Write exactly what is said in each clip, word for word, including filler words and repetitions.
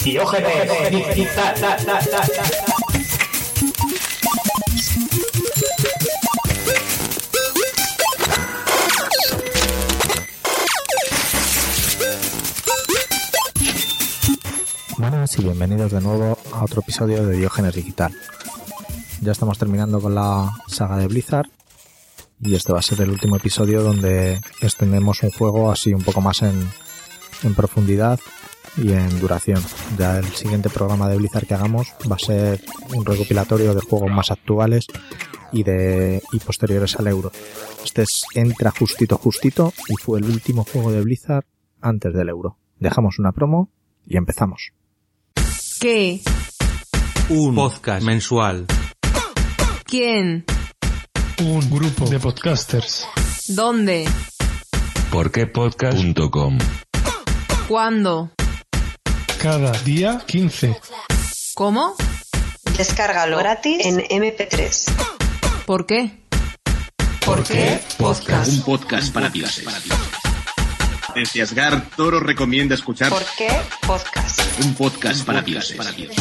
Diógenes Digital. Buenas y bienvenidos de nuevo a otro episodio de Diógenes Digital. Ya estamos terminando con la saga de Blizzard y este va a ser el último episodio donde extendemos un juego así un poco más en, en profundidad y en duración. Ya el siguiente programa de Blizzard que hagamos va a ser un recopilatorio de juegos más actuales y de y posteriores al Euro. Este es, entra justito justito y fue el último juego de Blizzard antes del Euro. Dejamos una promo y empezamos. ¿Qué? Un podcast mensual. ¿Quién? Un grupo de podcasters. ¿Dónde? Porquepodcast punto com. ¿Cuándo? Cada día quince. ¿Cómo? Descárgalo gratis en eme pe tres. ¿Por qué? ¿Por qué podcast? Un podcast para dioses. Desde Asgard, Toro recomienda escuchar ¿Por qué podcast? un podcast para dioses.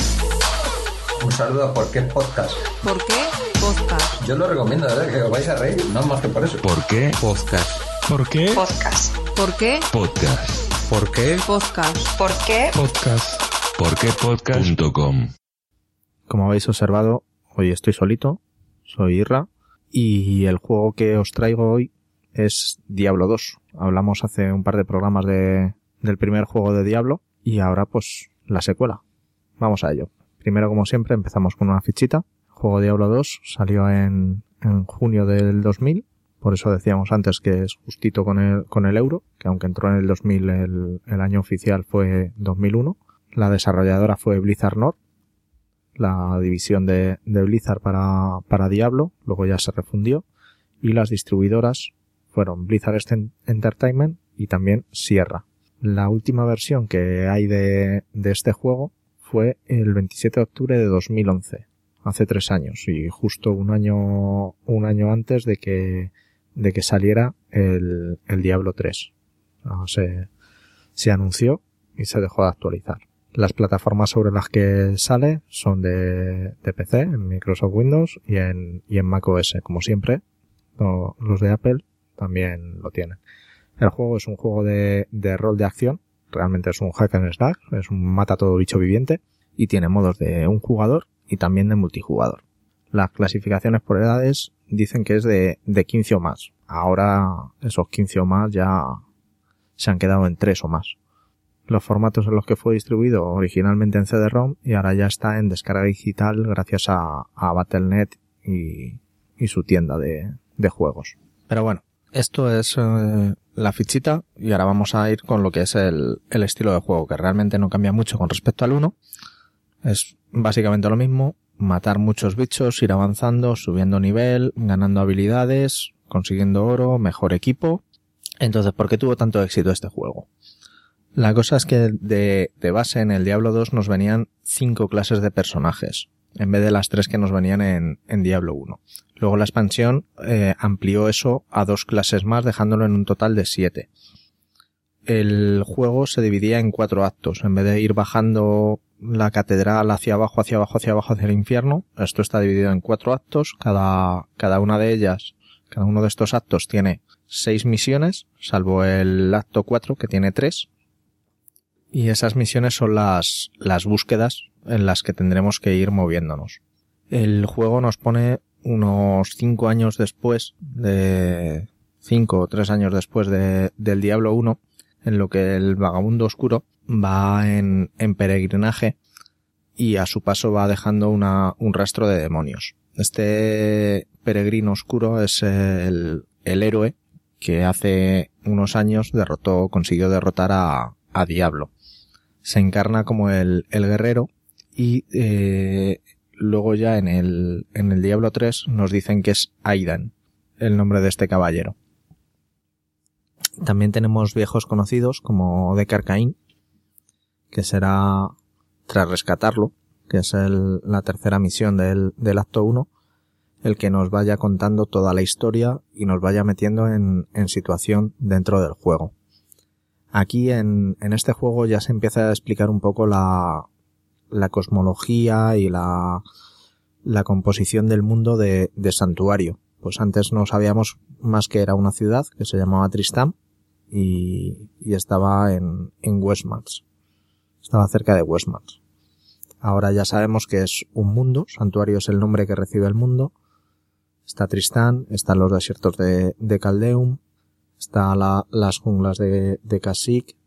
Un saludo a ¿Por qué podcast? ¿Por qué podcast? Yo lo recomiendo, ¿verdad? Que os vais a reír, no más que por eso. ¿Por qué podcast? ¿Por qué Podcast. ¿Por qué Podcast. ¿Por qué? podcast? ¿Por qué? podcast? Porquepodcast punto com. Como habéis observado, hoy estoy solito, soy Irra, y el juego que os traigo hoy es Diablo dos. Hablamos hace un par de programas de, del primer juego de Diablo y ahora pues la secuela. Vamos a ello. Primero, como siempre, empezamos con una fichita. El juego Diablo dos salió en, en junio del dos mil, por eso decíamos antes que es justito con el, con el Euro, que aunque entró en el dos mil, el, el año oficial fue dos mil uno. La desarrolladora fue Blizzard North, la división de, de Blizzard para, para Diablo, luego ya se refundió, y las distribuidoras fueron Blizzard Entertainment y también Sierra. La última versión que hay de, de este juego fue el veintisiete de octubre de dos mil once, hace tres años, y justo un año, un año antes de que, de que saliera el, el Diablo tres. O sea, se, se anunció y se dejó de actualizar. Las plataformas sobre las que sale son de, de pe ce, en Microsoft Windows y en, y en macOS, como siempre. No, los de Apple también lo tienen. El juego es un juego de, de rol de acción. Realmente es un hack and slash, es un mata todo bicho viviente y tiene modos de un jugador y también de multijugador. Las clasificaciones por edades dicen que es de, de quince o más. Ahora esos quince o más ya se han quedado en tres o más. Los formatos en los que fue distribuido originalmente en ce de rom y ahora ya está en descarga digital gracias a, a battle punto net y, y su tienda de, de juegos. Pero bueno, esto es eh, la fichita y ahora vamos a ir con lo que es el, el estilo de juego, que realmente no cambia mucho con respecto al uno. Es básicamente lo mismo, matar muchos bichos, ir avanzando, subiendo nivel, ganando habilidades, consiguiendo oro, mejor equipo. Entonces, ¿por qué tuvo tanto éxito este juego? La cosa es que de, de base en el Diablo dos nos venían cinco clases de personajes, en vez de las tres que nos venían en, en Diablo uno. Luego la expansión eh, amplió eso a dos clases más, dejándolo en un total de siete. El juego se dividía en cuatro actos. En vez de ir bajando la catedral hacia abajo, hacia abajo, hacia abajo, hacia el infierno, esto está dividido en cuatro actos. Cada, cada una de ellas, cada uno de estos actos tiene seis misiones, salvo el acto cuatro, que tiene tres. Y esas misiones son las, las búsquedas en las que tendremos que ir moviéndonos. El juego nos pone unos cinco años después de, cinco o tres años después de, del Diablo uno, en lo que el vagabundo oscuro va en, en peregrinaje y a su paso va dejando una, un rastro de demonios. Este peregrino oscuro es el, el héroe que hace unos años derrotó, consiguió derrotar a, a Diablo. Se encarna como el, el guerrero y eh, luego ya en el, en el Diablo tres nos dicen que es Aidan, el nombre de este caballero. También tenemos viejos conocidos como Deckard Cain, que será tras rescatarlo, que es el, la tercera misión del, del acto uno, el que nos vaya contando toda la historia y nos vaya metiendo en, en situación dentro del juego. Aquí en, en este juego ya se empieza a explicar un poco la, la cosmología y la, la composición del mundo de, de Santuario. Pues antes no sabíamos más que era una ciudad que se llamaba Tristán y, y estaba en, en Westmans. Estaba cerca de Westmans. Ahora ya sabemos que es un mundo. Santuario es el nombre que recibe el mundo. Está Tristán, están los desiertos de, de Caldeum, está la, las junglas de, de Kashyyyk,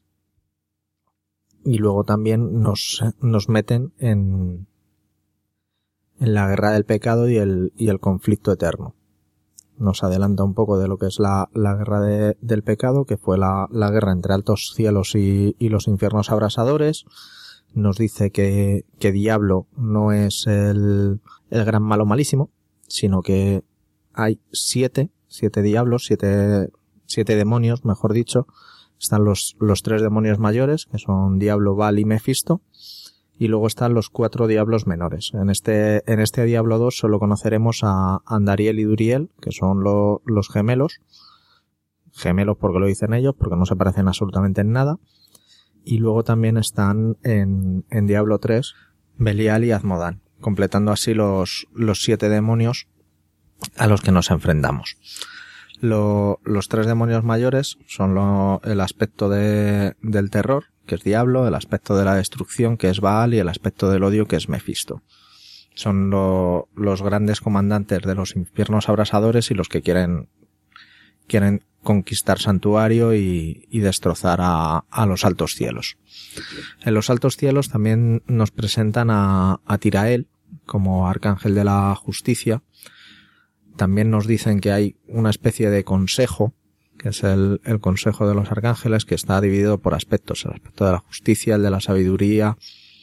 y luego también nos, nos meten en, en la guerra del pecado y el, y el conflicto eterno. Nos adelanta un poco de lo que es la, la guerra de, del pecado, que fue la, la guerra entre altos cielos y, y los infiernos abrasadores. Nos dice que, que Diablo no es el, el gran malo malísimo, sino que hay siete, siete diablos, siete, siete demonios, mejor dicho. Están los, los tres demonios mayores, que son Diablo, Baal y Mefisto, y luego están los cuatro diablos menores. En este, en este Diablo dos solo conoceremos a Andariel y Duriel, que son lo, los gemelos. Gemelos porque lo dicen ellos, porque no se parecen absolutamente en nada. Y luego también están en, en Diablo tres, Belial y Azmodan, completando así los, los siete demonios a los que nos enfrentamos. Lo, los tres demonios mayores son lo, el aspecto de, del terror, que es Diablo, el aspecto de la destrucción, que es Baal, y el aspecto del odio, que es Mefisto. Son lo, los grandes comandantes de los infiernos abrasadores y los que quieren, quieren conquistar Santuario y, y destrozar a, a los altos cielos. En los altos cielos también nos presentan a, a Tirael como arcángel de la justicia. También nos dicen que hay una especie de consejo, que es el, el consejo de los arcángeles, que está dividido por aspectos, el aspecto de la justicia, el de la sabiduría,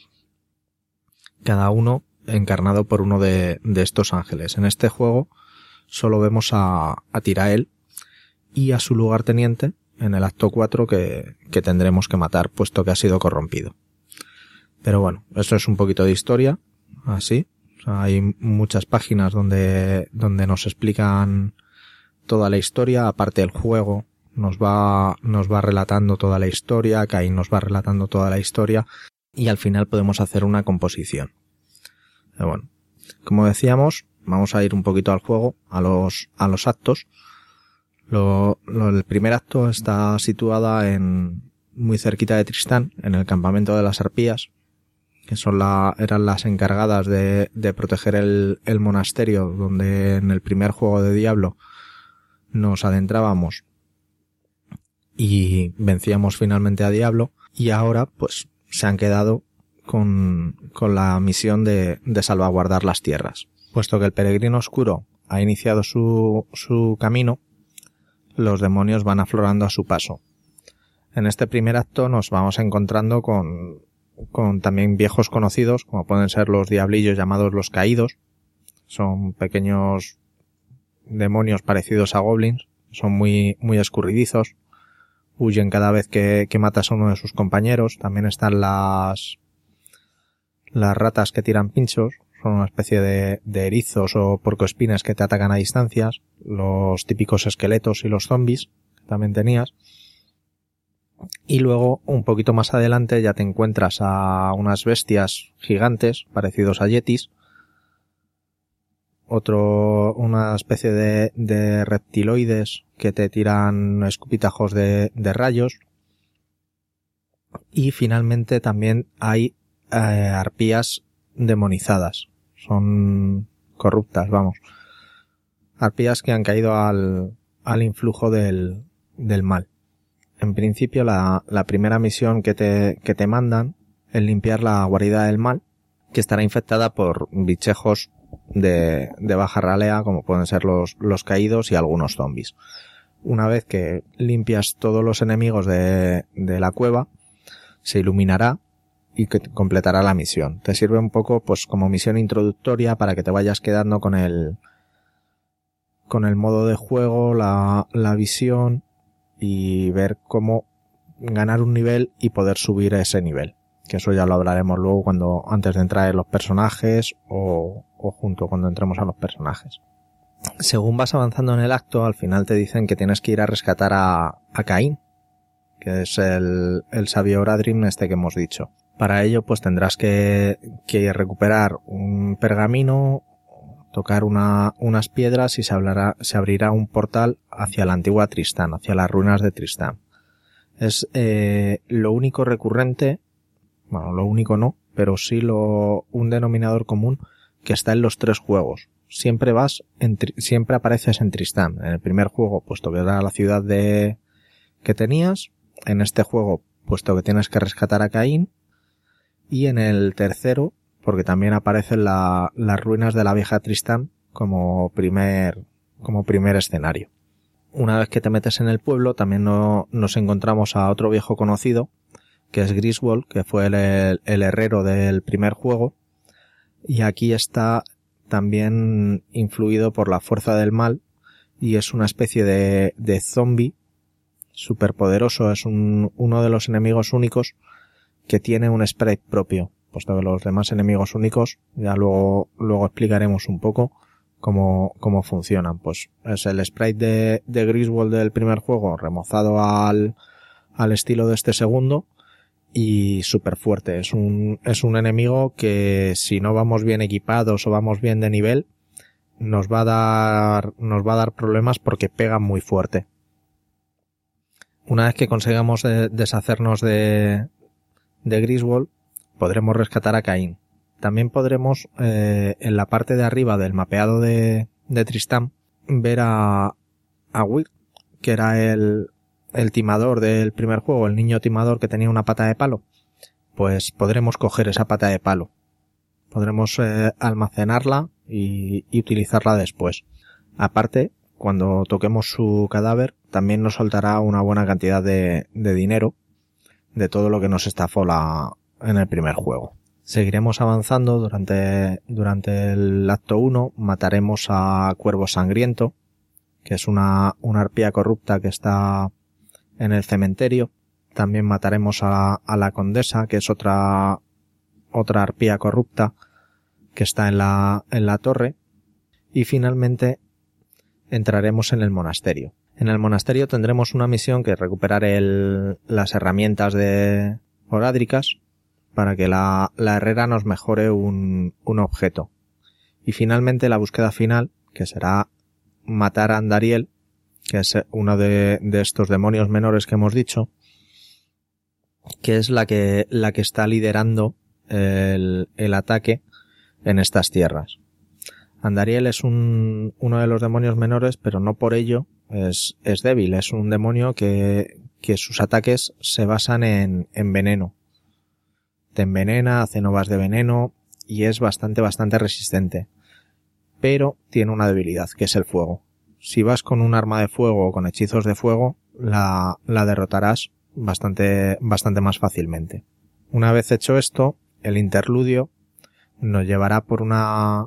cada uno encarnado por uno de, de estos ángeles. En este juego solo vemos a, a Tirael y a su lugarteniente en el acto cuatro que, que tendremos que matar, puesto que ha sido corrompido. Pero bueno, eso es un poquito de historia, así. O sea, hay muchas páginas donde, donde nos explican toda la historia, aparte el juego nos va, nos va relatando toda la historia, Caín nos va relatando toda la historia, y al final podemos hacer una composición. Pero bueno, como decíamos, vamos a ir un poquito al juego, a los, a los actos. Lo, lo, el primer acto está situada en, muy cerquita de Tristán, en el campamento de las arpías, que son la, eran las encargadas de, de proteger el, el monasterio donde en el primer juego de Diablo nos adentrábamos y vencíamos finalmente a Diablo, y ahora pues se han quedado con, con la misión de, de salvaguardar las tierras. Puesto que el peregrino oscuro ha iniciado su, su camino, los demonios van aflorando a su paso. En este primer acto nos vamos encontrando con, con también viejos conocidos, como pueden ser los diablillos llamados los caídos. Son pequeños demonios parecidos a goblins, son muy, muy escurridizos, huyen cada vez que, que matas a uno de sus compañeros. También están las, las ratas que tiran pinchos, son una especie de, de erizos o puercoespines que te atacan a distancias, los típicos esqueletos y los zombies que también tenías. Y luego, un poquito más adelante, ya te encuentras a unas bestias gigantes parecidos a yetis, otro, una especie de, de reptiloides que te tiran escupitajos de, de rayos, y finalmente también hay eh, arpías demonizadas, son corruptas, vamos, arpías que han caído al, al influjo del, del mal. En principio la, la primera misión que te, que te mandan es limpiar la guarida del mal, que estará infectada por bichejos de, de baja ralea, como pueden ser los, los caídos y algunos zombies. Una vez que limpias todos los enemigos de, de la cueva, se iluminará y que completará la misión. Te sirve un poco pues como misión introductoria para que te vayas quedando con el, con el modo de juego, la, la visión, y ver cómo ganar un nivel y poder subir a ese nivel. Que eso ya lo hablaremos luego cuando, antes de entrar en los personajes o, o junto cuando entremos a los personajes. Según vas avanzando en el acto, al final te dicen que tienes que ir a rescatar a, a Caín, que es el, el sabio Oradrim este que hemos dicho. Para ello pues tendrás que, que recuperar un pergamino, tocar una, unas piedras y se, hablará, se abrirá un portal hacia la antigua Tristán, hacia las ruinas de Tristán. Es eh, lo único recurrente, bueno, lo único no, pero sí lo un denominador común que está en los tres juegos. Siempre vas, en, siempre apareces en Tristán. En el primer juego, puesto que era la ciudad de que tenías. En este juego, puesto que tienes que rescatar a Caín. Y en el tercero, porque también aparecen la, las ruinas de la vieja Tristán como primer, como primer escenario. Una vez que te metes en el pueblo, también no, nos encontramos a otro viejo conocido, que es Griswold, que fue el, el, el herrero del primer juego. Y aquí está también influido por la fuerza del mal y es una especie de, de zombie superpoderoso. Es un, uno de los enemigos únicos que tiene un sprite propio, puesto que los demás enemigos únicos ya luego, luego explicaremos un poco cómo, cómo funcionan. Pues es el sprite de, de Griswold del primer juego remozado al, al estilo de este segundo. Y súper fuerte. Es un, es un enemigo que si no vamos bien equipados o vamos bien de nivel, nos va a dar, nos va a dar problemas porque pega muy fuerte. Una vez que consigamos de, deshacernos de, de Griswold, podremos rescatar a Caín. También podremos, eh, en la parte de arriba del mapeado de, de Tristán, ver a, a Weir, que era el, el timador del primer juego, el niño timador que tenía una pata de palo. Pues podremos coger esa pata de palo. Podremos eh, almacenarla y, y utilizarla después. Aparte, cuando toquemos su cadáver, también nos soltará una buena cantidad de, de dinero de todo lo que nos estafó la, en el primer juego. Seguiremos avanzando durante, durante el acto uno, mataremos a Cuervo Sangriento, que es una, una arpía corrupta que está en el cementerio. También mataremos a, a la condesa, que es otra, otra arpía corrupta que está en la, en la torre. Y finalmente entraremos en el monasterio. En el monasterio tendremos una misión que es recuperar el, las herramientas de orádricas para que la, la herrera nos mejore un, un objeto. Y finalmente la búsqueda final, que será matar a Andariel, que es uno de, de estos demonios menores que hemos dicho, que es la que, la que está liderando el, el ataque en estas tierras. Andariel es un, uno de los demonios menores, pero no por ello es, es débil. Es un demonio que, que sus ataques se basan en, en veneno. Te envenena, hace novas de veneno y es bastante, bastante resistente. Pero tiene una debilidad, que es el fuego. Si vas con un arma de fuego o con hechizos de fuego, la, la derrotarás bastante, bastante más fácilmente. Una vez hecho esto, el interludio nos llevará por una,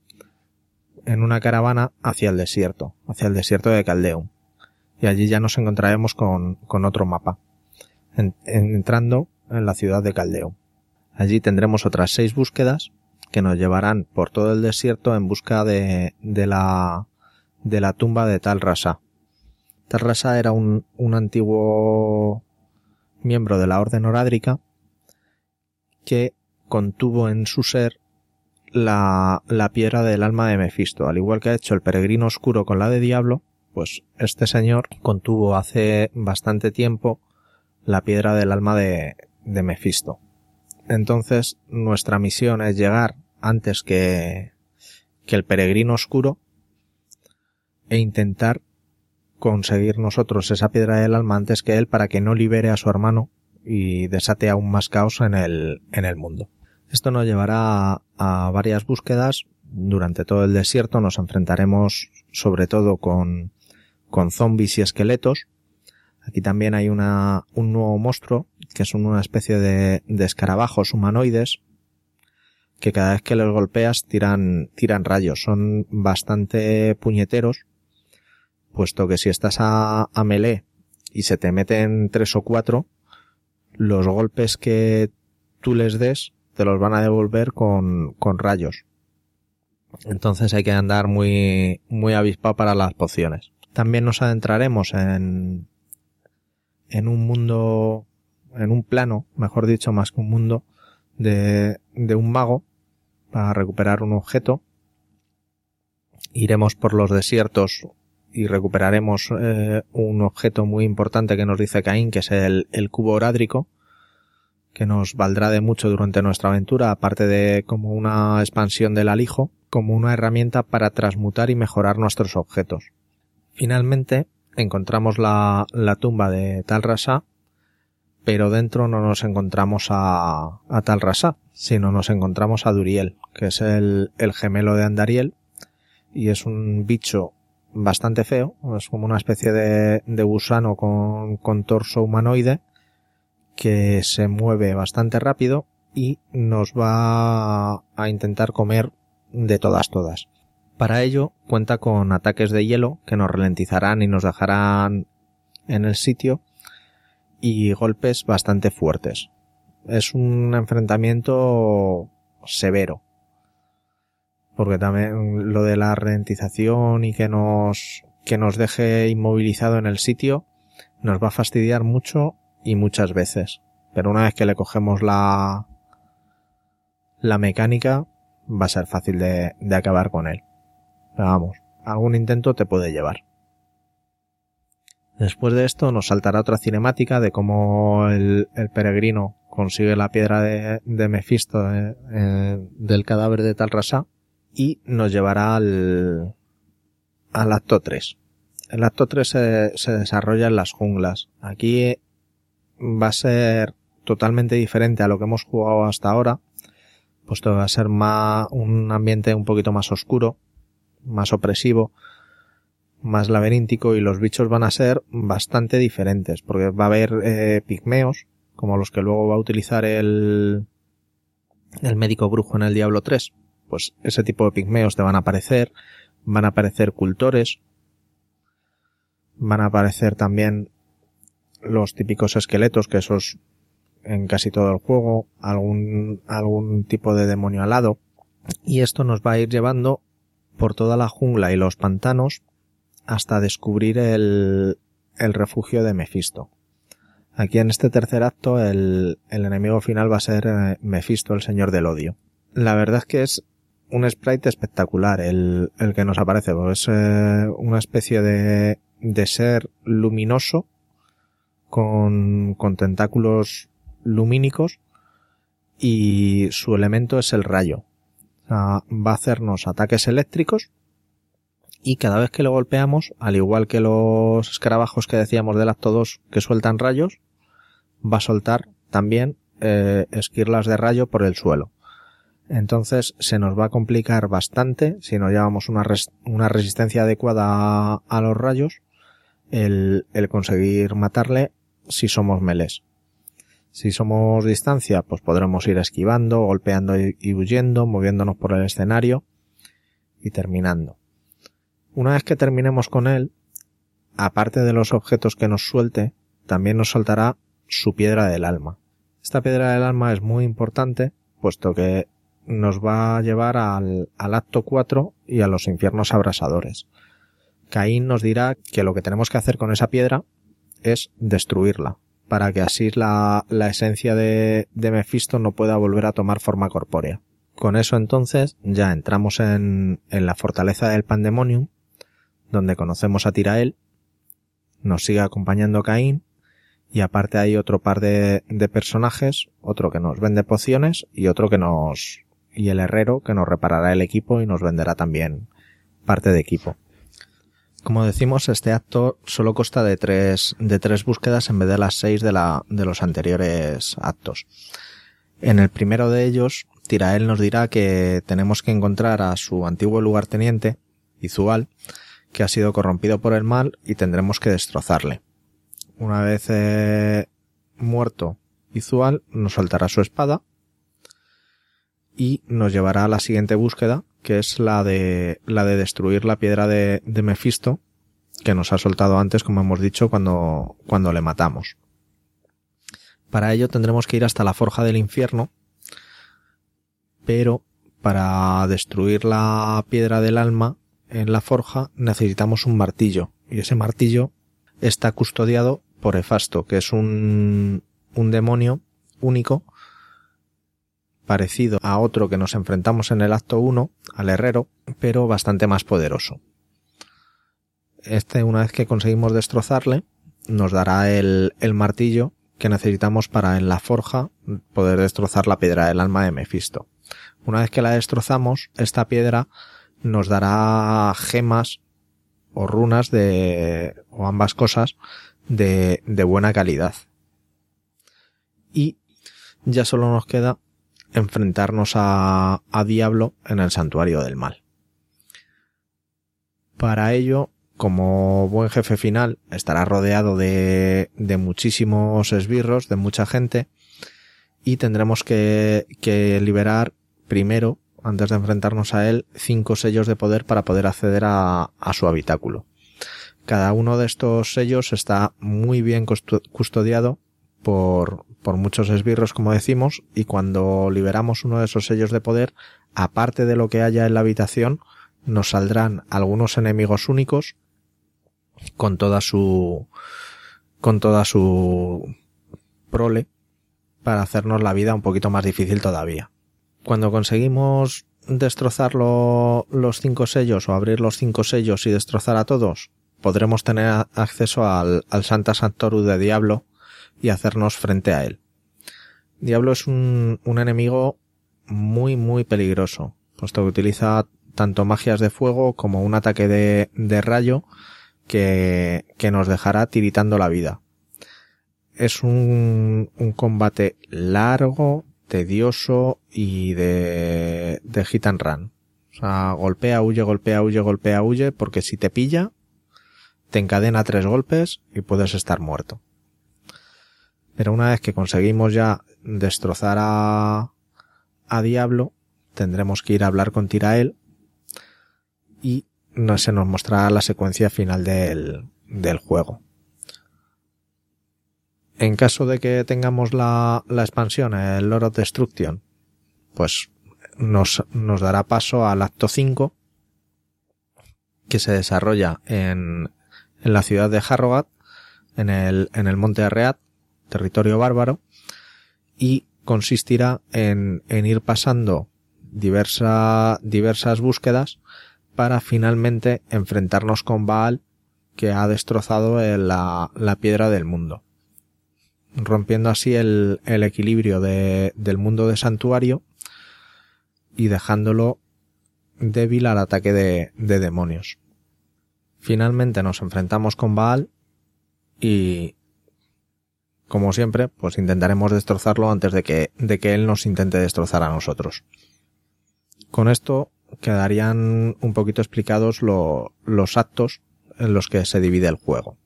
en una caravana hacia el desierto, hacia el desierto de Caldeum. Y allí ya nos encontraremos con, con otro mapa, en, entrando en la ciudad de Caldeum. Allí tendremos otras seis búsquedas que nos llevarán por todo el desierto en busca de, de la, de la tumba de Tal Rasa. Tal Rasa era un, un antiguo miembro de la Orden Orádrica que contuvo en su ser la, la piedra del alma de Mefisto. Al igual que ha hecho el peregrino oscuro con la de Diablo, pues este señor contuvo hace bastante tiempo la piedra del alma de, de Mefisto. Entonces nuestra misión es llegar antes que, que el peregrino oscuro e intentar conseguir nosotros esa piedra del alma antes que él para que no libere a su hermano y desate aún más caos en el, en el mundo. Esto nos llevará a, a varias búsquedas. Durante todo el desierto nos enfrentaremos sobre todo con, con zombies y esqueletos. Aquí también hay una, un nuevo monstruo, que son una especie de, de escarabajos humanoides, que cada vez que los golpeas tiran, tiran rayos. Son bastante puñeteros, puesto que si estás a, a melee y se te meten tres o cuatro, los golpes que tú les des te los van a devolver con, con rayos. Entonces hay que andar muy, muy avispado para las pociones. También nos adentraremos en, en un mundo, en un plano, mejor dicho, más que un mundo, de, de un mago para recuperar un objeto. Iremos por los desiertos y recuperaremos eh, un objeto muy importante que nos dice Caín, que es el, el cubo orádrico, que nos valdrá de mucho durante nuestra aventura, aparte de como una expansión del alijo, como una herramienta para transmutar y mejorar nuestros objetos. Finalmente encontramos la, la tumba de Tal Rasha, pero dentro no nos encontramos a, a Tal Rasha, sino nos encontramos a Duriel, que es el, el gemelo de Andariel, y es un bicho bastante feo, es como una especie de, de gusano con, con torso humanoide, que se mueve bastante rápido y nos va a intentar comer de todas todas. Para ello cuenta con ataques de hielo que nos ralentizarán y nos dejarán en el sitio, y golpes bastante fuertes. Es un enfrentamiento severo, porque también lo de la ralentización y que nos que nos deje inmovilizado en el sitio nos va a fastidiar mucho y muchas veces, pero una vez que le cogemos la la mecánica va a ser fácil de, de acabar con él. Pero vamos, algún intento te puede llevar. Después de esto nos saltará otra cinemática de cómo el, el peregrino consigue la piedra de, de Mefisto eh, eh, del cadáver de Tal Rasha, y nos llevará al, al acto tres. El acto tres se, se desarrolla en las junglas. Aquí va a ser totalmente diferente a lo que hemos jugado hasta ahora, puesto que va a ser más, un ambiente un poquito más oscuro, más opresivo, más laberíntico, y los bichos van a ser bastante diferentes, porque va a haber eh, pigmeos, como los que luego va a utilizar el, el médico brujo en el Diablo tres. Pues ese tipo de pigmeos te van a aparecer, van a aparecer cultores, van a aparecer también los típicos esqueletos, que esos en casi todo el juego, algún, algún tipo de demonio alado, y esto nos va a ir llevando por toda la jungla y los pantanos hasta descubrir el, el refugio de Mefisto. Aquí en este tercer acto el, el enemigo final va a ser eh, Mefisto, el señor del odio. La verdad es que es un sprite espectacular el, el que nos aparece, porque es eh, una especie de, de ser luminoso con, con tentáculos lumínicos, y su elemento es el rayo. O sea, va a hacernos ataques eléctricos, y cada vez que lo golpeamos, al igual que los escarabajos que decíamos del acto dos que sueltan rayos, va a soltar también eh, esquirlas de rayo por el suelo. Entonces se nos va a complicar bastante, si no llevamos una, res, una resistencia adecuada a, a los rayos, el, el conseguir matarle si somos melés. Si somos distancia, pues podremos ir esquivando, golpeando y, y huyendo, moviéndonos por el escenario y terminando. Una vez que terminemos con él, aparte de los objetos que nos suelte, también nos soltará su piedra del alma. Esta piedra del alma es muy importante, puesto que nos va a llevar al, al acto cuatro y a los infiernos abrasadores. Caín nos dirá que lo que tenemos que hacer con esa piedra es destruirla, para que así la, la esencia de, de Mefisto no pueda volver a tomar forma corpórea. Con eso entonces ya entramos en, en la fortaleza del Pandemonium, donde conocemos a Tirael, nos sigue acompañando Caín, y aparte hay otro par de, de personajes, otro que nos vende pociones y otro que nos, y el herrero que nos reparará el equipo y nos venderá también parte de equipo. Como decimos, este acto solo consta de tres, de tres búsquedas en vez de las seis de la, de los anteriores actos. En el primero de ellos, Tirael nos dirá que tenemos que encontrar a su antiguo lugarteniente, Izual, que ha sido corrompido por el mal, y tendremos que destrozarle. Una vez eh, muerto Izual, nos soltará su espada y nos llevará a la siguiente búsqueda, que es la de la de destruir la piedra de, de Mefisto, que nos ha soltado antes, como hemos dicho, cuando, cuando le matamos. Para ello tendremos que ir hasta la Forja del Infierno, pero para destruir la piedra del alma en la forja necesitamos un martillo, y ese martillo está custodiado por Hefasto, que es un, un demonio único parecido a otro que nos enfrentamos en el acto uno, al herrero, pero bastante más poderoso. Este, una vez que conseguimos destrozarle, nos dará el, el martillo que necesitamos para en la forja poder destrozar la piedra del alma de Mefisto. Una vez que la destrozamos, esta piedra nos dará gemas o runas de, o ambas cosas, de, de buena calidad. Y ya solo nos queda enfrentarnos a, a Diablo en el Santuario del Mal. Para ello, como buen jefe final, estará rodeado de, de muchísimos esbirros, de mucha gente, y tendremos que, que liberar primero, antes de enfrentarnos a él, cinco sellos de poder para poder acceder a, a su habitáculo. Cada uno de estos sellos está muy bien custodiado por, por muchos esbirros, como decimos, y cuando liberamos uno de esos sellos de poder, aparte de lo que haya en la habitación, nos saldrán algunos enemigos únicos con toda su, con toda su prole para hacernos la vida un poquito más difícil todavía. Cuando conseguimos destrozar lo, los cinco sellos o abrir los cinco sellos y destrozar a todos, podremos tener acceso al, al Sancta Sanctorum de Diablo y hacernos frente a él. Diablo es un, un enemigo muy muy peligroso, puesto que utiliza tanto magias de fuego como un ataque de, de rayo que, que nos dejará tiritando la vida. Es un, un combate largo, tedioso y de, de hit and run. O sea, golpea, huye, golpea, huye, golpea, huye, porque si te pilla, te encadena tres golpes y puedes estar muerto. Pero una vez que conseguimos ya destrozar a, a Diablo, tendremos que ir a hablar con Tirael y no se nos mostrará la secuencia final del, del juego. En caso de que tengamos la, la expansión, el Lord of Destruction, pues nos, nos dará paso al acto cinco, que se desarrolla en, en la ciudad de Harrogath, en el, en el monte Arreat, territorio bárbaro, y consistirá en, en ir pasando diversa, diversas búsquedas para finalmente enfrentarnos con Baal, que ha destrozado la, la piedra del mundo, rompiendo así el, el equilibrio de, del mundo de santuario y dejándolo débil al ataque de, de demonios. Finalmente nos enfrentamos con Baal y, como siempre, pues intentaremos destrozarlo antes de que, de que él nos intente destrozar a nosotros. Con esto quedarían un poquito explicados lo, los actos en los que se divide el juego.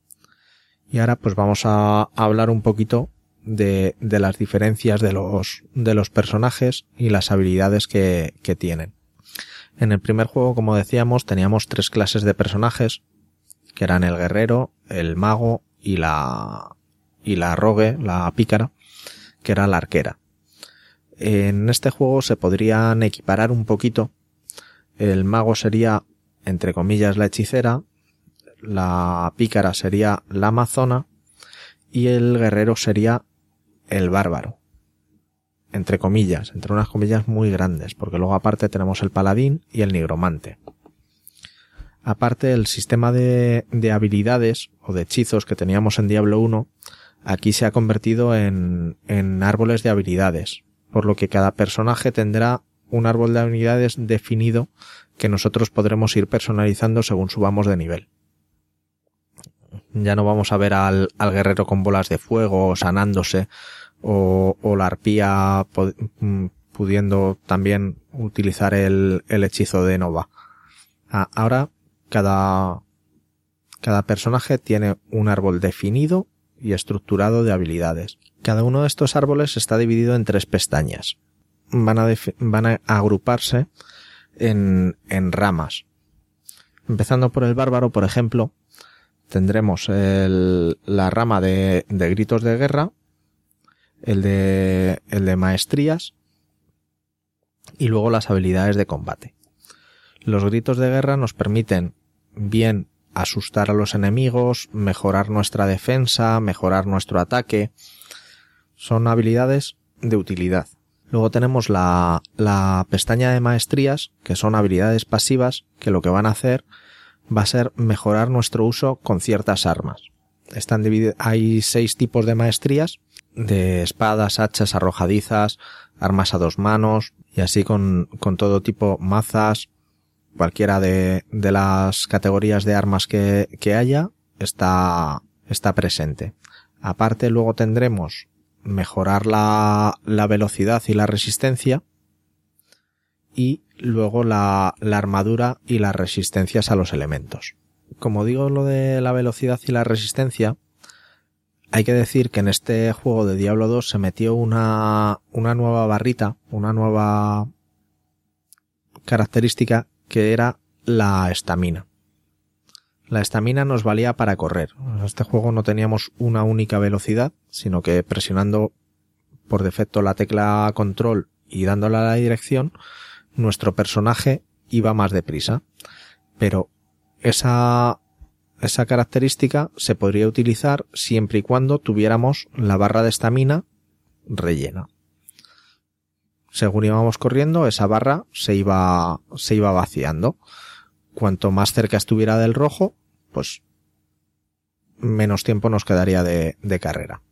Y ahora pues vamos a hablar un poquito de, de las diferencias de los, de los personajes y las habilidades que, que tienen. En el primer juego, como decíamos, teníamos tres clases de personajes, que eran el guerrero, el mago y la, y la rogue, la pícara, que era la arquera. En este juego se podrían equiparar un poquito. El mago sería, entre comillas, la hechicera, la pícara sería la amazona y el guerrero sería el bárbaro. Entre comillas, entre unas comillas muy grandes, porque luego aparte tenemos el paladín y el nigromante. Aparte, el sistema de, de habilidades o de hechizos que teníamos en Diablo uno, aquí se ha convertido en, en árboles de habilidades, por lo que cada personaje tendrá un árbol de habilidades definido que nosotros podremos ir personalizando según subamos de nivel. Ya no vamos a ver al, al guerrero con bolas de fuego sanándose o, o la arpía pudiendo también utilizar el, el hechizo de Nova. Ahora cada, cada personaje tiene un árbol definido y estructurado de habilidades. Cada uno de estos árboles está dividido en tres pestañas. Van a, van a agruparse en, en ramas. Empezando por el bárbaro, por ejemplo, tendremos el, la rama de, de gritos de guerra, el de, el de maestrías y luego las habilidades de combate. Los gritos de guerra nos permiten bien asustar a los enemigos, mejorar nuestra defensa, mejorar nuestro ataque. Son habilidades de utilidad. Luego tenemos la, la pestaña de maestrías, que son habilidades pasivas, que lo que van a hacer va a ser mejorar nuestro uso con ciertas armas. Están divididas, hay seis tipos de maestrías, de espadas, hachas, arrojadizas, armas a dos manos, y así con, con todo tipo, mazas, cualquiera de, de las categorías de armas que, que haya, está, está presente. Aparte, luego tendremos mejorar la, la velocidad y la resistencia, y luego la, la armadura y las resistencias a los elementos. Como digo lo de la velocidad y la resistencia, hay que decir que en este juego de Diablo dos se metió una, una nueva barrita, una nueva característica, que era la estamina. La estamina nos valía para correr. En este juego no teníamos una única velocidad, sino que presionando por defecto la tecla control y dándole a la dirección, nuestro personaje iba más deprisa. Pero esa, esa característica se podría utilizar siempre y cuando tuviéramos la barra de estamina rellena. Según íbamos corriendo, esa barra se iba, se iba vaciando. Cuanto más cerca estuviera del rojo, pues menos tiempo nos quedaría de, de carrera.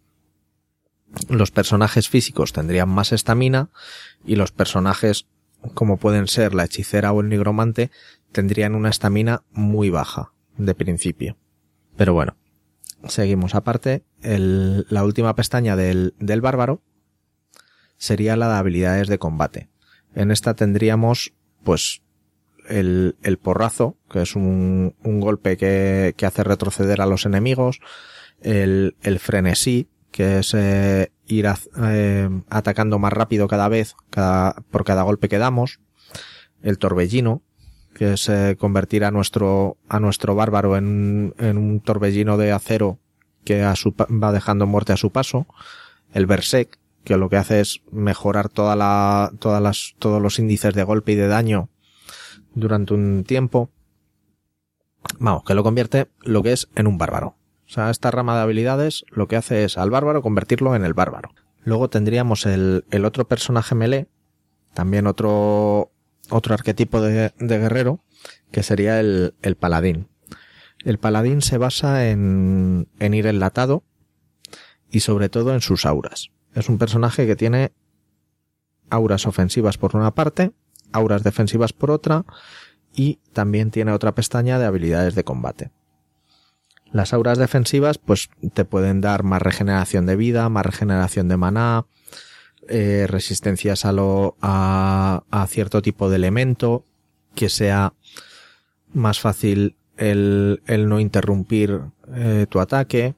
Los personajes físicos tendrían más estamina y los personajes, como pueden ser la hechicera o el nigromante, tendrían una estamina muy baja de principio. Pero bueno, seguimos. Aparte, el, la última pestaña del, del bárbaro sería la de habilidades de combate. En esta tendríamos, pues, el, el porrazo, que es un, un golpe que, que hace retroceder a los enemigos, el, el frenesí, que es eh, ir a, eh, atacando más rápido cada vez, cada, por cada golpe que damos, el torbellino, que es eh, convertir a nuestro, a nuestro bárbaro en, en un torbellino de acero que a su, va dejando muerte a su paso, el berserk, que lo que hace es mejorar toda la, todas las, todos los índices de golpe y de daño durante un tiempo. Vamos, que lo convierte lo que es en un bárbaro. O sea, esta rama de habilidades lo que hace es al bárbaro convertirlo en el bárbaro. Luego tendríamos el, el otro personaje melee, también otro, otro arquetipo de, de guerrero, que sería el, el paladín. El paladín se basa en, en ir enlatado y sobre todo en sus auras. Es un personaje que tiene auras ofensivas por una parte, auras defensivas por otra, y también tiene otra pestaña de habilidades de combate. Las auras defensivas pues te pueden dar más regeneración de vida, más regeneración de maná, eh, resistencias a, lo, a, a cierto tipo de elemento, que sea más fácil el, el no interrumpir eh, tu ataque.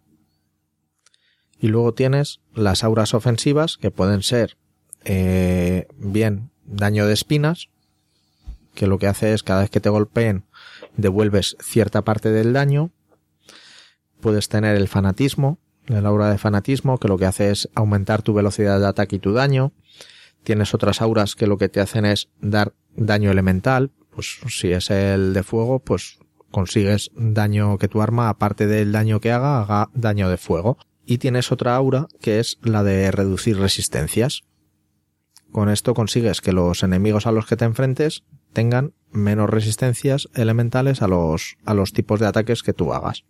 Y luego tienes las auras ofensivas, que pueden ser eh, bien daño de espinas, que lo que hace es cada vez que te golpeen devuelves cierta parte del daño. Puedes tener el fanatismo, el aura de fanatismo, que lo que hace es aumentar tu velocidad de ataque y tu daño. Tienes otras auras que lo que te hacen es dar daño elemental, pues si es el de fuego, pues consigues daño que tu arma, aparte del daño que haga, haga daño de fuego. Y tienes otra aura que es la de reducir resistencias. Con esto consigues que los enemigos a los que te enfrentes tengan menos resistencias elementales a los, a los tipos de ataques que tú hagas.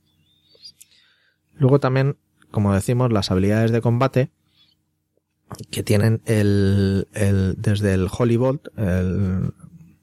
Luego también, como decimos, las habilidades de combate, que tienen el, el desde el Holy Bolt, el,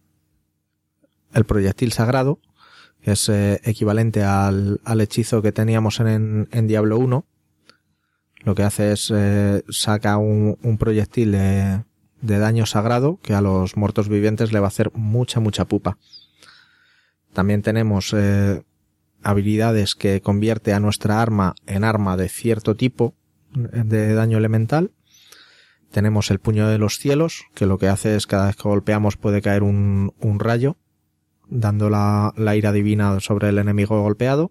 el proyectil sagrado, que es eh, equivalente al, al hechizo que teníamos en, en Diablo uno. Lo que hace es eh, saca un, un proyectil de, de daño sagrado que a los muertos vivientes le va a hacer mucha, mucha pupa. También tenemos eh, habilidades que convierte a nuestra arma en arma de cierto tipo de daño elemental. Tenemos el puño de los cielos, que lo que hace es cada vez que golpeamos puede caer un, un rayo, dando la, la ira divina sobre el enemigo golpeado.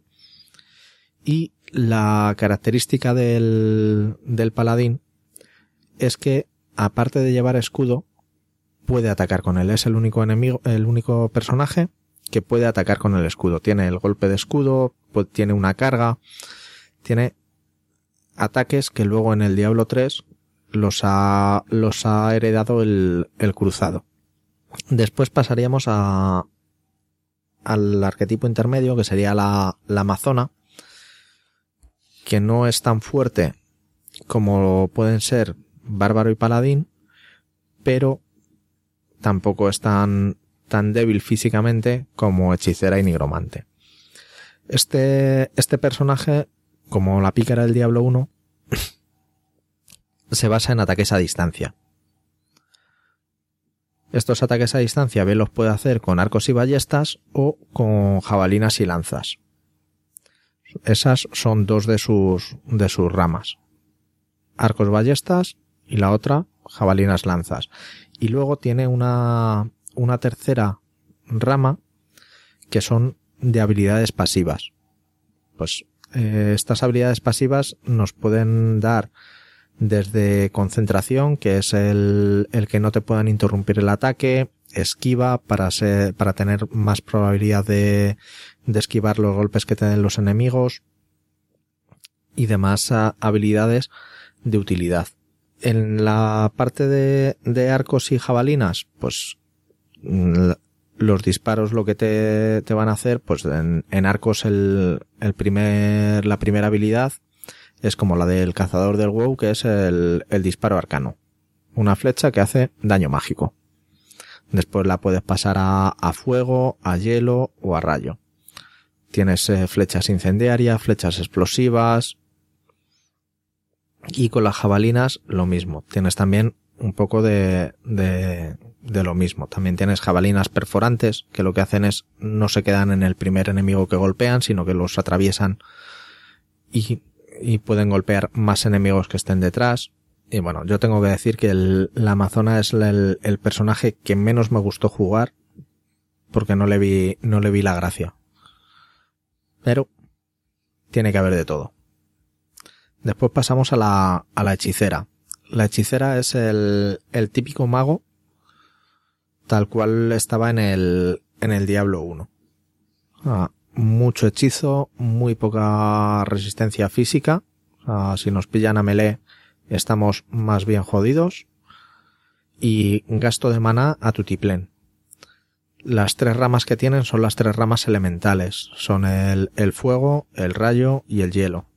Y la característica del, del paladín es que, aparte de llevar escudo, puede atacar con él. Es el único enemigo, el único personaje que puede atacar con el escudo. Tiene el golpe de escudo, pues tiene una carga, tiene ataques que luego en el Diablo tres los ha, los ha heredado el, el cruzado. Después pasaríamos a, al arquetipo intermedio, que sería la, la amazona, que no es tan fuerte como pueden ser bárbaro y paladín, pero tampoco es tan, tan débil físicamente como hechicera y nigromante. Este, este personaje, como la pícara del Diablo uno, se basa en ataques a distancia. Estos ataques a distancia bien los puede hacer con arcos y ballestas o con jabalinas y lanzas. Esas son dos de sus, de sus ramas. Arcos, ballestas y la otra, jabalinas, lanzas. Y luego tiene una, una tercera rama que son de habilidades pasivas. Pues eh, estas habilidades pasivas nos pueden dar desde concentración, que es el, el que no te puedan interrumpir el ataque, esquiva para ser, para tener más probabilidad de, de esquivar los golpes que te den los enemigos y demás a, habilidades de utilidad. En la parte de, de arcos y jabalinas, pues los disparos lo que te, te van a hacer, pues en, en arcos el, el primer, la primera habilidad es como la del cazador del WoW, que es el, el disparo arcano. Una flecha que hace daño mágico. Después la puedes pasar a, a fuego, a hielo o a rayo. Tienes eh, flechas incendiarias, flechas explosivas. Y con las jabalinas lo mismo. Tienes también un poco de, de, de lo mismo. También tienes jabalinas perforantes, que lo que hacen es no se quedan en el primer enemigo que golpean, sino que los atraviesan y y pueden golpear más enemigos que estén detrás. Y bueno, yo tengo que decir que el, la amazona es el, el personaje que menos me gustó jugar porque no le vi, no le vi la gracia. Pero tiene que haber de todo. Después pasamos a la, a la hechicera. La hechicera es el, el típico mago tal cual estaba en el, en el Diablo uno. Ah, mucho hechizo, muy poca resistencia física. O sea, si nos pillan a melee, estamos más bien jodidos. Y gasto de maná a tutiplén. Las tres ramas que tienen son las tres ramas elementales. Son el, el fuego, el rayo y el hielo.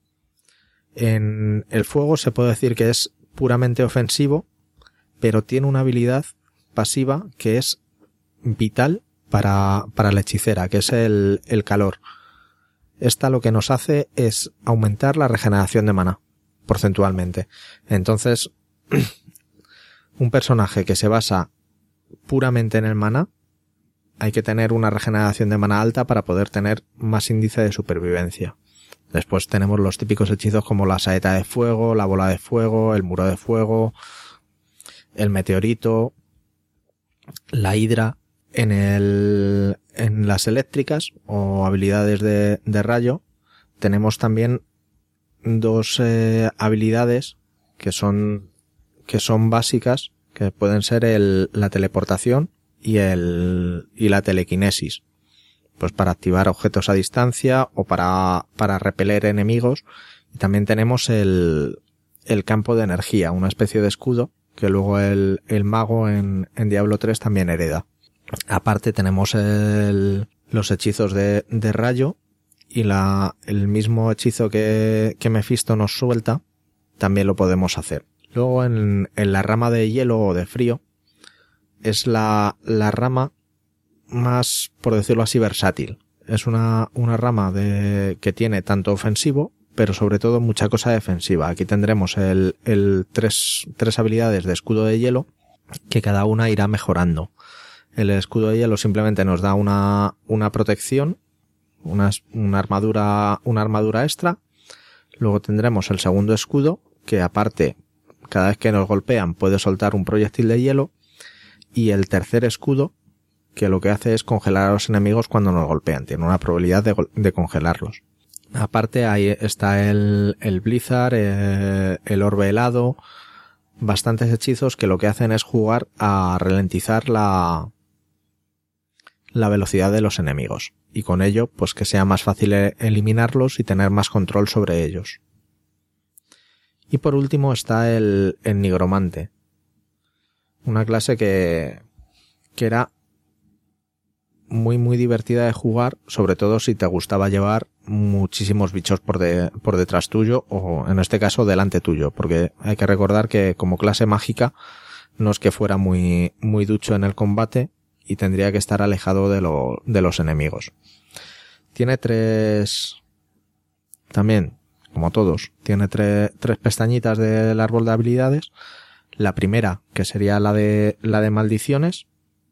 En el fuego se puede decir que es puramente ofensivo, pero tiene una habilidad pasiva que es vital para, para la hechicera, que es el, el calor. Esta lo que nos hace es aumentar la regeneración de maná, porcentualmente. Entonces, un personaje que se basa puramente en el maná, hay que tener una regeneración de maná alta para poder tener más índice de supervivencia. Después tenemos los típicos hechizos como la saeta de fuego, la bola de fuego, el muro de fuego, el meteorito, la hidra. En el, en las eléctricas o habilidades de, de rayo tenemos también dos eh, habilidades que son, que son básicas, que pueden ser el, la teleportación y el, y la telequinesis. Pues para activar objetos a distancia o para, para repeler enemigos. Y también tenemos el, el campo de energía, una especie de escudo que luego el, el mago en, en Diablo tres también hereda. Aparte tenemos el, los hechizos de, de rayo y la, el mismo hechizo que, que Mephisto nos suelta, también lo podemos hacer. Luego en, en la rama de hielo o de frío, es la, la rama más, por decirlo así, versátil. Es una, una rama de, que tiene tanto ofensivo, pero sobre todo mucha cosa defensiva. Aquí tendremos el, el tres, tres habilidades de escudo de hielo, que cada una irá mejorando. El escudo de hielo simplemente nos da una, una protección, una, una armadura, una armadura extra. Luego tendremos el segundo escudo, que aparte, cada vez que nos golpean puede soltar un proyectil de hielo. Y el tercer escudo, que lo que hace es congelar a los enemigos cuando nos golpean. Tiene una probabilidad de, de congelarlos. Aparte ahí está el, el Blizzard, eh, el orbe helado, bastantes hechizos que lo que hacen es jugar a ralentizar la, la velocidad de los enemigos. Y con ello, pues que sea más fácil eliminarlos y tener más control sobre ellos. Y por último está el, el nigromante. Una clase que, que era muy muy divertida de jugar, sobre todo si te gustaba llevar muchísimos bichos por, de, por detrás tuyo o en este caso delante tuyo, porque hay que recordar que como clase mágica no es que fuera muy, muy ducho en el combate y tendría que estar alejado de, lo, de los enemigos. Tiene tres, también, como todos, tiene tre, tres pestañitas del árbol de habilidades. La primera, que sería la de, la de maldiciones.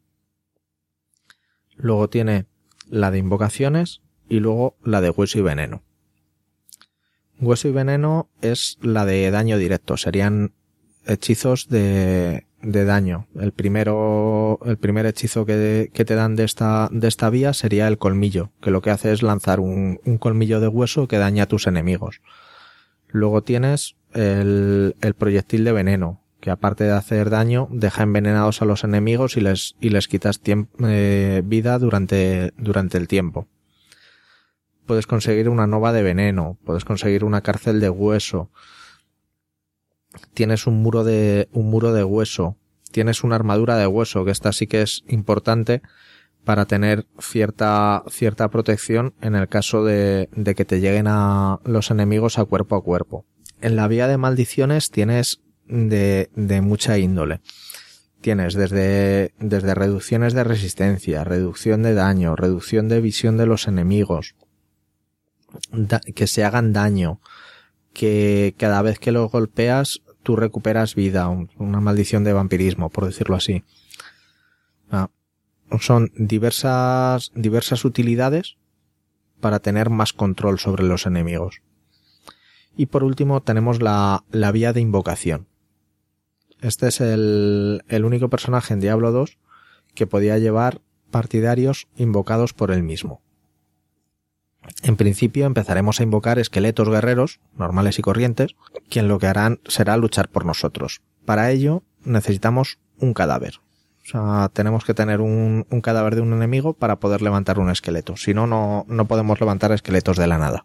Luego tiene la de invocaciones y luego la de hueso y veneno. Hueso y veneno es la de daño directo, serían hechizos de, de daño. El primero, el primer hechizo que, que te dan de esta, de esta vía sería el colmillo, que lo que hace es lanzar un, un colmillo de hueso que daña a tus enemigos. Luego tienes el, el proyectil de veneno, que aparte de hacer daño, deja envenenados a los enemigos y les, y les quitas tiemp, eh, vida durante, durante el tiempo. Puedes conseguir una nova de veneno, puedes conseguir una cárcel de hueso, tienes un muro de, un muro de hueso, tienes una armadura de hueso, que esta sí que es importante para tener cierta, cierta protección en el caso de, de que te lleguen a los enemigos a cuerpo a cuerpo. En la vía de maldiciones tienes de, de mucha índole. Tienes desde, desde reducciones de resistencia, reducción de daño, reducción de visión de los enemigos, da, que se hagan daño, que cada vez que los golpeas tú recuperas vida, un, una maldición de vampirismo, por decirlo así. Ah, son diversas, diversas utilidades para tener más control sobre los enemigos. Y por último tenemos la, la vía de invocación. Este es el, el único personaje en Diablo dos que podía llevar partidarios invocados por él mismo. En principio empezaremos a invocar esqueletos guerreros, normales y corrientes, quien lo que harán será luchar por nosotros. Para ello necesitamos un cadáver. O sea, tenemos que tener un, un cadáver de un enemigo para poder levantar un esqueleto. Si no, no, no podemos levantar esqueletos de la nada.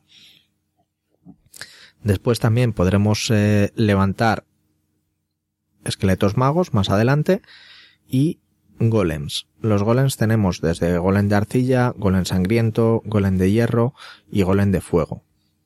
Después también podremos eh, levantar esqueletos magos más adelante y golems. Los golems tenemos desde golem de arcilla, golem sangriento, golem de hierro y golem de fuego.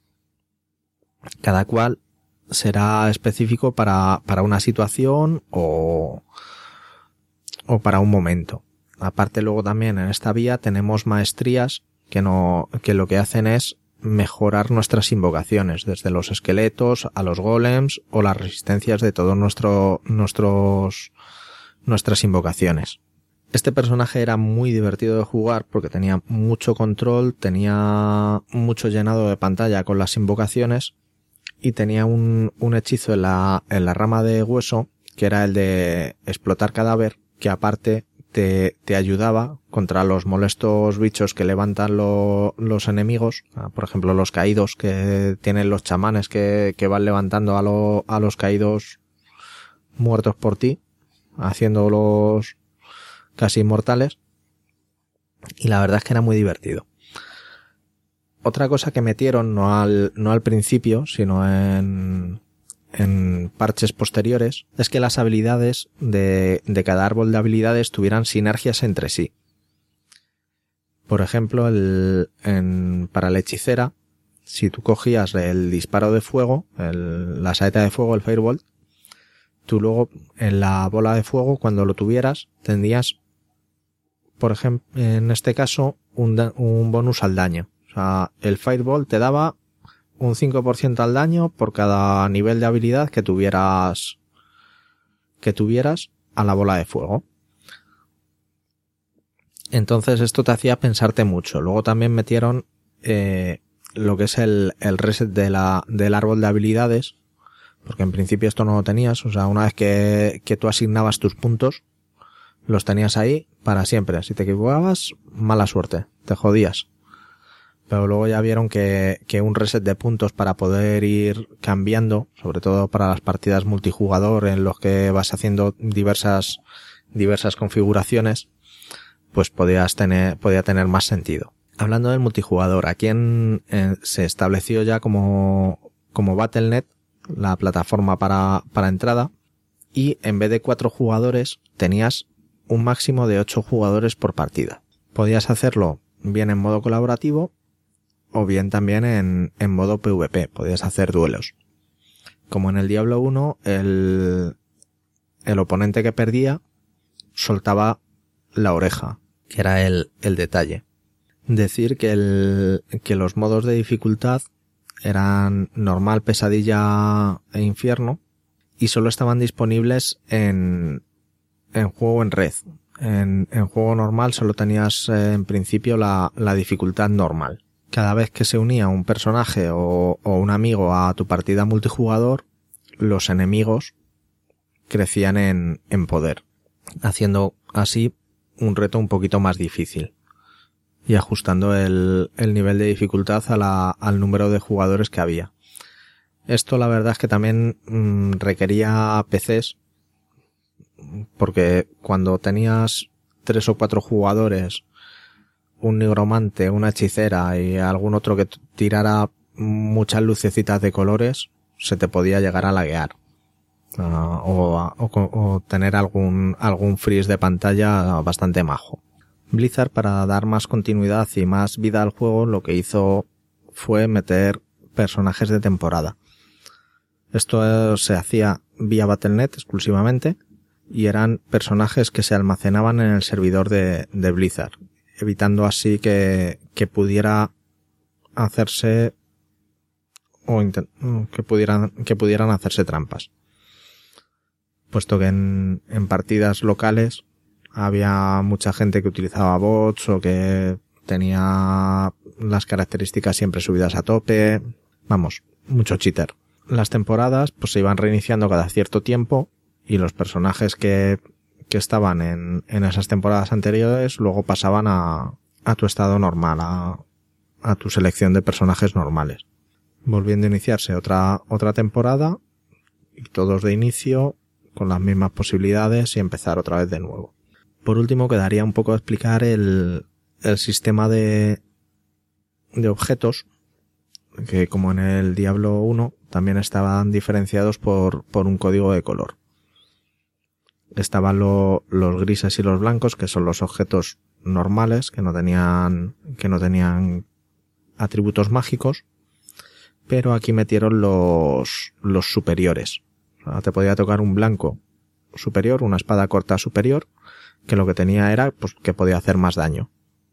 Cada cual será específico para, para una situación o, o para un momento. Aparte luego también en esta vía tenemos maestrías que no, que lo que hacen es mejorar nuestras invocaciones, desde los esqueletos a los golems o las resistencias de todos nuestro, nuestros, nuestras invocaciones. Este personaje era muy divertido de jugar porque tenía mucho control, tenía mucho llenado de pantalla con las invocaciones y tenía un, un hechizo en la, en la rama de hueso que era el de explotar cadáver, que aparte te, te ayudaba contra los molestos bichos que levantan lo, los enemigos, por ejemplo los caídos que tienen los chamanes que, que van levantando a, lo, a los caídos muertos por ti, haciéndolos casi inmortales, y la verdad es que era muy divertido. Otra cosa que metieron, no al, no al principio, sino en, en parches posteriores, es que las habilidades de, de cada árbol de habilidades tuvieran sinergias entre sí. Por ejemplo, el, en, para la hechicera, si tú cogías el disparo de fuego, el, la saeta de fuego, el firebolt, tú luego en la bola de fuego, cuando lo tuvieras, tendrías, por ejemplo, en este caso, un, un bonus al daño. O sea, el Fireball te daba un cinco por ciento al daño por cada nivel de habilidad que tuvieras, que tuvieras a la bola de fuego. Entonces esto te hacía pensarte mucho. Luego también metieron, eh, lo que es el, el reset de la, del árbol de habilidades, porque en principio esto no lo tenías. O sea, una vez que, que tú asignabas tus puntos, los tenías ahí para siempre. Si te equivocabas, mala suerte, te jodías. Pero luego ya vieron que, que un reset de puntos para poder ir cambiando, sobre todo para las partidas multijugador en los que vas haciendo diversas, diversas configuraciones, pues podías tener, podía tener más sentido. Hablando del multijugador, aquí en, en, se estableció ya como, como Battle punto net la plataforma para, para entrada, y en vez de cuatro jugadores tenías un máximo de ocho jugadores por partida. Podías hacerlo bien en modo colaborativo o bien también en, en modo PvP, podías hacer duelos. Como en el Diablo uno, el, el oponente que perdía soltaba la oreja, que era el, el detalle. Decir que el, que los modos de dificultad eran normal, pesadilla e infierno, y solo estaban disponibles en, en juego en red. En, en juego normal solo tenías eh, en principio la, la dificultad normal. Cada vez que se unía un personaje o, o un amigo a tu partida multijugador, los enemigos crecían en, en poder, haciendo así un reto un poquito más difícil y ajustando el, el nivel de dificultad a la, al número de jugadores que había. Esto la verdad es que también mmm, requería P Cs, porque cuando tenías tres o cuatro jugadores, un nigromante, una hechicera y algún otro que tirara muchas lucecitas de colores, se te podía llegar a laguear. Uh, o, o, o tener algún, algún freeze de pantalla bastante majo. Blizzard, para dar más continuidad y más vida al juego, lo que hizo fue meter personajes de temporada. Esto se hacía vía Battle punto net exclusivamente, y eran personajes que se almacenaban en el servidor de, de Blizzard, evitando así que, que pudiera hacerse o intent- que pudieran, que pudieran hacerse trampas. Puesto que en, en partidas locales había mucha gente que utilizaba bots o que tenía las características siempre subidas a tope. Vamos, mucho cheater. Las temporadas pues se iban reiniciando cada cierto tiempo, y los personajes que, que estaban en, en esas temporadas anteriores luego pasaban a, a tu estado normal, a, a tu selección de personajes normales. Volviendo a iniciarse otra, otra temporada, y todos de inicio, con las mismas posibilidades, y empezar otra vez de nuevo. Por último, quedaría un poco explicar el, el sistema de, de objetos, que como en el Diablo uno, también estaban diferenciados por, por un código de color. Estaban lo, los grises y los blancos, que son los objetos normales, que no tenían, que no tenían atributos mágicos, pero aquí metieron los, los superiores. O sea, te podía tocar un blanco superior, una espada corta superior, que lo que tenía era pues que podía hacer más daño,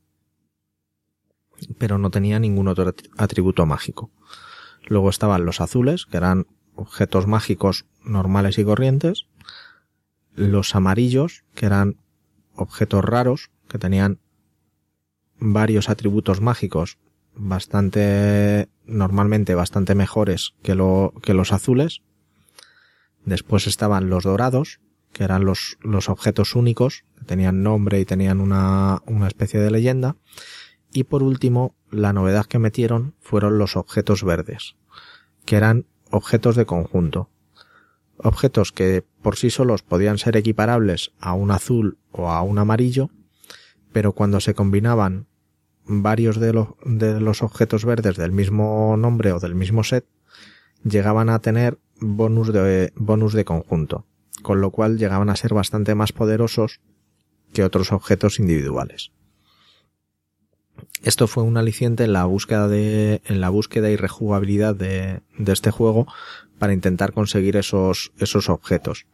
pero no tenía ningún otro atributo mágico. Luego estaban los azules, que eran objetos mágicos normales y corrientes. Los amarillos, que eran objetos raros, que tenían varios atributos mágicos bastante, normalmente bastante mejores que, lo, que los azules. Después estaban los dorados, que eran los, los objetos únicos, que tenían nombre y tenían una, una especie de leyenda. Y por último, la novedad que metieron fueron los objetos verdes, que eran objetos de conjunto. Objetos que por sí solos podían ser equiparables a un azul o a un amarillo, pero cuando se combinaban varios de los, de los objetos verdes del mismo nombre o del mismo set, llegaban a tener bonus de, bonus de conjunto, con lo cual llegaban a ser bastante más poderosos que otros objetos individuales. Esto fue un aliciente en la búsqueda de, en la búsqueda y rejugabilidad de, de este juego, para intentar conseguir esos, esos objetos.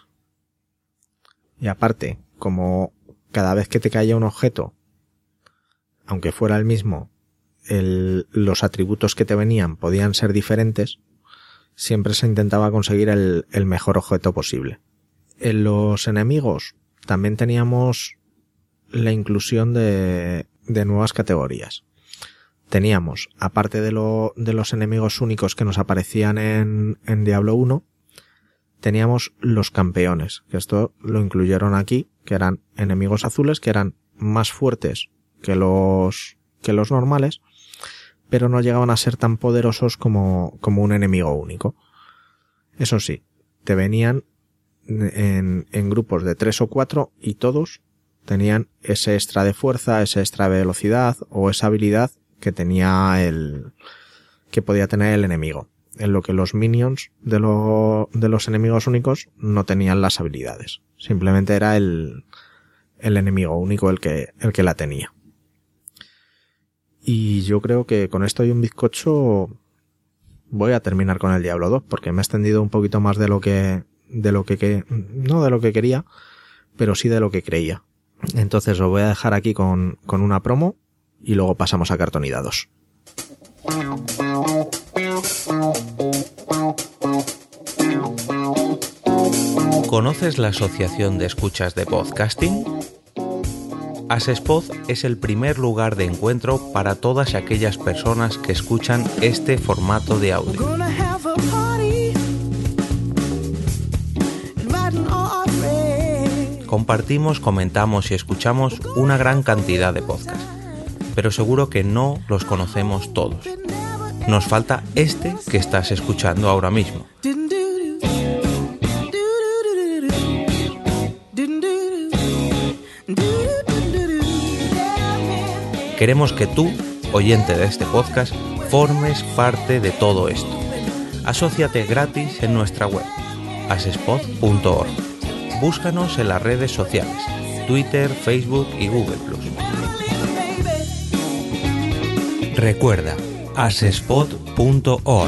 Y aparte, como cada vez que te caía un objeto, aunque fuera el mismo, el, los atributos que te venían podían ser diferentes, siempre se intentaba conseguir el, el mejor objeto posible. En los enemigos también teníamos la inclusión de, de nuevas categorías. Teníamos, aparte de, lo, de los enemigos únicos que nos aparecían en, en Diablo uno, teníamos los campeones, que esto lo incluyeron aquí, que eran enemigos azules, que eran más fuertes que los, que los normales, pero no llegaban a ser tan poderosos como, como un enemigo único. Eso sí, te venían en, en grupos de tres o cuatro, y todos tenían ese extra de fuerza, ese extra de velocidad o esa habilidad que tenía el, que podía tener el enemigo. en lo que los minions de, lo, de los enemigos únicos no tenían las habilidades. Simplemente era el, el enemigo único el que, el que la tenía. Y yo creo que con esto y un bizcocho voy a terminar con el Diablo dos, porque me he extendido un poquito más de lo que, de lo que, que no de lo que quería, pero sí de lo que creía. Entonces os voy a dejar aquí con, con una promo y luego pasamos a cartón y dados. ¿Conoces la Asociación de Escuchas de Podcasting? Asespod es el primer lugar de encuentro para todas aquellas personas que escuchan este formato de audio. Compartimos, comentamos y escuchamos una gran cantidad de podcasts, pero seguro que no los conocemos todos. Nos falta este que estás escuchando ahora mismo. Queremos que tú, oyente de este podcast, formes parte de todo esto. Asóciate gratis en nuestra web, asespod punto org. Búscanos en las redes sociales, Twitter, Facebook y Google plus. Recuerda, asespod punto org.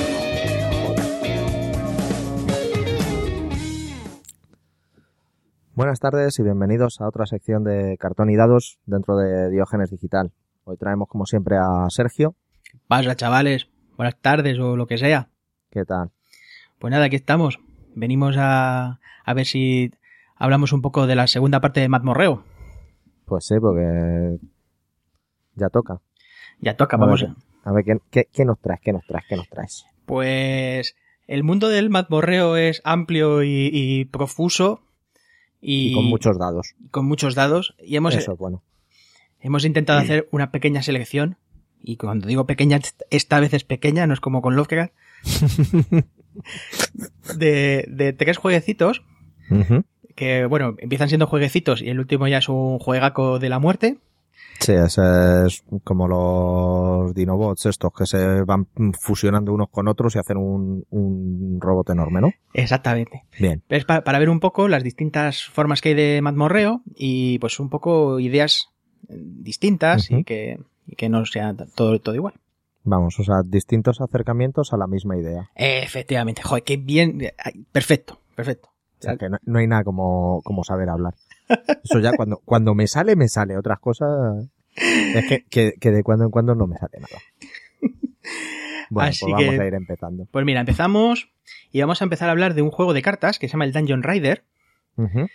Buenas tardes y bienvenidos a otra sección de cartón y dados dentro de Diógenes Digital. Hoy traemos como siempre a Sergio. ¿Qué pasa, chavales? Buenas tardes o lo que sea. ¿Qué tal? Pues nada, aquí estamos. Venimos a, a ver si hablamos un poco de la segunda parte de Mazmorreo. Pues sí, porque ya toca. Ya toca, a vamos. Ver, a ver, ¿qué, qué, ¿qué nos traes? ¿Qué nos traes? ¿Qué nos traes? Pues el mundo del Mazmorreo es amplio y, y profuso. Y, y con muchos dados. Con muchos dados. Y hemos, Eso, bueno. Hemos intentado hacer una pequeña selección. Y cuando digo pequeña, esta vez es pequeña, no es como con Lovecraft. de, de tres jueguecitos. Uh-huh. Que, bueno, empiezan siendo jueguecitos y el último ya es un juegaco de la muerte. Sí, ese es como los Dinobots estos que se van fusionando unos con otros y hacen un, un robot enorme, ¿no? Exactamente. Bien. Es para, para ver un poco las distintas formas que hay de mazmorreo y pues un poco ideas distintas uh-huh. y que, y que no sea todo, todo igual. Vamos, o sea, distintos acercamientos a la misma idea. Efectivamente. Joder, qué bien. Perfecto, perfecto. O sea, que no, no hay nada como, como saber hablar. Eso ya cuando, cuando me sale, me sale. Otras cosas es que, que, que de cuando en cuando no me sale nada. Bueno, Así pues vamos que, a ir empezando. Pues mira, empezamos y vamos a empezar a hablar de un juego de cartas que se llama el Dungeon Rider. Uh-huh.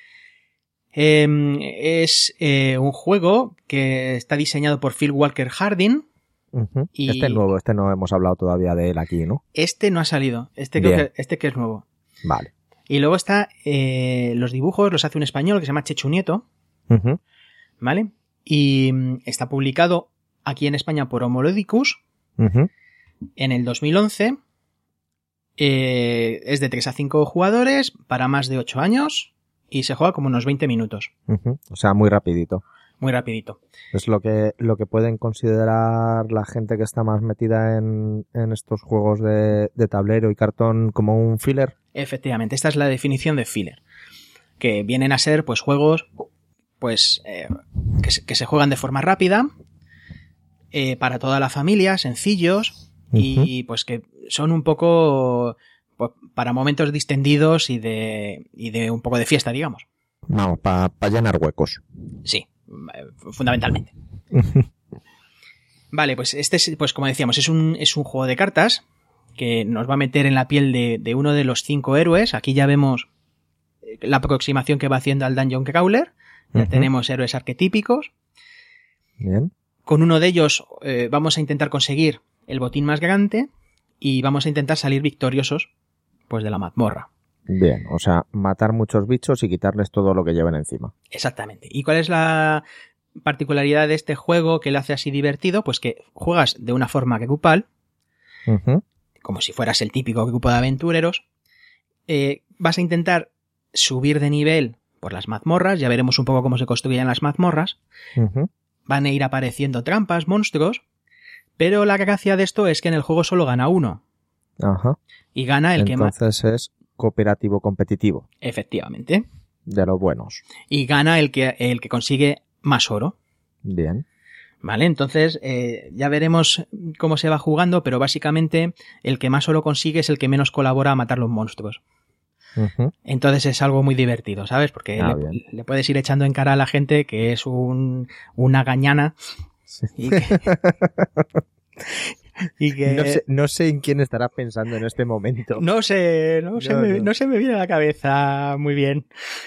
Eh, es eh, un juego que está diseñado por Phil Walker Harding. Uh-huh. Y este es nuevo, este no hemos hablado todavía de él aquí, ¿no? Este no ha salido, este creo que, este que es nuevo. Vale. Y luego está, eh, los dibujos los hace un español que se llama Chechu Nieto, uh-huh. ¿vale? Y está publicado aquí en España por Homolodicus uh-huh. en el dos mil once. Eh, es de tres a cinco jugadores para más de ocho años y se juega como unos veinte minutos. Uh-huh. O sea, muy rapidito. Muy rapidito. Es lo que, lo que pueden considerar la gente que está más metida en, en estos juegos de, de tablero y cartón como un filler. Efectivamente, esta es la definición de filler. Que vienen a ser pues juegos pues eh, que, se, que se juegan de forma rápida, eh, para toda la familia, sencillos, uh-huh. y pues que son un poco pues, para momentos distendidos y de, y de un poco de fiesta, digamos. Vamos, para pa llenar huecos. Sí. Fundamentalmente. Vale, pues este es, pues como decíamos, es un, es un juego de cartas que nos va a meter en la piel de, de uno de los cinco héroes. Aquí ya vemos la aproximación que va haciendo al Dungeon Crawler. Ya uh-huh. tenemos héroes arquetípicos. Bien. Con uno de ellos eh, vamos a intentar conseguir el botín más grande y vamos a intentar salir victoriosos pues de la mazmorra. Bien, o sea, matar muchos bichos y quitarles todo lo que lleven encima. Exactamente. ¿Y cuál es la particularidad de este juego que lo hace así divertido? Pues que juegas de una forma grupal, uh-huh. como si fueras el típico grupo de aventureros. Eh, vas a intentar subir de nivel por las mazmorras, ya veremos un poco cómo se construyen las mazmorras. Uh-huh. Van a ir apareciendo trampas, monstruos, pero la gracia de esto es que en el juego solo gana uno. Ajá. Y gana el que más... Entonces es cooperativo competitivo. Efectivamente. De los buenos. Y gana el que, el que consigue más oro. Bien. Vale, entonces eh, ya veremos cómo se va jugando, pero básicamente el que más oro consigue es el que menos colabora a matar los monstruos. Uh-huh. Entonces es algo muy divertido, ¿sabes? Porque ah, le, le puedes ir echando en cara a la gente que es un, una gañana. Sí. Y que, y que no, sé, no sé en quién estarás pensando en este momento. No sé, no, no, se, me, no. no se me viene a la cabeza muy bien.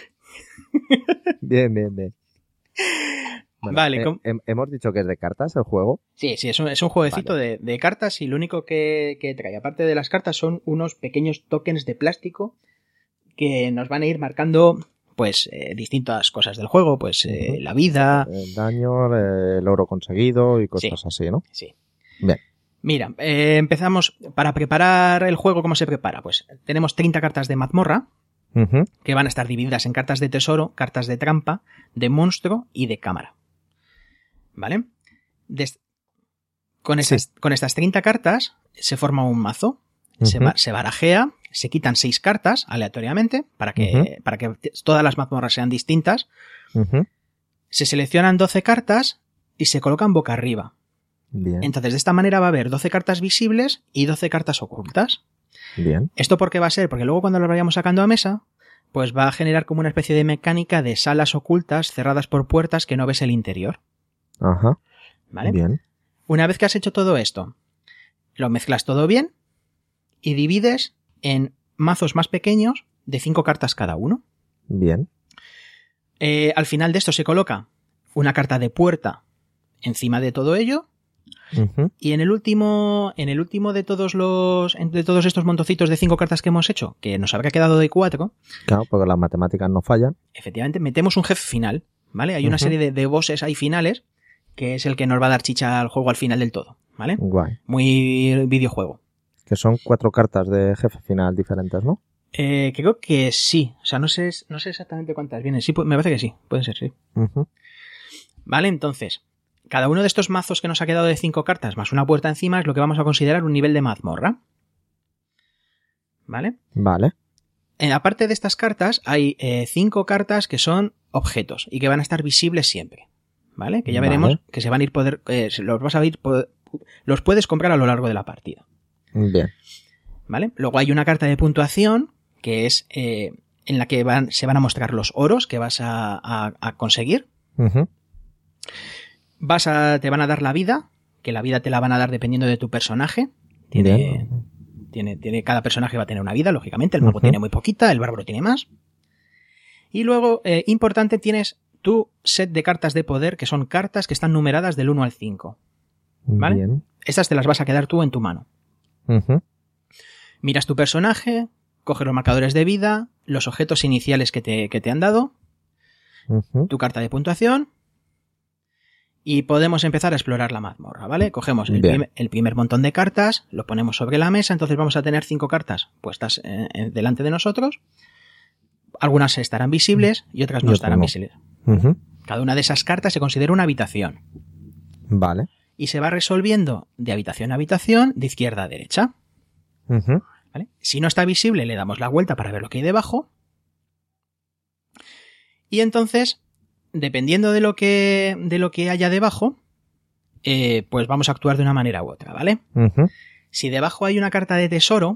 Bien, bien, bien. Bueno, vale, eh, eh, ¿hemos dicho que es de cartas el juego? Sí, sí, es un, es un jueguecito vale. de, de cartas y lo único que, que trae, aparte de las cartas, son unos pequeños tokens de plástico que nos van a ir marcando pues eh, distintas cosas del juego, pues eh, la vida... El daño, el oro conseguido y cosas sí, así, ¿no? Sí. Bien. Mira, eh, empezamos, para preparar el juego, ¿cómo se prepara? Pues tenemos treinta cartas de mazmorra, uh-huh. que van a estar divididas en cartas de tesoro, cartas de trampa, de monstruo y de cámara. ¿Vale? Des- con, esas, sí. con estas treinta cartas se forma un mazo, uh-huh. se, ba- se barajea, se quitan seis cartas aleatoriamente para que, uh-huh. para que t- todas las mazmorras sean distintas, uh-huh. se seleccionan doce cartas y se colocan boca arriba. Bien. Entonces de esta manera va a haber doce cartas visibles y doce cartas ocultas. Bien. ¿Esto por qué va a ser? Porque luego cuando lo vayamos sacando a mesa, pues va a generar como una especie de mecánica de salas ocultas cerradas por puertas que no ves el interior. Ajá. ¿Vale? Bien. Una vez que has hecho todo esto, lo mezclas todo bien y divides en mazos más pequeños de cinco cartas cada uno. Bien. Eh, al final de esto se coloca una carta de puerta encima de todo ello. Uh-huh. Y en el último, en el último de todos los, de todos estos montocitos de cinco cartas que hemos hecho, que nos habrá quedado de cuatro. Claro, porque las matemáticas no fallan. Efectivamente, metemos un jefe final, ¿vale? Hay una uh-huh. serie de, de bosses ahí finales, que es el que nos va a dar chicha al juego al final del todo, ¿vale? Guay. Muy videojuego. Que son cuatro cartas de jefe final diferentes, ¿no? Eh, creo que sí. O sea, no sé, no sé exactamente cuántas vienen. Sí, me parece que sí. Pueden ser, sí. Uh-huh. Vale, entonces, cada uno de estos mazos que nos ha quedado de cinco cartas más una puerta encima es lo que vamos a considerar un nivel de mazmorra. ¿Vale? Vale. Eh, aparte de estas cartas, hay eh, cinco cartas que son objetos y que van a estar visibles siempre. ¿Vale? Que ya veremos vale. que se van a ir poder, eh, los vas a ir, poder, los puedes comprar a lo largo de la partida. Bien. ¿Vale? Luego hay una carta de puntuación que es eh, en la que van, se van a mostrar los oros que vas a, a, a conseguir. Uh-huh. Vas a, te van a dar la vida, que la vida te la van a dar dependiendo de tu personaje. Tiene, tiene, tiene, cada personaje va a tener una vida, lógicamente. El mago uh-huh. tiene muy poquita, el bárbaro tiene más. Y luego, eh, importante, tienes tu set de cartas de poder, que son cartas que están numeradas del uno al cinco. ¿Vale? Bien. Estas te las vas a quedar tú en tu mano. Uh-huh. Miras tu personaje, coges los marcadores de vida, los objetos iniciales que te, que te han dado, uh-huh. tu carta de puntuación, y podemos empezar a explorar la mazmorra, ¿vale? Cogemos el, prim- el primer montón de cartas, lo ponemos sobre la mesa, entonces vamos a tener cinco cartas puestas eh, eh, delante de nosotros. Algunas estarán visibles y otras no y estarán no. visibles. Uh-huh. Cada una de esas cartas se considera una habitación. Vale. Y se va resolviendo de habitación a habitación, de izquierda a derecha. Uh-huh. ¿Vale? Si no está visible, le damos la vuelta para ver lo que hay debajo. Y entonces, dependiendo de lo que, de lo que haya debajo, eh, pues vamos a actuar de una manera u otra, ¿vale? Uh-huh. Si debajo hay una carta de tesoro,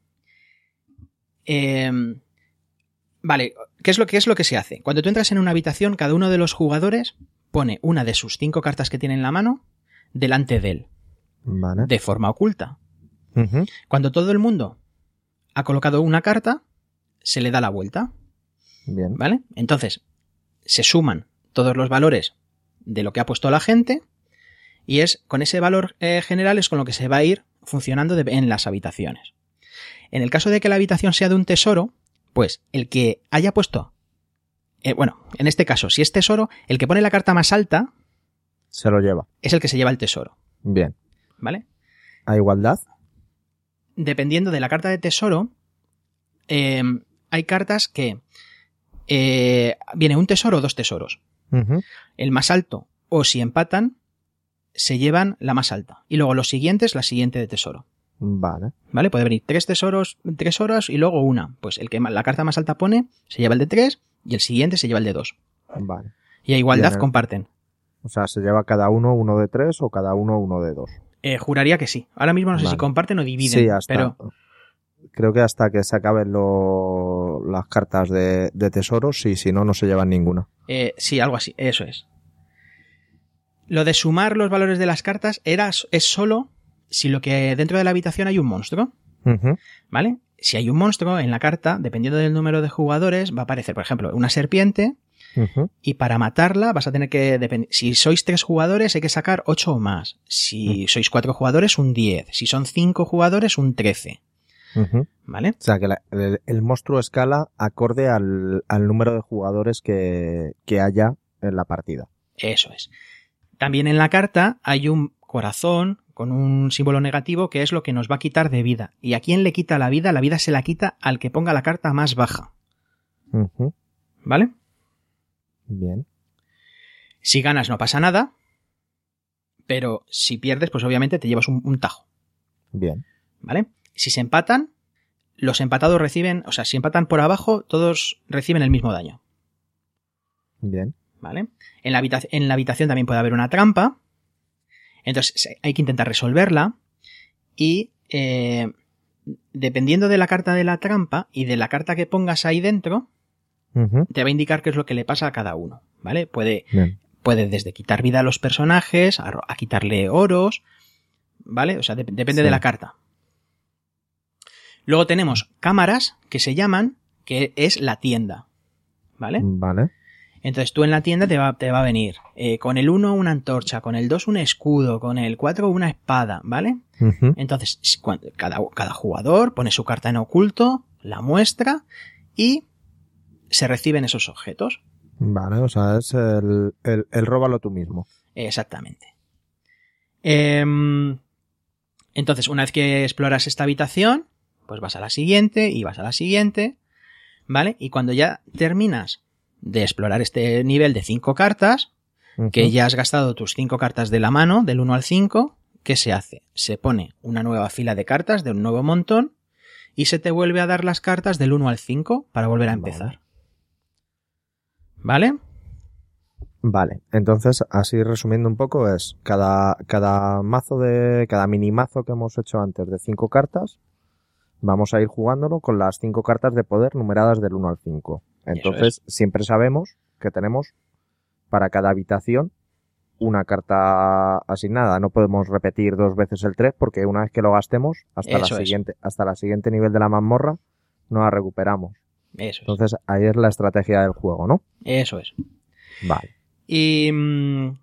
eh, vale, ¿qué es lo que es lo que se hace? Cuando tú entras en una habitación, cada uno de los jugadores pone una de sus cinco cartas que tiene en la mano delante de él, vale. de forma oculta. Uh-huh. Cuando todo el mundo ha colocado una carta, se le da la vuelta. Bien. ¿Vale? Entonces, se suman todos los valores de lo que ha puesto la gente y es con ese valor eh, general es con lo que se va a ir funcionando de, en las habitaciones. En el caso de que la habitación sea de un tesoro, pues el que haya puesto... Eh, bueno, en este caso, si es tesoro, el que pone la carta más alta... se lo lleva. Es el que se lleva el tesoro. Bien. ¿Vale? ¿A igualdad? Dependiendo de la carta de tesoro, eh, hay cartas que eh, viene un tesoro o dos tesoros. Uh-huh. El más alto, o si empatan, se llevan la más alta. Y luego los siguientes, la siguiente de tesoro. Vale. ¿Vale? Puede venir tres tesoros, tres oros y luego una. Pues el que la carta más alta pone se lleva el de tres y el siguiente se lleva el de dos. Vale. Y a igualdad Bien, comparten. O sea, ¿se lleva cada uno uno de tres o cada uno uno de dos? Eh, juraría que sí. Ahora mismo no sé Vale. si comparten o dividen. Sí, hasta, pero creo que hasta que se acaben lo, las cartas de, de tesoros y si no, no se llevan ninguna. eh, sí, algo así. Eso es. Lo de sumar los valores de las cartas era, es solo si lo que dentro de la habitación hay un monstruo. Uh-huh. ¿Vale? Si hay un monstruo en la carta, dependiendo del número de jugadores, va a aparecer, por ejemplo, una serpiente. Uh-huh. Y para matarla vas a tener que... Depend- si sois tres jugadores hay que sacar ocho o más. Si uh-huh. sois cuatro jugadores, un diez. Si son cinco jugadores, un trece. Uh-huh. ¿Vale? O sea, que la, el, el monstruo escala acorde al, al número de jugadores que, que haya en la partida. Eso es. También en la carta hay un corazón con un símbolo negativo que es lo que nos va a quitar de vida. ¿Y a quién le quita la vida? La vida se la quita al que ponga la carta más baja. Uh-huh. ¿Vale? Bien. Si ganas no pasa nada, pero si pierdes, pues obviamente te llevas un, un tajo. Bien. ¿Vale? Si se empatan, los empatados reciben, o sea, si empatan por abajo, todos reciben el mismo daño. Bien. ¿Vale? En la, habita- en la habitación también puede haber una trampa, entonces hay que intentar resolverla y eh, dependiendo de la carta de la trampa y de la carta que pongas ahí dentro, uh-huh. te va a indicar qué es lo que le pasa a cada uno, ¿vale? Puede, Bien. puede desde quitar vida a los personajes, a, a quitarle oros, ¿vale? O sea, de- depende Sí. de la carta. Luego tenemos cámaras que se llaman, que es la tienda, ¿vale? Vale. Entonces tú en la tienda te va, te va a venir eh, con el uno una antorcha, con el dos un escudo, con el cuatro una espada, ¿vale? Uh-huh. Entonces si- cuando- cada, cada jugador pone su carta en oculto, la muestra y se reciben esos objetos. Vale, o sea, es el, el, el róbalo tú mismo. Exactamente. Em, entonces, una vez que exploras esta habitación, pues vas a la siguiente y vas a la siguiente, ¿vale? Y cuando ya terminas de explorar este nivel de cinco cartas, Uh-huh. que ya has gastado tus cinco cartas de la mano, del uno al cinco, ¿qué se hace? Se pone una nueva fila de cartas de un nuevo montón y se te vuelve a dar las cartas del uno al cinco para volver a empezar. ¿Vale? Vale, entonces, así resumiendo un poco, es cada, cada mazo de, cada mini mazo que hemos hecho antes de cinco cartas, vamos a ir jugándolo con las cinco cartas de poder numeradas del uno al cinco. Entonces, siempre sabemos que tenemos para cada habitación una carta asignada. No podemos repetir dos veces el tres porque una vez que lo gastemos, hasta la Eso es. siguiente, hasta la siguiente nivel de la mazmorra, no la recuperamos. Eso es. Entonces, ahí es la estrategia del juego, ¿no? Eso es. Vale. Y mm,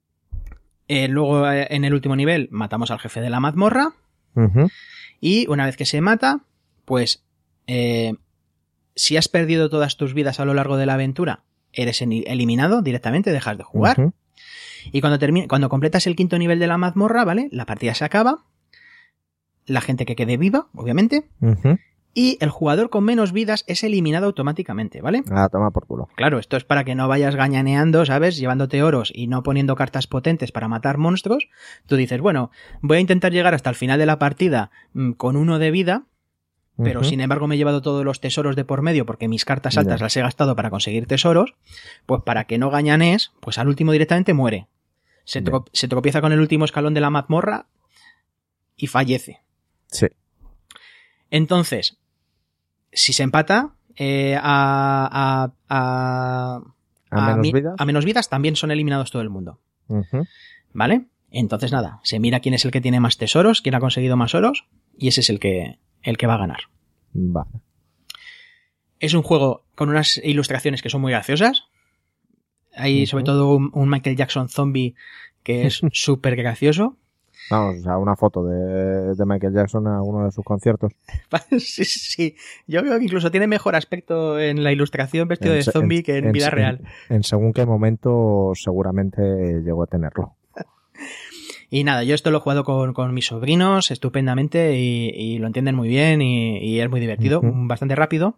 eh, luego eh, en el último nivel matamos al jefe de la mazmorra. Uh-huh. Y una vez que se mata, pues eh, si has perdido todas tus vidas a lo largo de la aventura, eres en- eliminado directamente, dejas de jugar. Uh-huh. Y cuando termine, cuando completas el quinto nivel de la mazmorra, ¿vale? La partida se acaba. La gente que quede viva, obviamente. Uh-huh. Y el jugador con menos vidas es eliminado automáticamente, ¿vale? Ah, toma por culo. Claro, esto es para que no vayas gañaneando, ¿sabes? Llevándote oros y no poniendo cartas potentes para matar monstruos. Tú dices, bueno, voy a intentar llegar hasta el final de la partida mmm, con uno de vida, pero Uh-huh. sin embargo me he llevado todos los tesoros de por medio porque mis cartas altas Ya. las he gastado para conseguir tesoros. Pues para que no gañanees, pues al último directamente muere. Se, tro- se tropieza con el último escalón de la mazmorra y fallece. Sí. Entonces, si se empata eh, a, a, a, ¿A menos mi- vidas? a menos vidas, también son eliminados todo el mundo. Uh-huh. ¿Vale? Entonces, nada, se mira quién es el que tiene más tesoros, quién ha conseguido más oros, y ese es el que, el que va a ganar. Vale. Es un juego con unas ilustraciones que son muy graciosas. Hay Ujú. sobre todo un, un Michael Jackson zombie que es súper gracioso. Vamos, o sea, una foto de, de Michael Jackson a uno de sus conciertos. Sí, sí. Yo creo que incluso tiene mejor aspecto en la ilustración vestido de se- zombie que en, vida se- real. En según qué momento seguramente llegó a tenerlo. Y nada, yo esto lo he jugado con, con mis sobrinos estupendamente y, y lo entienden muy bien y, y es muy divertido, Ujú. bastante rápido.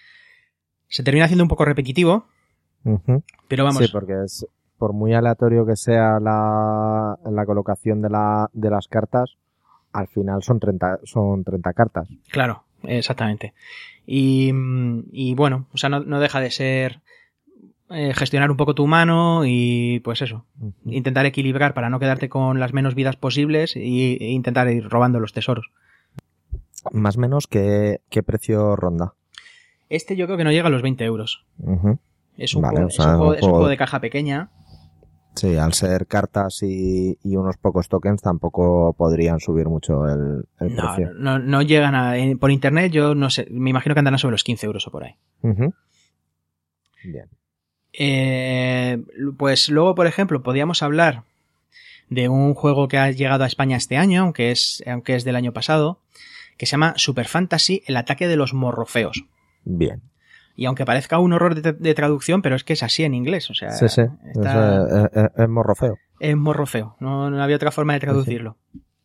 Se termina haciendo un poco repetitivo, Ujú. pero vamos, Sí, porque es por muy aleatorio que sea la, la colocación de, la, de las cartas, al final son treinta, son treinta cartas. Claro, exactamente. Y, y bueno, o sea, no, no deja de ser eh, gestionar un poco tu mano y pues eso, uh-huh. intentar equilibrar para no quedarte con las menos vidas posibles y, e intentar ir robando los tesoros. Más o menos, ¿qué, qué precio ronda? Este yo creo que no llega a los veinte euros. Uh-huh. Es, un vale, juego, o sea, es, un juego, un es un juego juego de caja pequeña. Sí, al ser cartas y, y unos pocos tokens tampoco podrían subir mucho el, el no, precio. No, no llegan a... Por internet yo no sé, me imagino que andarán sobre los quince euros o por ahí. Uh-huh. Bien. Eh, pues luego, por ejemplo, podríamos hablar de un juego que ha llegado a España este año, aunque es, aunque es del año pasado, que se llama Super Fantasy, el ataque de los morrofeos. Bien. Y aunque parezca un horror de, de traducción, pero es que es así en inglés. O sea, sí, sí. Está... Es, es, es morrofeo. Es morrofeo. No, no había otra forma de traducirlo. Sí, sí.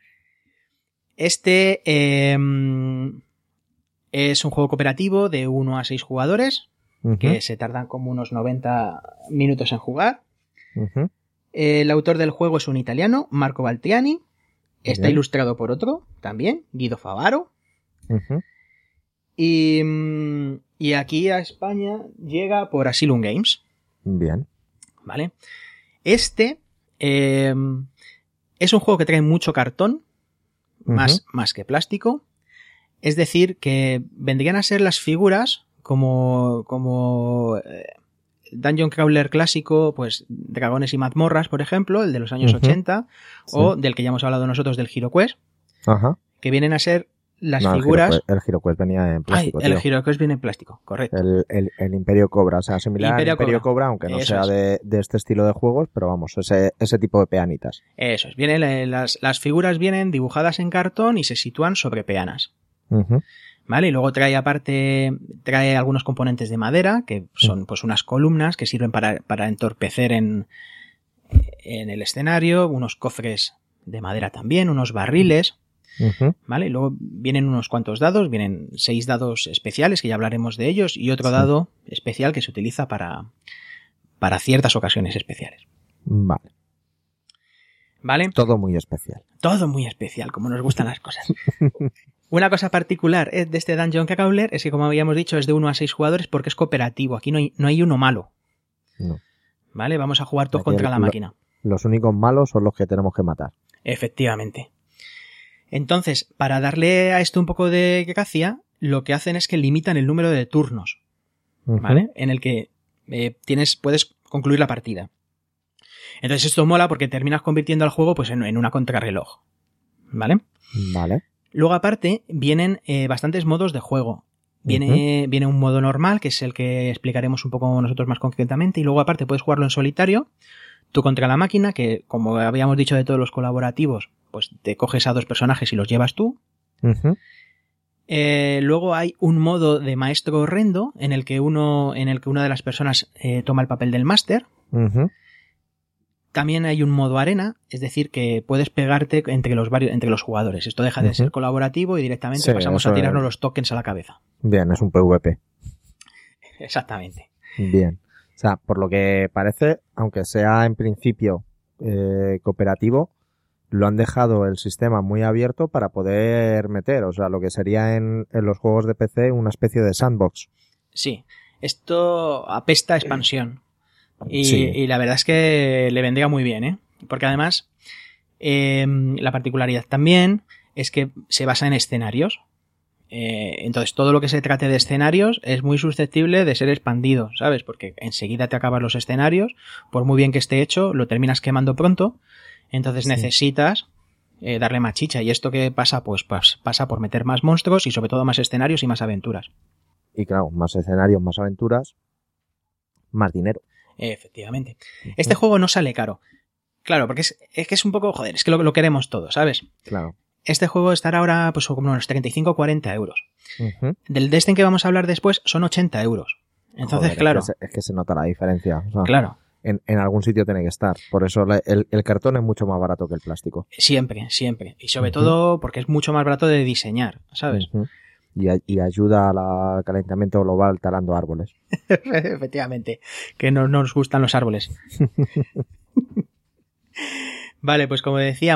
Este eh, es un juego cooperativo de uno a seis jugadores, uh-huh. que se tardan como unos noventa minutos en jugar. Uh-huh. El autor del juego es un italiano, Marco Baltriani. Está Bien. ilustrado por otro, también, Guido Favaro. Uh-huh. Y, y aquí a España llega por Asylum Games. Bien. ¿Vale? Este eh, es un juego que trae mucho cartón, uh-huh. más, más que plástico. Es decir, que vendrían a ser las figuras como, como eh, Dungeon Crawler clásico, pues Dragones y Mazmorras, por ejemplo, el de los años uh-huh. ochenta, sí. o del que ya hemos hablado nosotros, del HeroQuest, Ajá. que vienen a ser las no, figuras... El HeroQuest venía en plástico. Ay, el HeroQuest viene en plástico, correcto. El, el, el Imperio Cobra, o sea, similar Imperio al Imperio Cobra, Cobra aunque no Eso sea es. de, de este estilo de juegos, pero vamos, ese, ese tipo de peanitas. Eso es, vienen, las, las figuras vienen dibujadas en cartón y se sitúan sobre peanas. Uh-huh. ¿Vale? Y luego trae aparte, trae algunos componentes de madera, que son uh-huh. pues unas columnas que sirven para, para entorpecer en, en el escenario, unos cofres de madera también, unos barriles... Uh-huh. ¿Vale? Luego vienen unos cuantos dados, vienen seis dados especiales, que ya hablaremos de ellos, y otro sí. dado especial que se utiliza para, para ciertas ocasiones especiales. Vale. ¿Vale? Todo muy especial. Todo muy especial, como nos gustan las cosas. Una cosa particular de este Dungeon Crawler es que, como habíamos dicho, es de uno a seis jugadores porque es cooperativo. Aquí no hay, no hay uno malo. No. ¿Vale? Vamos a jugar todos Aquí contra el, la máquina. Los únicos malos son los que tenemos que matar. Efectivamente. Entonces, para darle a esto un poco de gracia, lo que hacen es que limitan el número de turnos, uh-huh. ¿vale? En el que eh, tienes, puedes concluir la partida. Entonces esto mola porque terminas convirtiendo al juego pues en, en una contrarreloj, ¿vale? Vale. Luego aparte vienen eh, bastantes modos de juego. Viene, uh-huh. viene un modo normal, que es el que explicaremos un poco nosotros más concretamente, y luego aparte puedes jugarlo en solitario, tú contra la máquina, que como habíamos dicho de todos los colaborativos, pues te coges a dos personajes y los llevas tú. Uh-huh. Eh, luego hay un modo de maestro horrendo en el que uno, en el que una de las personas eh, toma el papel del máster. Uh-huh. También hay un modo arena, es decir, que puedes pegarte entre los varios, entre los jugadores. Esto deja de uh-huh. ser colaborativo y directamente sí, pasamos a tirarnos es... los tokens a la cabeza. Bien, es un PvP. Exactamente. Bien. O sea, por lo que parece, aunque sea en principio eh, cooperativo, lo han dejado el sistema muy abierto para poder meter, o sea, lo que sería en, en los juegos de P C una especie de sandbox. Sí, esto apesta a expansión. Y, sí. y la verdad es que le vendría muy bien, ¿eh? Porque además, eh, la particularidad también es que se basa en escenarios. Eh, entonces, todo lo que se trate de escenarios es muy susceptible de ser expandido, ¿sabes? Porque enseguida te acabas los escenarios, por muy bien que esté hecho, lo terminas quemando pronto. Entonces sí. necesitas eh, darle más chicha. ¿Y esto qué pasa? Pues, pues pasa por meter más monstruos y sobre todo más escenarios y más aventuras. Y claro, más escenarios, más aventuras, más dinero. Efectivamente. Este juego no sale caro. Claro, porque es, es que es un poco, joder, es que lo, lo queremos todo, ¿sabes? Claro. Este juego estará ahora pues como unos treinta y cinco a cuarenta euros. Uh-huh. Del de este en que vamos a hablar después son ochenta euros. Entonces, joder, claro. Es que, se, es que se nota la diferencia. O sea, claro. En, en algún sitio tiene que estar. Por eso la, el, el cartón es mucho más barato que el plástico. Siempre, siempre. Y sobre uh-huh. todo porque es mucho más barato de diseñar, ¿sabes? Uh-huh. Y, y ayuda al calentamiento global talando árboles. Efectivamente, que no, no nos gustan los árboles. Vale, pues como decíamos,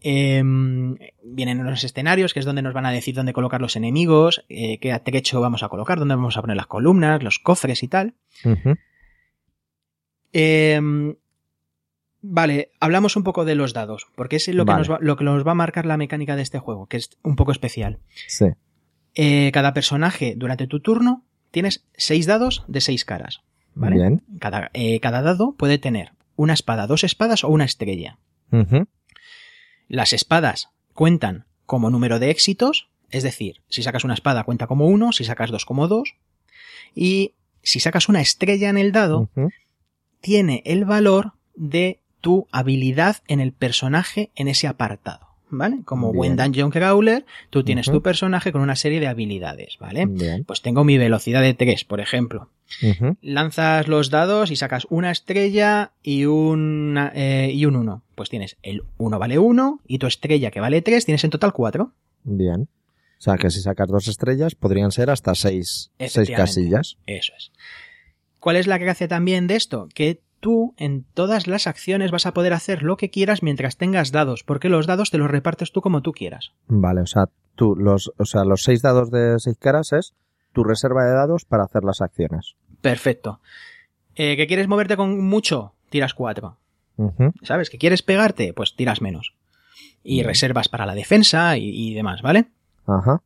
Eh, vienen unos escenarios, que es donde nos van a decir dónde colocar los enemigos, eh, qué trecho vamos a colocar, dónde vamos a poner las columnas, los cofres y tal. Ujú. Eh, vale, hablamos un poco de los dados, porque es lo que, Vale. nos va, lo que nos va a marcar la mecánica de este juego, que es un poco especial. Sí. Eh, cada personaje, durante tu turno, tienes seis dados de seis caras. ¿Vale? Bien. Cada, eh, cada dado puede tener una espada, dos espadas o una estrella. Ujú. Las espadas cuentan como número de éxitos, es decir, si sacas una espada cuenta como uno, si sacas dos como dos, y si sacas una estrella en el dado, Ujú. tiene el valor de tu habilidad en el personaje en ese apartado, ¿vale? Como Bien. buen Dungeon Crawler, tú tienes Ujú. tu personaje con una serie de habilidades, ¿vale? Bien. Pues tengo mi velocidad de tres, por ejemplo. Ujú. Lanzas los dados y sacas una estrella y, una, eh, y un uno. Pues tienes el uno vale uno y tu estrella que vale tres, tienes en total cuatro. Bien. O sea, que si sacas dos estrellas, podrían ser hasta seis, seis Efectivamente. casillas. Eso es. ¿Cuál es la gracia también de esto? Que tú en todas las acciones vas a poder hacer lo que quieras mientras tengas dados, porque los dados te los repartes tú como tú quieras. Vale, o sea, tú, los, o sea, los seis dados de seis caras es tu reserva de dados para hacer las acciones. Perfecto. Eh, ¿Que quieres moverte con mucho? Tiras cuatro. Ujú. ¿Sabes? ¿Que quieres pegarte? Pues tiras menos. Y Bien. reservas para la defensa y, y demás, ¿vale? Ajá.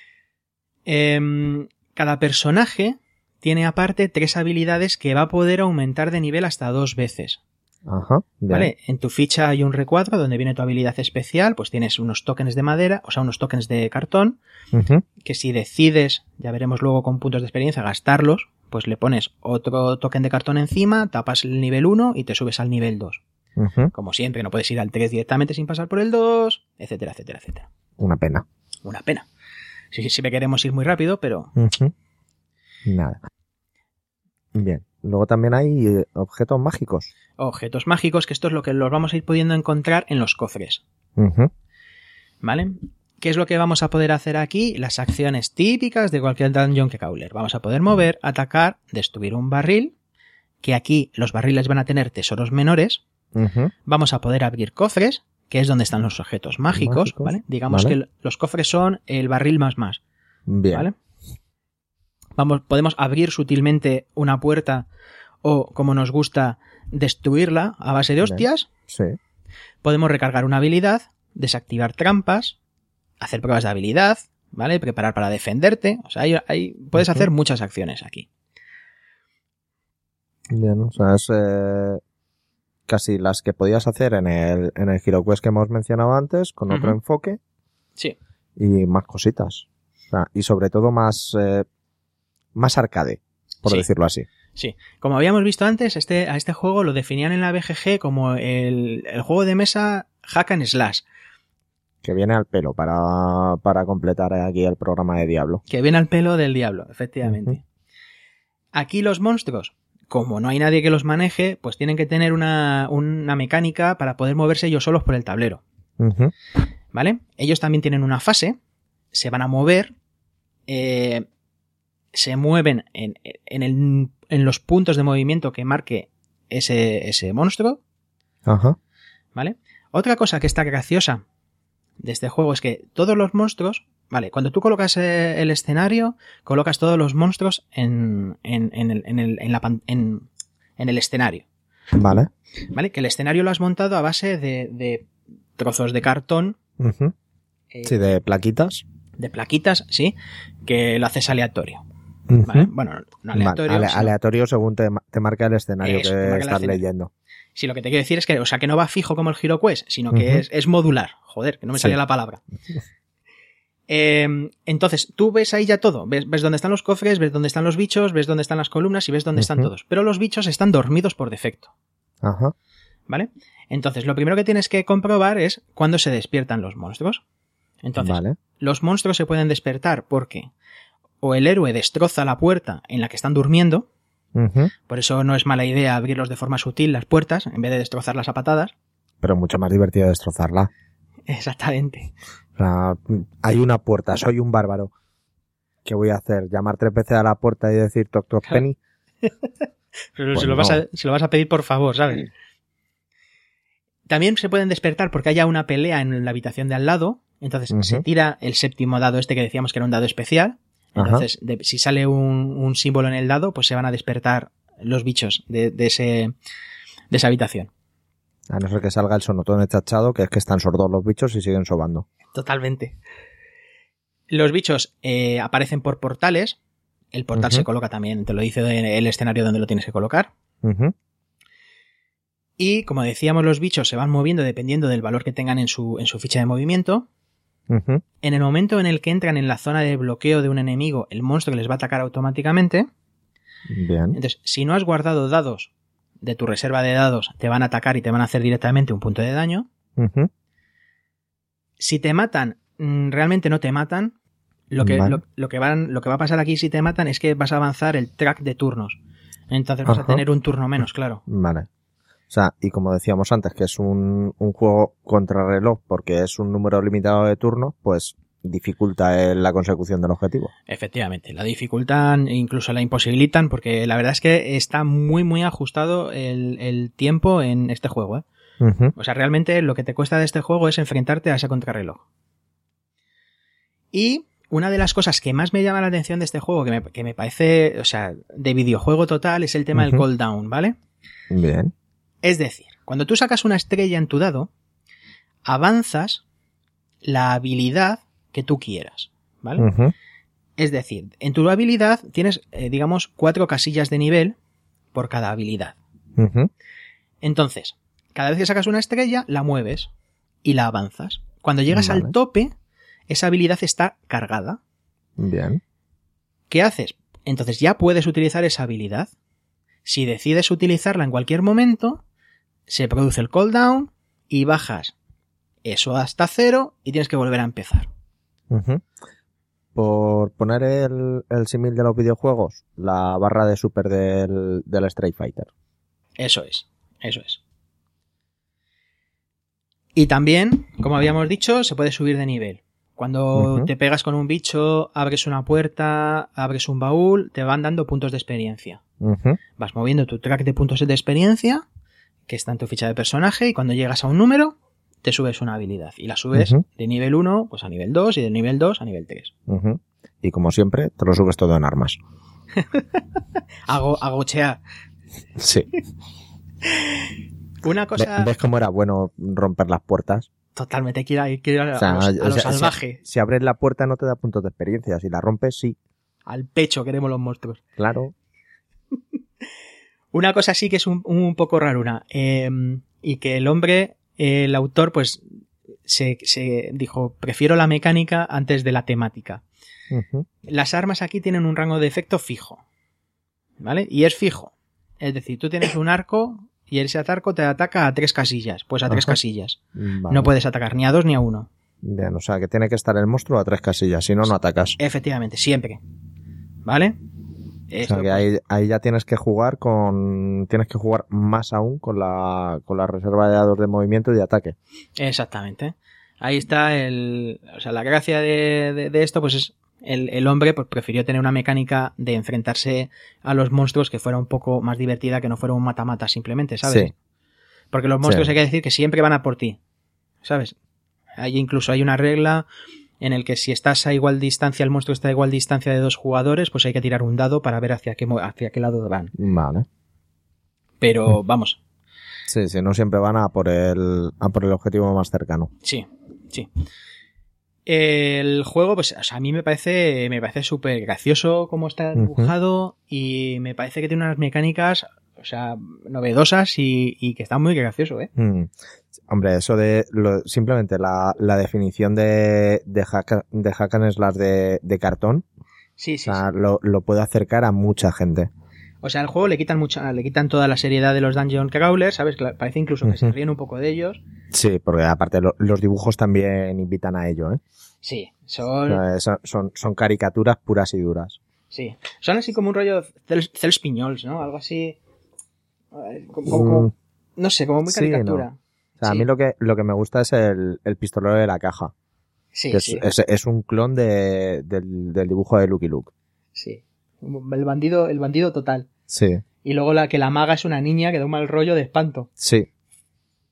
Em, cada personaje tiene aparte tres habilidades que va a poder aumentar de nivel hasta dos veces. Ajá. Bien. ¿Vale? En tu ficha hay un recuadro donde viene tu habilidad especial, pues tienes unos tokens de madera, o sea, unos tokens de cartón, Ujú. que si decides, ya veremos luego con puntos de experiencia, gastarlos, pues le pones otro token de cartón encima, tapas el nivel uno y te subes al nivel dos. Ujú. Como siempre, no puedes ir al tres directamente sin pasar por el dos, etcétera, etcétera, etcétera. Una pena. Una pena. Sí, sí, me queremos ir muy rápido, pero... Ujú. Nada. Bien. Luego también hay eh, objetos mágicos. Objetos mágicos, que esto es lo que los vamos a ir pudiendo encontrar en los cofres. Ujú. ¿Vale? ¿Qué es lo que vamos a poder hacer aquí? Las acciones típicas de cualquier Dungeon Crawler. Vamos a poder mover, atacar, destruir un barril, que aquí los barriles van a tener tesoros menores. Ujú. Vamos a poder abrir cofres, que es donde están los objetos mágicos, Mágicos, ¿vale? Digamos vale. que el- los cofres son el barril más más, Bien. ¿vale? Vamos, podemos abrir sutilmente una puerta o, como nos gusta, destruirla a base de hostias. Sí. Podemos recargar una habilidad, desactivar trampas, hacer pruebas de habilidad, ¿vale? Preparar para defenderte. O sea, hay, hay- puedes Ujú. hacer muchas acciones aquí. Bien. O sea, es eh, casi las que podías hacer en el, en el HeroQuest que hemos mencionado antes, con otro Ujú. enfoque Sí. y más cositas. O sea, y sobre todo más, eh, más arcade, por Sí. decirlo así. Sí, como habíamos visto antes, este, a este juego lo definían en la B G G como el, el juego de mesa hack and slash, Que viene al pelo para, para completar aquí el programa de Diablo. que viene al pelo del diablo, efectivamente. Ujú. Aquí los monstruos, como no hay nadie que los maneje, pues tienen que tener una, una mecánica para poder moverse ellos solos por el tablero, Ujú. ¿vale? Ellos también tienen una fase, se van a mover, eh, se mueven en, en, el, en los puntos de movimiento que marque ese, ese monstruo, Ajá. ¿vale? Otra cosa que está graciosa de este juego es que todos los monstruos, vale, cuando tú colocas eh, el escenario, colocas todos los monstruos en, en, en, el, en, el, en, la, pan- en, en el escenario, Vale. ¿vale? Que el escenario lo has montado a base de, de trozos de cartón, Ujú. eh, Sí, de plaquitas. de plaquitas, sí, que lo haces aleatorio. Ujú. ¿Vale? Bueno, no aleatorio. Vale, ale- sino- aleatorio según te, ma- te marca el escenario Eso, te que marca el estás escenario. leyendo. Sí, lo que te quiero decir es que, o sea, que no va fijo como el HeroQuest, sino que Ujú. es, es modular. Joder, que no me Sí. salía la palabra. Eh, entonces, tú ves ahí ya todo. Ves, ves dónde están los cofres, ves dónde están los bichos, ves dónde están las columnas y ves dónde están Ujú. todos. Pero los bichos están dormidos por defecto, Ajá. ¿vale? Entonces, lo primero que tienes que comprobar es cuándo se despiertan los monstruos. Entonces, Vale. los monstruos se pueden despertar porque o el héroe destroza la puerta en la que están durmiendo, Ujú. por eso no es mala idea abrirlos de forma sutil las puertas en vez de destrozarlas a patadas. Pero mucho más divertido destrozarla. Exactamente. O sea, hay una puerta, soy un bárbaro. ¿Qué voy a hacer? ¿Llamar tres veces a la puerta y decir toc toc penny? Pero Pues se, lo vas no. a, se lo vas a pedir por favor, ¿sabes? También se pueden despertar porque haya una pelea en la habitación de al lado. Entonces uh-huh. se tira el séptimo dado este que decíamos que era un dado especial. Entonces, de, si sale un, un símbolo en el dado, pues se van a despertar los bichos de, de, ese, de esa habitación. A no ser que salga el sonotón echachado, que es que están sordos los bichos y siguen sobando. Totalmente. Los bichos eh, aparecen por portales. El portal uh-huh. se coloca también, te lo dice el escenario donde lo tienes que colocar. Uh-huh. Y, como decíamos, los bichos se van moviendo dependiendo del valor que tengan en su, en su ficha de movimiento. Uh-huh. En el momento en el que entran en la zona de bloqueo de un enemigo, el monstruo les va a atacar automáticamente. Bien. Entonces, si no has guardado dados de tu reserva de dados, te van a atacar y te van a hacer directamente un punto de daño. Uh-huh. Si te matan, realmente no te matan. Lo que, vale. lo, lo, que van, lo que va a pasar aquí si te matan es que vas a avanzar el track de turnos. Entonces vas uh-huh. a tener un turno menos, claro. Vale. O sea, y como decíamos antes, que es un, un juego contrarreloj porque es un número limitado de turnos, pues dificulta la consecución del objetivo. Efectivamente, la dificultan e incluso la imposibilitan porque la verdad es que está muy muy ajustado el, el tiempo en este juego, ¿eh? Uh-huh. O sea, realmente lo que te cuesta de este juego es enfrentarte a ese contrarreloj. Y una de las cosas que más me llama la atención de este juego, que me, que me parece, o sea, de videojuego total, es el tema uh-huh. del cooldown, ¿vale? Bien. Es decir, cuando tú sacas una estrella en tu dado, avanzas la habilidad que tú quieras, ¿vale? Uh-huh. Es decir, en tu habilidad tienes, eh, digamos, cuatro casillas de nivel por cada habilidad. Uh-huh. Entonces, cada vez que sacas una estrella, la mueves y la avanzas. Cuando llegas vale. al tope, esa habilidad está cargada. Bien. ¿Qué haces? Entonces ya puedes utilizar esa habilidad. Si decides utilizarla en cualquier momento, se produce el cooldown y bajas eso hasta cero y tienes que volver a empezar. Uh-huh. Por poner el, el símil de los videojuegos, la barra de super del, del Street Fighter. Eso es, eso es. Y también, como habíamos dicho, se puede subir de nivel. Cuando uh-huh. te pegas con un bicho, abres una puerta, abres un baúl, te van dando puntos de experiencia. Uh-huh. Vas moviendo tu track de puntos de experiencia, que está en tu ficha de personaje, y cuando llegas a un número, te subes una habilidad. Y la subes uh-huh. de nivel uno pues a nivel dos y de nivel dos a nivel tres. Uh-huh. Y como siempre, te lo subes todo en armas. Hago, agochear. Sí. Una cosa... ¿Ves cómo era bueno romper las puertas? Totalmente, hay que ir a, hay que ir a, o sea, a, los, a lo o sea, salvaje. Si, si abres la puerta no te da puntos de experiencia, si la rompes, sí. Al pecho queremos los monstruos. Claro. Una cosa sí que es un, un poco raruna, eh, y que el hombre, eh, el autor, pues se, se dijo, prefiero la mecánica antes de la temática. Uh-huh. Las armas aquí tienen un rango de efecto fijo, ¿vale? Y es fijo. Es decir, tú tienes un arco... Y ese arco te ataca a tres casillas. Pues a Ajá. tres casillas. Vale. No puedes atacar ni a dos ni a uno. Bien, o sea que tiene que estar el monstruo a tres casillas, si no, no atacas. Efectivamente, siempre. ¿Vale? Esto, o sea que pues... ahí, ahí ya tienes que jugar con... Tienes que jugar más aún con la, con la reserva de dados de movimiento y de ataque. Exactamente. Ahí está el... O sea, la gracia de, de, de esto, pues es... El, el hombre pues prefirió tener una mecánica de enfrentarse a los monstruos que fuera un poco más divertida, que no fuera un mata-mata simplemente, ¿sabes? Sí. Porque los monstruos sí. hay que decir que siempre van a por ti, ¿sabes? Hay incluso hay una regla en el que si estás a igual distancia, el monstruo está a igual distancia de dos jugadores, pues hay que tirar un dado para ver hacia qué, hacia qué lado van. Vale. Pero vamos. Sí, sí, no siempre van a por el, a por el objetivo más cercano. Sí, sí. El juego, pues o sea, a mí me parece me parece súper gracioso cómo está dibujado, uh-huh. y me parece que tiene unas mecánicas, o sea, novedosas y, y que está muy gracioso, ¿eh? Mm. Hombre, eso de lo, simplemente la, la definición de de hack, de hack and slash de, de cartón, sí, sí, o sea, sí. Lo, lo puede acercar a mucha gente. O sea, al juego le quitan mucha, le quitan toda la seriedad de los Dungeon Crawlers, ¿sabes? Parece incluso que uh-huh. se ríen un poco de ellos. Sí, porque aparte lo, los dibujos también invitan a ello, ¿eh? Sí, son... O sea, son, son caricaturas puras y duras. Sí, son así como un rollo Cels Piñols, ¿no? Algo así... Como, como, mm. No sé, como muy caricatura. Sí, no. O sea, sí. A mí lo que, lo que me gusta es el, el pistolero de la caja. Sí, que sí. Es, es, es un clon de, del, del dibujo de Lucky Luke. Sí. El bandido, el bandido total. Sí. Y luego la que la maga es una niña que da un mal rollo de espanto. Sí.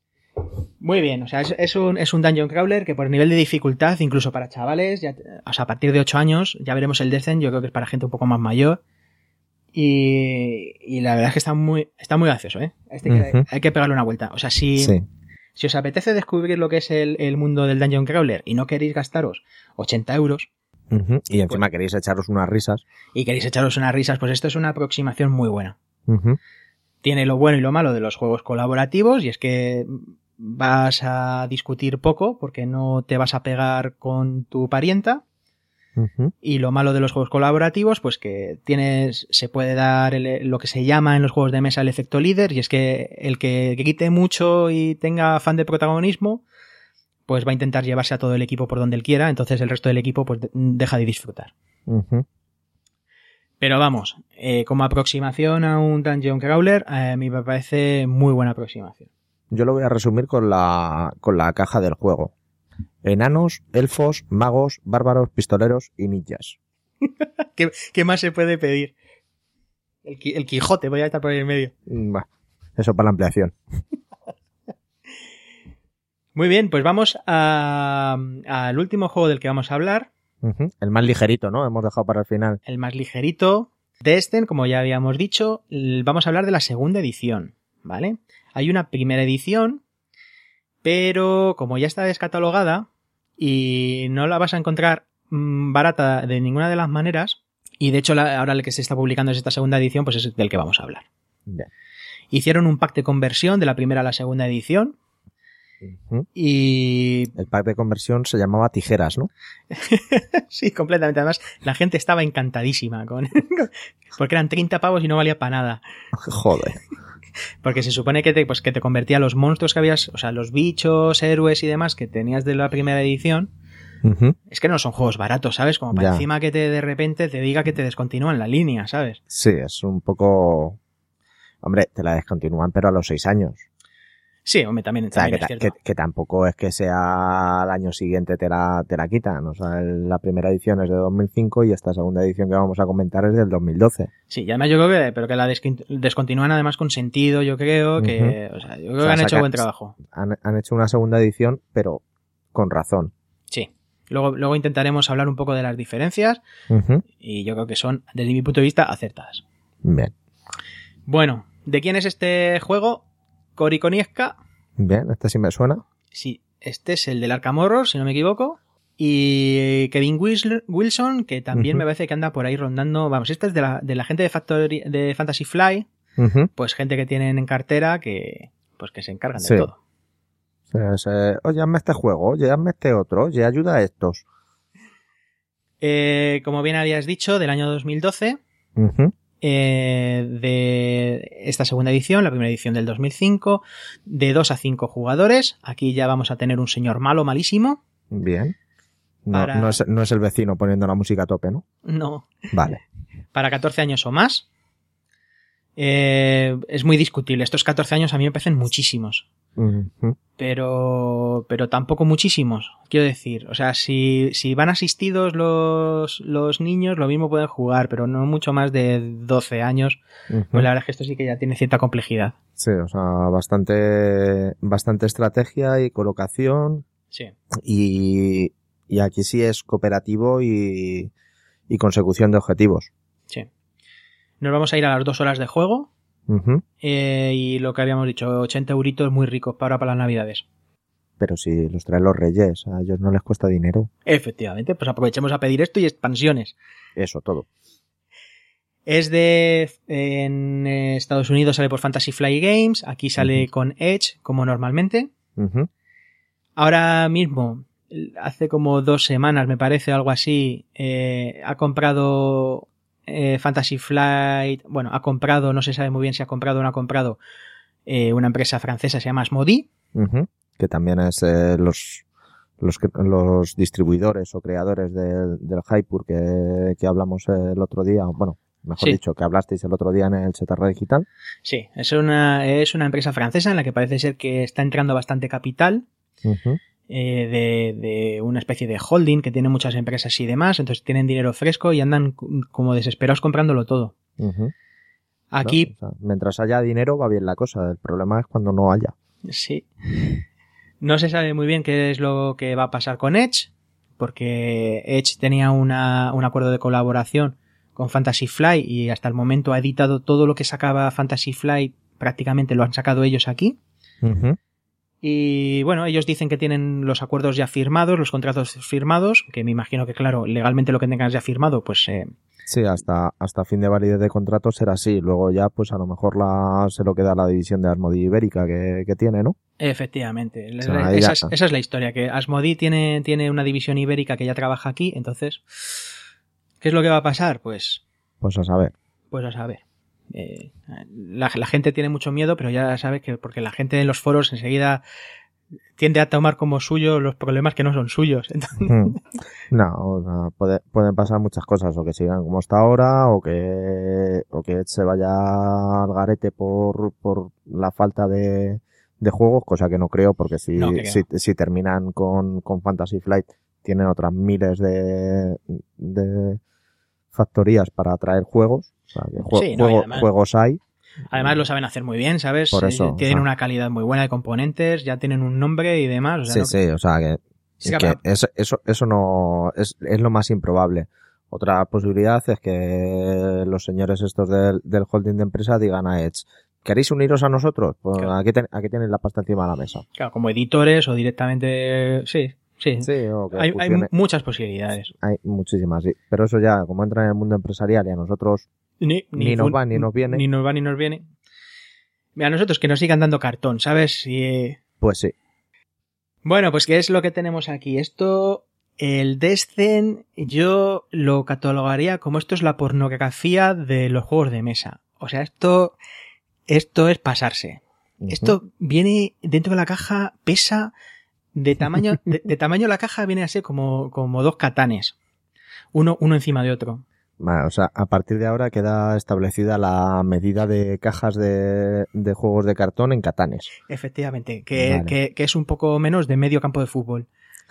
Muy bien, o sea, es, es, un, es un dungeon crawler que por nivel de dificultad, incluso para chavales, ya, o sea, a partir de ocho años, ya veremos el Descent, yo creo que es para gente un poco más mayor. Y, y la verdad es que está muy, está muy gracioso, ¿eh? Este uh-huh. hay, hay que pegarle una vuelta. O sea, si, sí. si os apetece descubrir lo que es el, el mundo del dungeon crawler y no queréis gastaros ochenta euros... Uh-huh. Y encima pues, queréis echaros unas risas. Y queréis echaros unas risas, pues esto es una aproximación muy buena. Uh-huh. Tiene lo bueno y lo malo de los juegos colaborativos, y es que vas a discutir poco porque no te vas a pegar con tu parienta. Uh-huh. Y lo malo de los juegos colaborativos, pues que tienes, se puede dar el, lo que se llama en los juegos de mesa el efecto líder, y es que el que grite mucho y tenga afán de protagonismo, pues va a intentar llevarse a todo el equipo por donde él quiera, entonces el resto del equipo pues deja de disfrutar. Uh-huh. Pero vamos, eh, como aproximación a un dungeon crawler, eh, a mí me parece muy buena aproximación. Yo lo voy a resumir con la, con la caja del juego. Enanos, elfos, magos, bárbaros, pistoleros y ninjas. ¿Qué, ¿Qué más se puede pedir? El, el Quijote, voy a estar por ahí en medio. Bah, eso para la ampliación. Muy bien, pues vamos a, al último juego del que vamos a hablar. Uh-huh. El más ligerito, ¿no? Hemos dejado para el final. El más ligerito. Descent, como ya habíamos dicho, vamos a hablar de la segunda edición, ¿vale? Hay una primera edición, pero como ya está descatalogada y no la vas a encontrar mmm, barata de ninguna de las maneras, y de hecho la, ahora el que se está publicando es esta segunda edición, pues es del que vamos a hablar. Bien. Hicieron un pack de conversión de la primera a la segunda edición. Uh-huh. Y el pack de conversión se llamaba Tijeras, ¿no? Sí, completamente. Además, la gente estaba encantadísima con porque eran treinta pavos y no valía para nada. Joder. Porque se supone que te, pues, que te convertía los monstruos que habías, o sea, los bichos, héroes y demás que tenías de la primera edición. Uh-huh. Es que no son juegos baratos, ¿sabes? Como para ya. encima que te de repente te diga que te descontinúan la línea, ¿sabes? Sí, es un poco... Hombre, te la descontinúan, pero a los seis años. Sí, hombre, también, o sea, también que, es cierto. Que, que tampoco es que sea al año siguiente te la, te la quitan. O sea, la primera edición es de dos mil cinco y esta segunda edición que vamos a comentar es del dos mil doce. Sí, y además yo creo que, pero que la descontinúan además con sentido, yo creo que, uh-huh. o sea, yo creo o sea, que han hecho buen trabajo. Han, han hecho una segunda edición, pero con razón. Sí. Luego, luego intentaremos hablar un poco de las diferencias uh-huh. y yo creo que son, desde mi punto de vista, acertadas. Bien. Bueno, ¿de quién es este juego? Korikonievka. Bien, este sí me suena. Sí, este es el del Arkham Horror, si no me equivoco. Y Kevin Wilson, que también uh-huh. me parece que anda por ahí rondando. Vamos, este es de la, de la gente de, Factory, de Fantasy Fly. Uh-huh. Pues gente que tienen en cartera que pues que se encargan de sí. todo. Sí, sí. Oye, hazme este juego, oye, hazme este otro, oye, ayuda a estos. Eh, como bien habías dicho, del año dos mil doce. Uh-huh. Eh, de esta segunda edición, la primera edición del dos mil cinco, de dos a cinco jugadores. Aquí ya vamos a tener un señor malo, malísimo. Bien. No, Para... no, es, no es el vecino poniendo la música a tope, ¿no? No. Vale. Para catorce años o más. Eh, es muy discutible. Estos catorce años a mí me parecen muchísimos. Uh-huh. Pero, pero tampoco muchísimos, quiero decir. O sea, si, si van asistidos los, los niños, lo mismo pueden jugar, pero no mucho más de doce años. Uh-huh. Pues la verdad es que esto sí que ya tiene cierta complejidad. Sí, o sea, bastante, bastante estrategia y colocación. Sí. Y, y aquí sí es cooperativo y, y consecución de objetivos. Sí. Nos vamos a ir a las dos horas de juego. Uh-huh. Eh, y lo que habíamos dicho, ochenta euritos muy ricos para, para las navidades. Pero si los traen los reyes, a ellos no les cuesta dinero. Efectivamente, pues aprovechemos a pedir esto y expansiones. Eso, todo. Es de... En Estados Unidos sale por Fantasy Fly Games, aquí sale uh-huh. con Edge, como normalmente. Uh-huh. Ahora mismo, hace como dos semanas, me parece, algo así, eh, ha comprado... Eh, Fantasy Flight, bueno, ha comprado, no se sabe muy bien si ha comprado o no ha comprado, eh, una empresa francesa, se llama Asmodee. Uh-huh. Que también es eh, los, los los distribuidores o creadores del, del Hypur que, que hablamos el otro día, bueno, mejor sí. dicho, que hablasteis el otro día en el Chatarra Digital. Sí, es una, es una empresa francesa en la que parece ser que está entrando bastante capital. Uh-huh. Eh, de, de una especie de holding que tiene muchas empresas y demás, entonces tienen dinero fresco y andan como desesperados comprándolo todo. Uh-huh. Aquí... No, o sea, mientras haya dinero va bien la cosa, el problema es cuando no haya. Sí. No se sabe muy bien qué es lo que va a pasar con Edge, porque Edge tenía una, un acuerdo de colaboración con Fantasy Flight y hasta el momento ha editado todo lo que sacaba Fantasy Flight, prácticamente lo han sacado ellos aquí. Uh-huh. Y bueno, ellos dicen que tienen los acuerdos ya firmados, los contratos firmados, que me imagino que, claro, legalmente lo que tengas ya firmado, pues... Eh... Sí, hasta hasta fin de validez de contrato será así. Luego ya, pues a lo mejor la se lo queda la división de Asmodee Ibérica que, que tiene, ¿no? Efectivamente. O sea, esa, es, esa es la historia, que Asmodee tiene, tiene una división ibérica que ya trabaja aquí, entonces... ¿Qué es lo que va a pasar? Pues... Pues a saber. Pues a saber. Eh, la, la gente tiene mucho miedo, pero ya sabes que porque la gente en los foros enseguida tiende a tomar como suyo los problemas que no son suyos. Entonces... No, o sea, puede, pueden pasar muchas cosas, o que sigan como está ahora, o que o que se vaya al garete por, por la falta de, de juegos, cosa que no creo, porque si, no, si, si terminan con, con Fantasy Flight, tienen otras miles de, de factorías para traer juegos. O sea, que jue- sí, no, juego, además, juegos hay. Además lo saben hacer muy bien, ¿sabes? Por eso, eh, tienen o sea, una calidad muy buena de componentes, ya tienen un nombre y demás. O sea, sí, no, sí, o sea que, sí, que claro. eso, eso, eso no es, es lo más improbable. Otra posibilidad es que los señores estos del, del holding de empresa digan a Edge, ¿queréis uniros a nosotros? Pues claro. aquí, ten, aquí tenéis la pasta encima de la mesa. Claro, como editores o directamente... Sí, sí. Sí, o que hay, hay funcione. muchas posibilidades. Hay muchísimas, sí. Pero eso ya, como entra en el mundo empresarial y a nosotros Ni, ni, ni nos fun- va ni nos viene, Ni nos va ni nos viene. A nosotros que nos sigan dando cartón, ¿sabes? Y... pues sí. Bueno, pues ¿qué es lo que tenemos aquí? Esto, el Descent, yo lo catalogaría como esto es la pornografía de los juegos de mesa. O sea, esto, esto es pasarse. Uh-huh. Esto viene dentro de la caja, pesa de tamaño, de, de tamaño la caja viene a ser como, como dos catanes. Uno, uno encima de otro. Vale, o sea, a partir de ahora queda establecida la medida de cajas de, de juegos de cartón en catanes. Efectivamente, que, vale. que, que es un poco menos de medio campo de fútbol.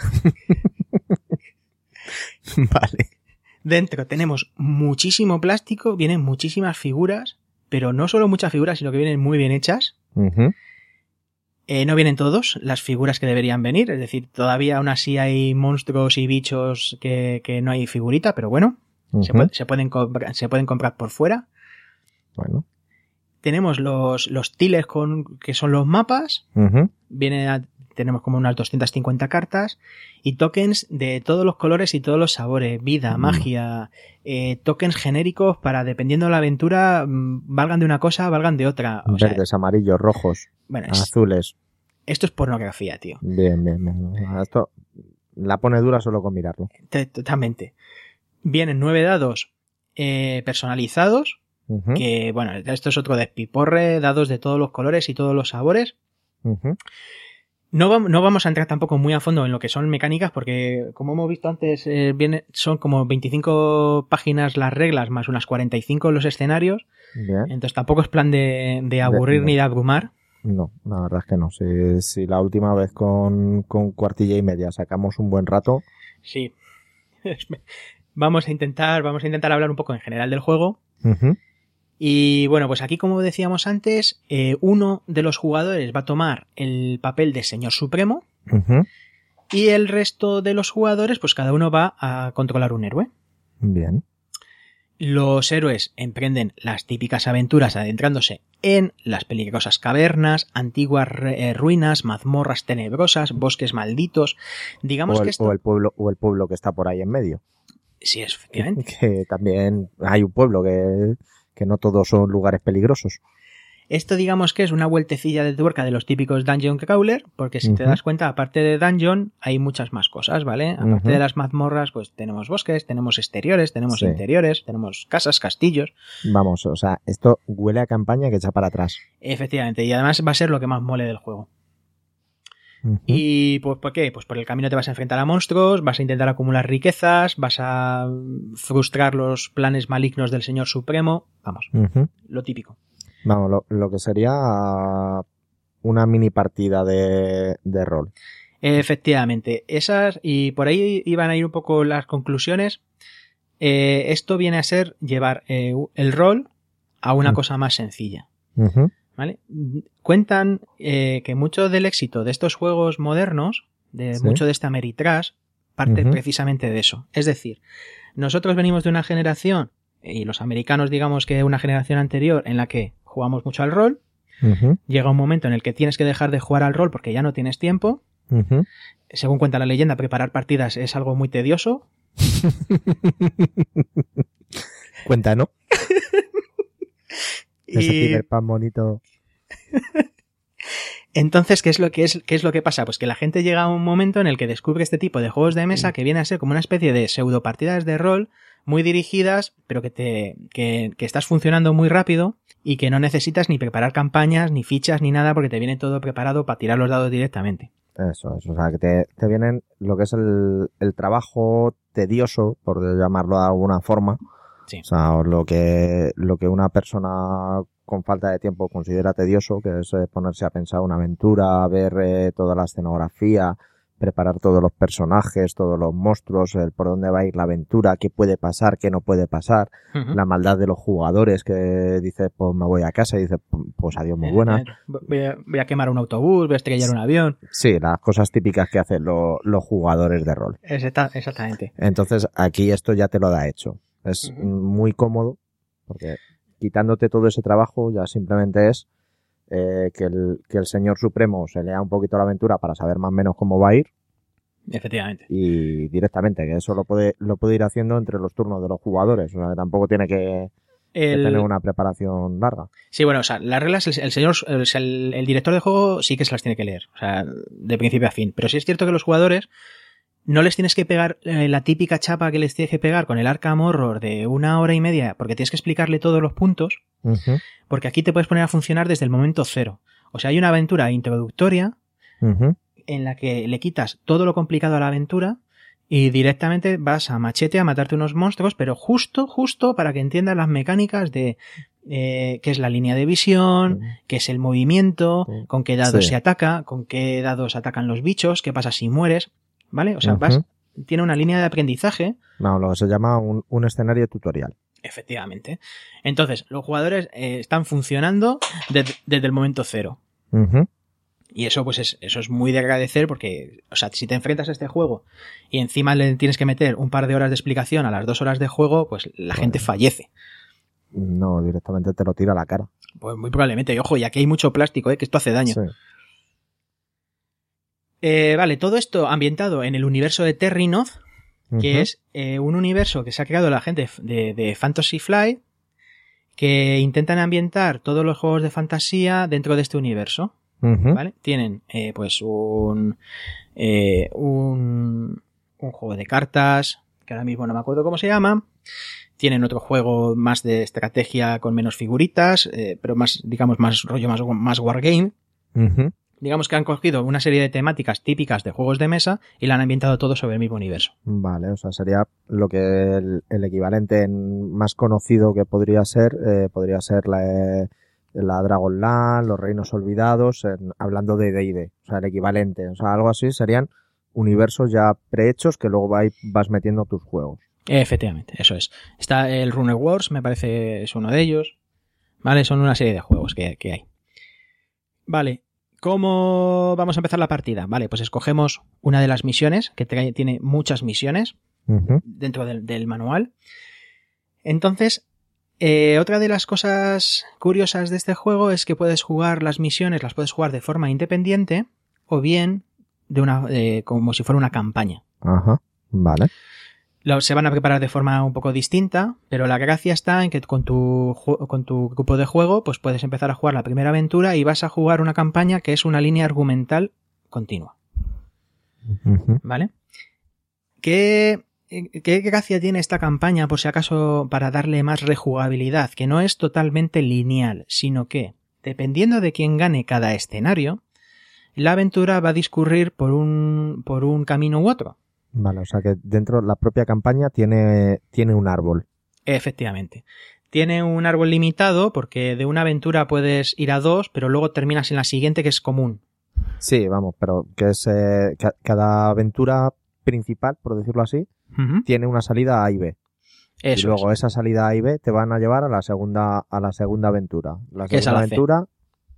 Vale. Dentro tenemos muchísimo plástico, vienen muchísimas figuras, pero no solo muchas figuras, sino que vienen muy bien hechas. Uh-huh. Eh, no vienen todos las figuras que deberían venir, es decir, todavía aún así hay monstruos y bichos que, que no hay figurita, pero bueno. Uh-huh. Se, puede, se, pueden comprar, se pueden comprar por fuera. Bueno. Tenemos los, los tiles con, que son los mapas. Uh-huh. Viene a, tenemos como unas doscientas cincuenta cartas. Y tokens de todos los colores y todos los sabores. Vida, uh-huh. magia. Eh, tokens genéricos para, dependiendo de la aventura, valgan de una cosa, valgan de otra. O Verdes, sea, amarillos, rojos, bueno, azules. Es, esto es pornografía, tío. Bien, bien, bien. Esto la pone dura solo con mirarlo. Totalmente. Vienen nueve dados eh, personalizados, uh-huh. que bueno, esto es otro despiporre, dados de todos los colores y todos los sabores. Uh-huh. No, no vamos a entrar tampoco muy a fondo en lo que son mecánicas, porque como hemos visto antes, eh, viene, son como veinticinco páginas las reglas, más unas cuarenta y cinco los escenarios. Bien. Entonces tampoco es plan de, de aburrir de, no. ni de abrumar. No, la verdad es que no. Si, si la última vez con, con cuartilla y media sacamos un buen rato. Sí. Vamos a intentar, vamos a intentar hablar un poco en general del juego. Uh-huh. Y bueno, pues aquí, como decíamos antes, eh, uno de los jugadores va a tomar el papel de Señor Supremo. Uh-huh. Y el resto de los jugadores, pues cada uno va a controlar un héroe. Bien. Los héroes emprenden las típicas aventuras adentrándose en las peligrosas cavernas, antiguas eh, ruinas, mazmorras tenebrosas, bosques malditos. Digamos o el, que esto... o el pueblo o el pueblo que está por ahí en medio. Sí, es, efectivamente. Que, que también hay un pueblo que, que no todos son lugares peligrosos. Esto digamos que es una vueltecilla de tuerca de los típicos Dungeon Crawler, porque si uh-huh. te das cuenta, aparte de Dungeon, hay muchas más cosas, ¿vale? Aparte uh-huh. de las mazmorras, pues tenemos bosques, tenemos exteriores, tenemos sí. interiores, tenemos casas, castillos. Vamos, o sea, esto huele a campaña que echa para atrás. Efectivamente, y además va a ser lo que más mole del juego. Uh-huh. ¿Y pues por qué? Pues por el camino te vas a enfrentar a monstruos, vas a intentar acumular riquezas, vas a frustrar los planes malignos del Señor Supremo. Vamos, uh-huh. lo típico. Vamos, lo, lo que sería una mini partida de, de rol. Efectivamente, esas, y por ahí iban a ir un poco las conclusiones. Eh, esto viene a ser llevar eh, el rol a una uh-huh. cosa más sencilla. Uh-huh. ¿vale? Cuentan eh, que mucho del éxito de estos juegos modernos, de Sí. mucho de este Ameritrash, parte Ujú. precisamente de eso. Es decir, nosotros venimos de una generación, y los americanos digamos que una generación anterior, en la que jugamos mucho al rol. Ujú, Llega un momento en el que tienes que dejar de jugar al rol porque ya no tienes tiempo. ujú. Según cuenta la leyenda, preparar partidas es algo muy tedioso. Cuenta, ¿no? Ese Y Peter Pan bonito. entonces, ¿qué es lo que es, qué es lo que pasa? Pues que la gente llega a un momento en el que descubre este tipo de juegos de mesa que viene a ser como una especie de pseudo partidas de rol muy dirigidas, pero que te que, que estás funcionando muy rápido y que no necesitas ni preparar campañas, ni fichas, ni nada, porque te viene todo preparado para tirar los dados directamente. Eso, eso. O sea, que te, te vienen lo que es el, el trabajo tedioso, por llamarlo de alguna forma. Sí. O sea, lo que, lo que una persona con falta de tiempo considera tedioso, que es eh, ponerse a pensar una aventura, ver eh, toda la escenografía, preparar todos los personajes, todos los monstruos, el por dónde va a ir la aventura, qué puede pasar, qué no puede pasar, Uh-huh. la maldad de los jugadores que dice, pues me voy a casa y dice, pues adiós, muy buena. Eh, Voy a, voy a quemar un autobús, voy a estrellar un avión. Sí, las cosas típicas que hacen lo- los jugadores de rol. Exacta- exactamente. Entonces aquí esto ya te lo da hecho. Es Ujú. muy cómodo porque quitándote todo ese trabajo ya simplemente es eh, que, el, que el señor supremo se lea un poquito la aventura para saber más o menos cómo va a ir Efectivamente. y directamente, que eso lo puede, lo puede ir haciendo entre los turnos de los jugadores. O sea, que tampoco tiene que, que El- tener una preparación larga. Sí, bueno, o sea, las reglas, el, el señor, el, el- el director de juego sí que se las tiene que leer, o sea, de principio a fin. Pero sí es cierto que los jugadores no les tienes que pegar eh, la típica chapa que les tienes que pegar con el Arkham Horror de una hora y media, porque tienes que explicarle todos los puntos, Ujú, porque aquí te puedes poner a funcionar desde el momento cero. O sea, hay una aventura introductoria ujú. en la que le quitas todo lo complicado a la aventura y directamente vas a machete a matarte unos monstruos, pero justo, justo para que entiendas las mecánicas de eh, qué es la línea de visión, qué es el movimiento, Sí. con qué dados Sí. se ataca, con qué dados atacan los bichos, qué pasa si mueres, ¿vale? O sea, Ujú. vas, tiene una línea de aprendizaje. No, lo que se llama un, un escenario tutorial. Efectivamente. Entonces, los jugadores eh, están funcionando de- desde el momento cero. Ujú. Y eso, pues, es, eso es muy de agradecer porque, o sea, si te enfrentas a este juego y encima le tienes que meter un par de horas de explicación a las dos horas de juego, pues la gente fallece. No, directamente te lo tira a la cara. Pues muy probablemente. Y ojo, y aquí hay mucho plástico, ¿eh? Que esto hace daño. Sí. Eh, vale, todo esto ambientado en el universo de Terrinoth, que Ujú. es eh, un universo que se ha creado la gente de, de Fantasy Flight, que intentan ambientar todos los juegos de fantasía dentro de este universo. Ujú. ¿Vale? Tienen eh, pues un, eh, un un juego de cartas que ahora mismo no me acuerdo cómo se llama. Tienen otro juego más de estrategia con menos figuritas, eh, pero más, digamos, más rollo, más, más wargame. Ujú. Digamos que han cogido una serie de temáticas típicas de juegos de mesa y la han ambientado todo sobre el mismo universo. Vale, o sea, sería lo que el, el equivalente en- más conocido que podría ser, eh, podría ser la, la Dragonlance, los Reinos Olvidados, en- hablando de D y D, o sea, el equivalente, o sea, algo así serían universos ya prehechos que luego vais, vas metiendo tus juegos. Efectivamente, eso es. Está el Rune Wars, me parece es uno de ellos. Vale, son una serie de juegos que, que hay. Vale, ¿cómo vamos a empezar la partida? Vale, pues escogemos una de las misiones, que trae- tiene muchas misiones Ujú. dentro del, del manual. Entonces, eh, otra de las cosas curiosas de este juego es que puedes jugar las misiones, las puedes jugar de forma independiente o bien de una, eh, como si fuera una campaña. Ajá, vale. Lo- se van a preparar de forma un poco distinta, pero la gracia está en que con tu, ju- con tu grupo de juego pues puedes empezar a jugar la primera aventura y vas a jugar una campaña que es una línea argumental continua, Ujú. ¿vale? ¿Qué, qué gracia tiene esta campaña, por si acaso, para darle más rejugabilidad? Que no es totalmente lineal, sino que, dependiendo de quién gane cada escenario, la aventura va a discurrir por un, por un camino u otro. Vale, o sea que dentro la propia campaña tiene, tiene un árbol. Efectivamente. Tiene un árbol limitado porque de una aventura puedes ir a dos, pero luego terminas en la siguiente que es común. Sí, vamos, pero que es eh, ca- cada aventura principal, por decirlo así, Ujú. tiene una salida A y B. Eso y luego es. esa salida A y B te van a llevar a la segunda a la segunda aventura. La Que es a segunda la C. aventura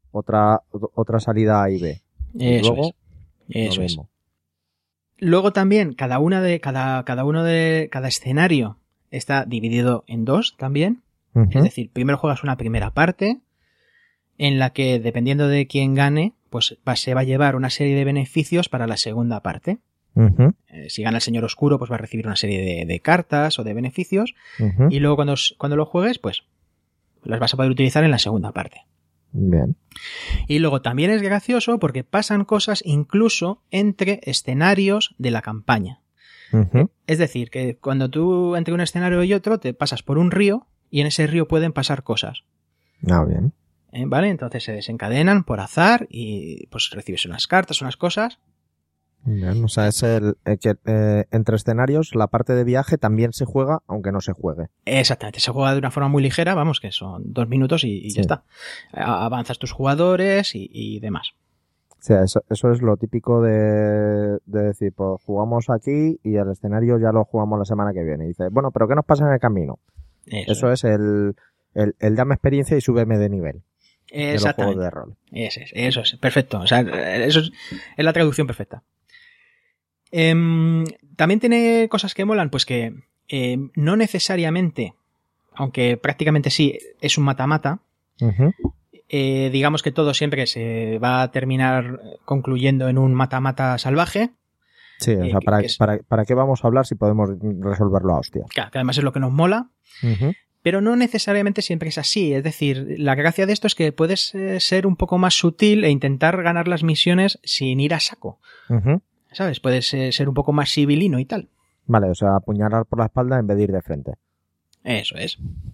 otra otra salida A y B. Y Eso luego, es. Eso lo es. mismo. Luego también, cada una de, cada, cada uno de, cada escenario está dividido en dos también. Uh-huh. Es decir, primero juegas una primera parte en la que, dependiendo de quién gane, pues va, se va a llevar una serie de beneficios para la segunda parte. Uh-huh. Eh, si gana el señor oscuro, pues va a recibir una serie de, de cartas o de beneficios. Uh-huh. Y luego cuando, cuando lo juegues, pues las vas a poder utilizar en la segunda parte. Bien. Y luego también es gracioso porque pasan cosas incluso entre escenarios de la campaña. Uh-huh. Es decir, que cuando tú entre un escenario y otro te pasas por un río y en ese río pueden pasar cosas. Ah, bien. ¿Eh? ¿Vale? Entonces se desencadenan por azar y pues recibes unas cartas, unas cosas. Bien, o sea, es el, el que eh, entre escenarios la parte de viaje también se juega, aunque no se juegue. Exactamente, se juega de una forma muy ligera, vamos, que son dos minutos y, y Sí. ya está. A- Avanzas tus jugadores y, y demás. O sea, eso, eso es lo típico de, de decir, pues jugamos aquí y el escenario ya lo jugamos la semana que viene. Y dices, bueno, pero ¿qué nos pasa en el camino? Eso, Eso es el, el, el dame experiencia y súbeme de nivel. De los juegos Exactamente. de rol. Eso es, eso es, perfecto. O sea, eso es, es la traducción perfecta. Em, también tiene cosas que molan, pues que eh, no necesariamente, aunque prácticamente sí, es un mata-mata. Uh-huh. Eh, digamos que todo siempre se va a terminar concluyendo en un mata-mata salvaje. Sí, o Eh, sea, que- ¿para, que es- para, ¿para qué vamos a hablar si podemos resolverlo a hostias? Claro, que además es lo que nos mola. Uh-huh. Pero no necesariamente siempre es así. Es decir, la gracia de esto es que puedes eh, ser un poco más sutil e intentar ganar las misiones sin ir a saco. Uh-huh. ¿Sabes? Puedes eh, ser un poco más civilino y tal. Vale, o sea, apuñalar por la espalda en vez de ir de frente. Eso es.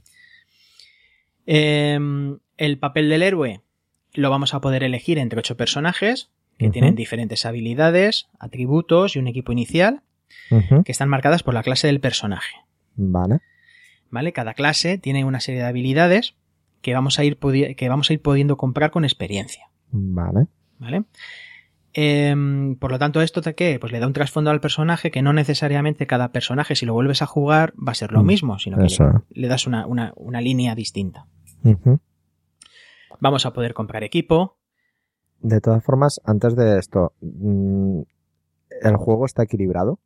Eh, el papel del héroe lo vamos a poder elegir entre ocho personajes que Ujú. tienen diferentes habilidades, atributos y un equipo inicial Uh-huh. que están marcadas por la clase del personaje. Vale. ¿Vale? Cada clase tiene una serie de habilidades que vamos a ir, pudi- que vamos a ir pudiendo comprar con experiencia. Vale. ¿Vale? Eh, por lo tanto, ¿esto te qué? Pues le da un trasfondo al personaje que no necesariamente cada personaje, si lo vuelves a jugar, va a ser lo Mm, mismo, sino que eso. le, le das una, una, una línea distinta. Uh-huh. Vamos a poder comprar equipo. De todas formas, antes de esto, mm, ¿el juego está equilibrado?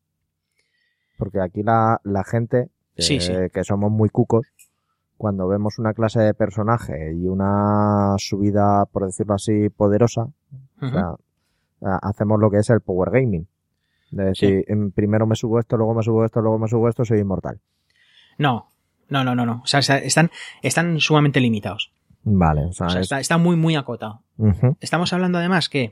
Porque aquí la, la gente, que, Sí, sí. que somos muy cucos, cuando vemos una clase de personaje y una subida, por decirlo así, poderosa, o Ujú. sea, a- hacemos lo que es el power gaming. De decir, em, primero me subo esto, luego me subo esto, luego me subo esto, soy inmortal. No, no, no, no, no. O sea, está- están, están sumamente limitados. Vale, o sea, O sea, es- está, está muy, muy acotado. Ujú, Estamos hablando además que,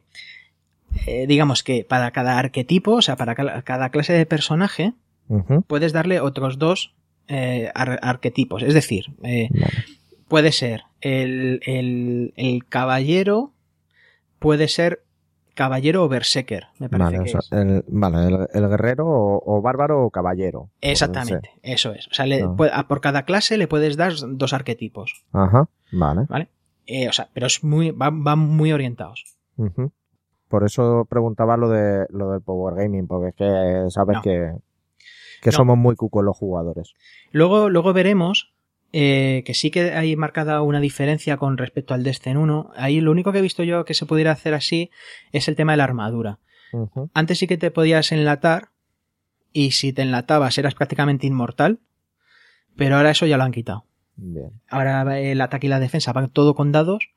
eh, digamos que para cada arquetipo, o sea, para cada, cada clase de personaje, ujú, puedes darle otros dos eh, ar- arquetipos. Es decir, eh, vale. puede ser el, el, el caballero, puede ser caballero o berserker, me parece Vale, o que sea, es. el, vale, el, el guerrero o, o bárbaro o caballero. Exactamente, eso es. O sea, le- No. puede- a- por cada clase le puedes dar dos arquetipos, Ajá, vale. ¿vale? Eh, o sea, pero es muy, van, van muy orientados. Ujú. Por eso preguntaba lo de lo del power gaming, porque es que sabes No. que, que No. somos muy cucos los jugadores. Luego, luego veremos eh, que sí que hay marcada una diferencia con respecto al Destin uno. Ahí lo único que he visto yo que se pudiera hacer así es el tema de la armadura. Ujú. Antes sí que te podías enlatar y si te enlatabas eras prácticamente inmortal, pero ahora eso ya lo han quitado. Bien. Ahora el ataque y la defensa van todo con dados.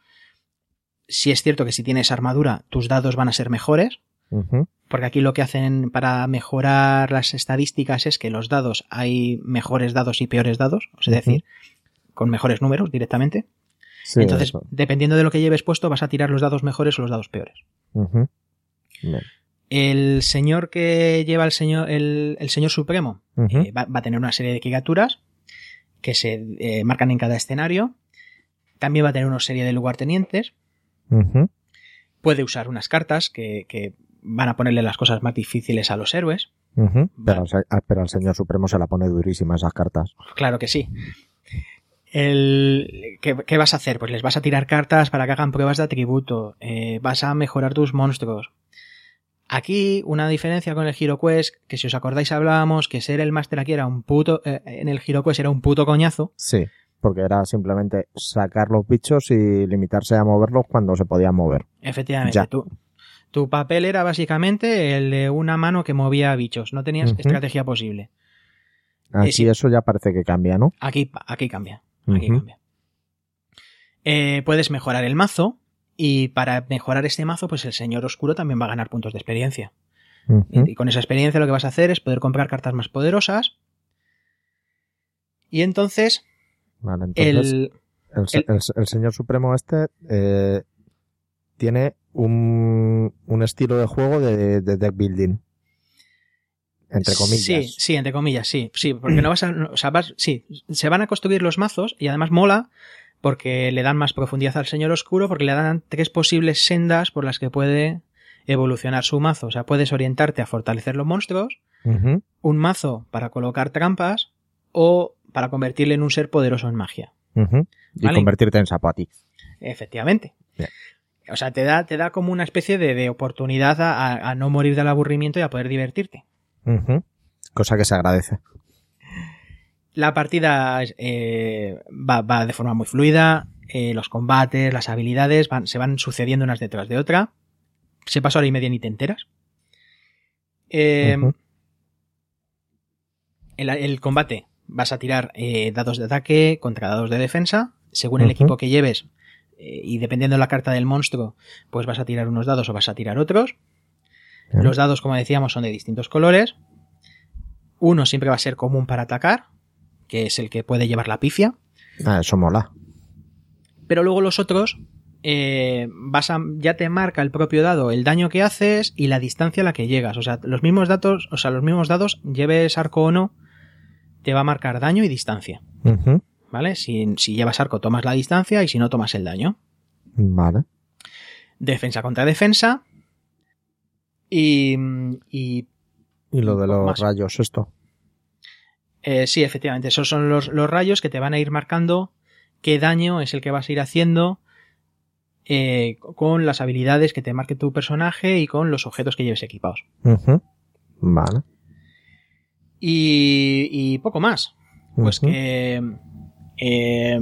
Sí es cierto que si tienes armadura tus dados van a ser mejores, Ujú. porque aquí lo que hacen para mejorar las estadísticas es que los dados hay mejores dados y peores dados, es decir, con mejores números directamente. Sí, Entonces, eso. dependiendo de lo que lleves puesto, vas a tirar los dados mejores o los dados peores. Ujú. Bien. El señor que lleva el señor, el, el señor supremo Ujú. eh, va, va a tener una serie de criaturas que se eh, marcan en cada escenario. También va a tener una serie de lugartenientes. Ujú. Puede usar unas cartas que, que van a ponerle las cosas más difíciles a los héroes. Ujú. Pero, Vale. al se- ah, pero al señor supremo se la pone durísima esas cartas. Claro que sí. El, ¿qué, qué vas a hacer? Pues les vas a tirar cartas para que hagan pruebas de atributo. Eh, vas a mejorar tus monstruos. Aquí, una diferencia con el HeroQuest, que si os acordáis hablábamos que ser el máster aquí era un puto... eh, en el HeroQuest era un puto coñazo. Sí. porque era simplemente sacar los bichos y limitarse a moverlos cuando se podían mover. Efectivamente, Ya. tú. Tu papel era básicamente el de una mano que movía bichos, no tenías Ujú. estrategia posible. Aquí Eh, sí. eso ya parece que cambia, ¿no? Aquí, aquí cambia. Aquí Ujú. cambia. Eh, puedes mejorar el mazo y para mejorar este mazo, pues el Señor Oscuro también va a ganar puntos de experiencia. Ujú. Y, y con esa experiencia lo que vas a hacer es poder comprar cartas más poderosas. Y entonces, Vale, entonces el, el, se- el- el, el señor supremo este eh, tiene un, un estilo de juego de, de deck building. Entre comillas. Sí, sí, entre comillas, sí. Sí, porque no vas a. O sea, vas, sí, se van a construir los mazos y además mola porque le dan más profundidad al Señor Oscuro, porque le dan tres posibles sendas por las que puede evolucionar su mazo. O sea, puedes orientarte a fortalecer los monstruos, Ujú. un mazo para colocar trampas o para convertirle en un ser poderoso en magia. Ujú. Y Vale. convertirte en sapo a ti. Efectivamente. Bien. O sea, te da, te da como una especie de, de oportunidad a, a- a no morir del aburrimiento y a poder divertirte. Ujú. Cosa que se agradece. La partida eh, va, va de forma muy fluida, eh, los combates, las habilidades van, se van sucediendo unas detrás de otra. Se pasa hora y media ni te enteras. Eh, Ujú. el, el combate vas a tirar eh, dados de ataque contra dados de defensa. Según el Ujú. equipo que lleves eh, y dependiendo de la carta del monstruo, pues vas a tirar unos dados o vas a tirar otros. Bien. Los dados, como decíamos, son de distintos colores. Uno siempre va a ser común para atacar, que es el que puede llevar la pifia. Ah, eso mola. Pero luego los otros, eh, vas a, ya te marca el propio dado el daño que haces y la distancia a la que llegas. O sea, los mismos datos, o sea, los mismos dados, lleves arco o no, te va a marcar daño y distancia. Ujú. ¿Vale? Si, si llevas arco, tomas la distancia y si no, tomas el daño. Vale. Defensa contra defensa. Y. y Y lo de poco los más. rayos, esto. eh, sí, efectivamente, esos son los, los rayos que te van a ir marcando qué daño es el que vas a ir haciendo eh, con las habilidades que te marque tu personaje y con los objetos que lleves equipados. Ujú. Vale. Y, y poco más. Pues Ujú. que eh,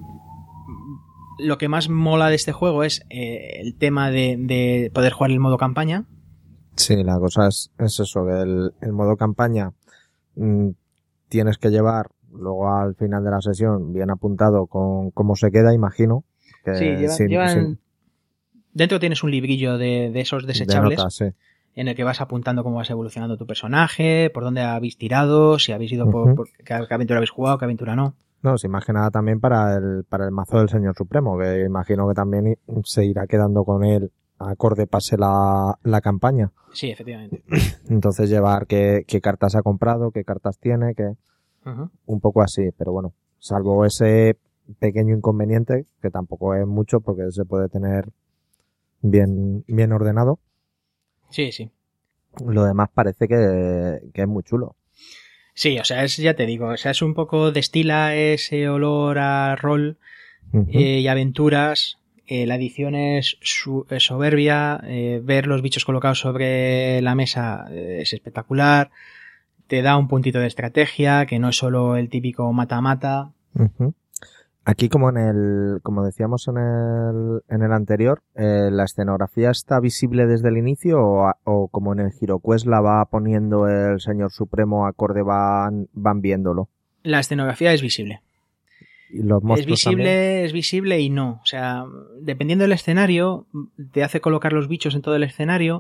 lo que más mola de este juego es eh, el tema de, de poder jugar el modo campaña. Sí, la cosa es, es eso, que el, el modo campaña mm, tienes que llevar luego al final de la sesión bien apuntado con cómo se queda, imagino. Que Sí, llevan, sin- llevan- sin- dentro tienes un librillo de, de esos de desechables notas, sí. en el que vas apuntando cómo vas evolucionando tu personaje, por dónde habéis tirado, si habéis ido por, Ujú. por qué, qué aventura habéis jugado, qué aventura no. No, sí, más que nada también para el, para el mazo del Señor Supremo, que imagino que también i- se irá quedando con él acorde pase la, la campaña. Sí, efectivamente. Entonces llevar qué, qué cartas ha comprado, qué cartas tiene, que Ujú. un poco así, pero bueno, salvo ese pequeño inconveniente, que tampoco es mucho porque se puede tener bien, bien ordenado, Sí, sí. lo demás parece que, que es muy chulo. Sí, o sea, es, ya te digo, o sea, es un poco destila ese olor a rol Ujú. eh, y aventuras. Eh, la edición es, su- es soberbia, eh, ver los bichos colocados sobre la mesa eh, es espectacular, te da un puntito de estrategia, que no es solo el típico mata-mata. Ujú. Aquí, como en el, como decíamos en el, en el anterior, eh, la escenografía está visible desde el inicio o, a- o como en el HeroQuest la va poniendo el Señor Supremo acorde van, van viéndolo. La escenografía es visible. Y los Es monstruos visible, también. es visible y no. O sea, dependiendo del escenario, te hace colocar los bichos en todo el escenario.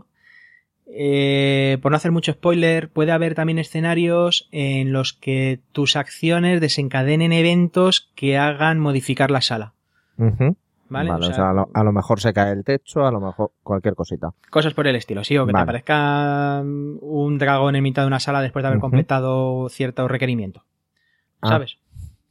Eh, por no hacer mucho spoiler, puede haber también escenarios en los que tus acciones desencadenen eventos que hagan modificar la sala. Ujú. ¿Vale? Vale, O o sea, sea, a, lo, a lo mejor se cae el techo, a lo mejor cualquier cosita. cosas por el estilo, sí, o que Vale. te aparezca mm, un dragón en mitad de una sala después de haber Ujú. completado cierto requerimiento. Ah. ¿Sabes?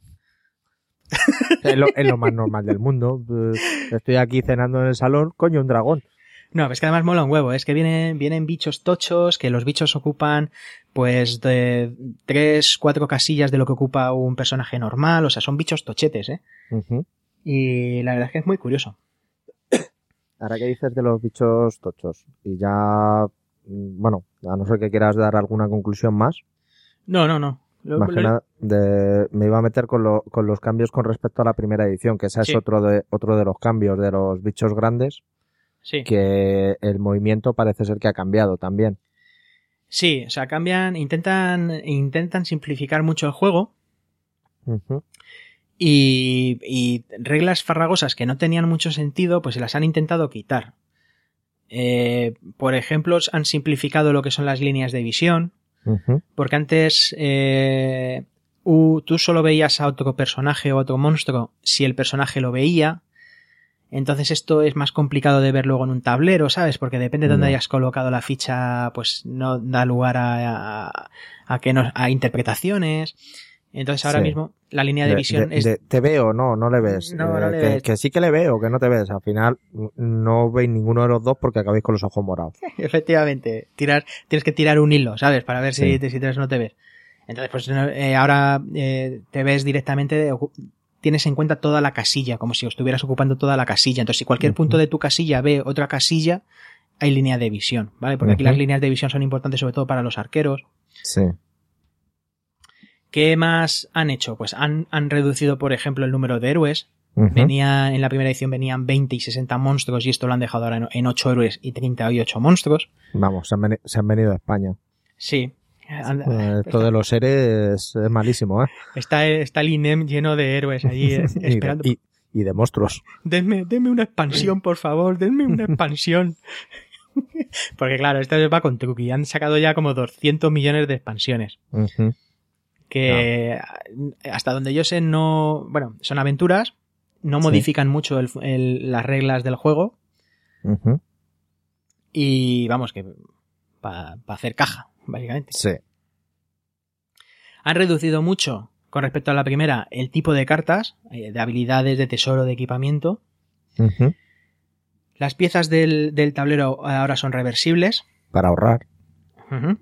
Es lo, es lo más normal del mundo. Eh, Estoy aquí cenando en el salón, coño, un dragón. No, es que además mola un huevo, es que vienen, vienen bichos tochos, que los bichos ocupan pues de tres, cuatro casillas de lo que ocupa un personaje normal, o sea, son bichos tochetes, ¿eh? Ujú. Y la verdad es que es muy curioso. Ahora que dices de los bichos tochos, y ya, mm, bueno, a no ser que quieras dar alguna conclusión más. No, no, no. Lo, Más que lo- nada, de- me iba a meter con, lo, con los cambios con respecto a la primera edición, que ese Sí. es otro de, otro de los cambios de los bichos grandes, sí. que el movimiento parece ser que ha cambiado también. Sí, o sea, cambian, intentan, intentan simplificar mucho el juego Ujú. y, y reglas farragosas que no tenían mucho sentido, pues se las han intentado quitar. Eh, por ejemplo, han simplificado lo que son las líneas de visión, Ujú. porque antes eh, u- tú solo veías a otro personaje o otro monstruo si el personaje lo veía. Entonces esto es más complicado de ver luego en un tablero, ¿sabes? Porque depende de dónde No. hayas colocado la ficha, pues no da lugar a, a, a que no, a interpretaciones. Entonces ahora Sí. mismo la línea de, De- visión de- es... de- ¿Te veo? No, no le ves. No, Eh, no le que, ves. que sí que le veo, que no te ves. Al final no veis ninguno de los dos porque acabáis con los ojos morados. Efectivamente, tirar, tienes que tirar un hilo, ¿sabes? Para ver si, Sí. te, si te ves o no te ves. Entonces, pues no, eh, ahora eh, te ves directamente, ocu- tienes en cuenta toda la casilla, como si estuvieras ocupando toda la casilla. Entonces, si cualquier Ujú. punto de tu casilla ve otra casilla, hay línea de visión, ¿vale? Porque aquí Ujú. las líneas de visión son importantes sobre todo para los arqueros. Sí. ¿Qué más han hecho? Pues han, han reducido, por ejemplo, el número de héroes. Ujú. Venía, en la primera edición venían veinte y sesenta monstruos y esto lo han dejado ahora en, en ocho héroes y treinta y ocho monstruos. Vamos, se han, veni- se han venido a España. Sí. Han- Eh, esto de los seres es malísimo, ¿eh? Está, está el I N E M lleno de héroes allí eh, y, de, esperando. y, y de monstruos. Denme, denme una expansión, por favor, denme una expansión. Porque claro, esto va con truqui. Han sacado ya como doscientos millones de expansiones. Ujú. Que hasta donde yo sé no... Bueno, son aventuras. No Sí. modifican mucho el- el- las reglas del juego. Ujú. Y vamos, que para hacer caja, básicamente. Sí. Han reducido mucho, con respecto a la primera, el tipo de cartas, eh, de habilidades, de tesoro, de equipamiento. Ujú. Las piezas del, del tablero ahora son reversibles. Para ahorrar. Ujú.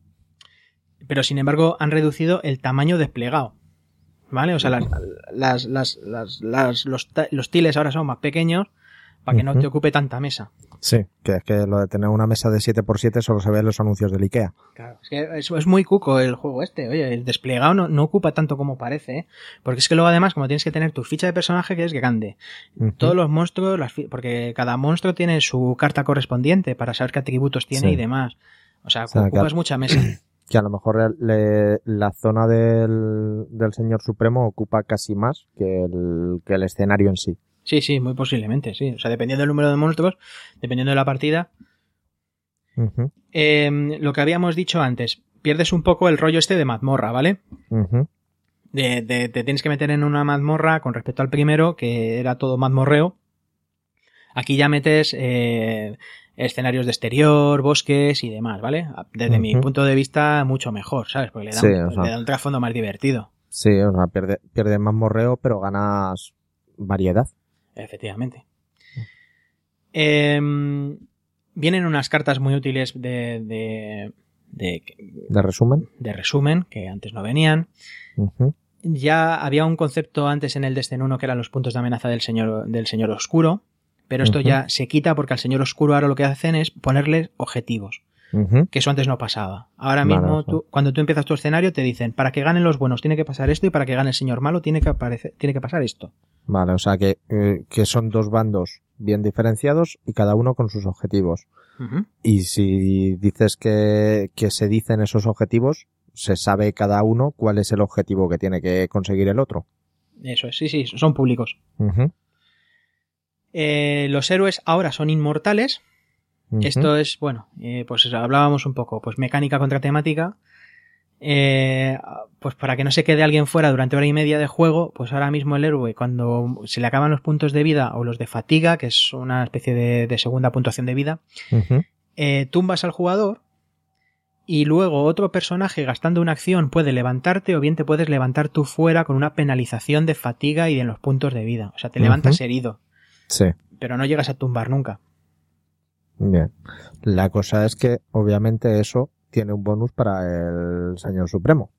Pero sin embargo han reducido el tamaño desplegado. ¿Vale? O sea, las, las, las, las, las- los, ta- los tiles ahora son más pequeños para que no Ujú. te ocupe tanta mesa. Sí, que es que lo de tener una mesa de siete por siete solo se ve en los anuncios del IKEA. Claro. Es que es, es muy cuco el juego este. Oye, el desplegado no, no ocupa tanto como parece, ¿eh? Porque es que luego además, como tienes que tener tu ficha de personaje que es grande, Ujú. todos los monstruos, las fi- porque cada monstruo tiene su carta correspondiente para saber qué atributos tiene Sí. y demás. O sea, O sea, ocupas que- mucha mesa. Que a lo mejor le- la zona del, del Señor Supremo ocupa casi más que el, que el escenario en sí. Sí, sí, muy posiblemente, sí. O sea, dependiendo del número de monstruos, dependiendo de la partida. Ujú. Eh, lo que habíamos dicho antes, pierdes un poco el rollo este de mazmorra, ¿vale? Ujú. De, de- te tienes que meter en una mazmorra con respecto al primero, que era todo mazmorreo. Aquí ya metes eh, escenarios de exterior, bosques y demás, ¿vale? Desde mi Ujú. punto de vista, mucho mejor, ¿sabes? Porque le da, Sí, un, o sea. le da un trasfondo más divertido. Sí, o sea, pierde, pierdes más morreo, pero ganas variedad. Efectivamente. Eh, vienen unas cartas muy útiles de, de, de, ¿De resumen? de resumen, que antes no venían. Ujú. Ya había un concepto antes en el Destin uno que eran los puntos de amenaza del señor, del señor oscuro, pero esto Ujú. ya se quita porque al señor oscuro ahora lo que hacen es ponerle objetivos, Ujú. que eso antes no pasaba. Ahora Vale, mismo, o sea. tú, cuando tú empiezas tu escenario, te dicen, para que ganen los buenos tiene que pasar esto y para que gane el señor malo tiene que, aparecer, tiene que pasar esto. Vale, o sea que, eh, que son dos bandos bien diferenciados y cada uno con sus objetivos. Ujú. Y si dices que, que se dicen esos objetivos, se sabe cada uno cuál es el objetivo que tiene que conseguir el otro. Eso es, sí, sí, son públicos. Ujú. Eh, los héroes ahora son inmortales. Ujú. Esto es, bueno, eh, pues hablábamos un poco, pues mecánica contra temática. Eh, pues para que no se quede alguien fuera durante hora y media de juego, pues ahora mismo el héroe, cuando se le acaban los puntos de vida o los de fatiga, que es una especie de, de segunda puntuación de vida, Ujú. eh, tumbas al jugador y luego otro personaje gastando una acción puede levantarte o bien te puedes levantar tú fuera con una penalización de fatiga y de los puntos de vida. O sea, te levantas Ujú. herido, Sí. pero no llegas a tumbar nunca. Bien. La cosa es que, obviamente, eso tiene un bonus para el Señor Supremo.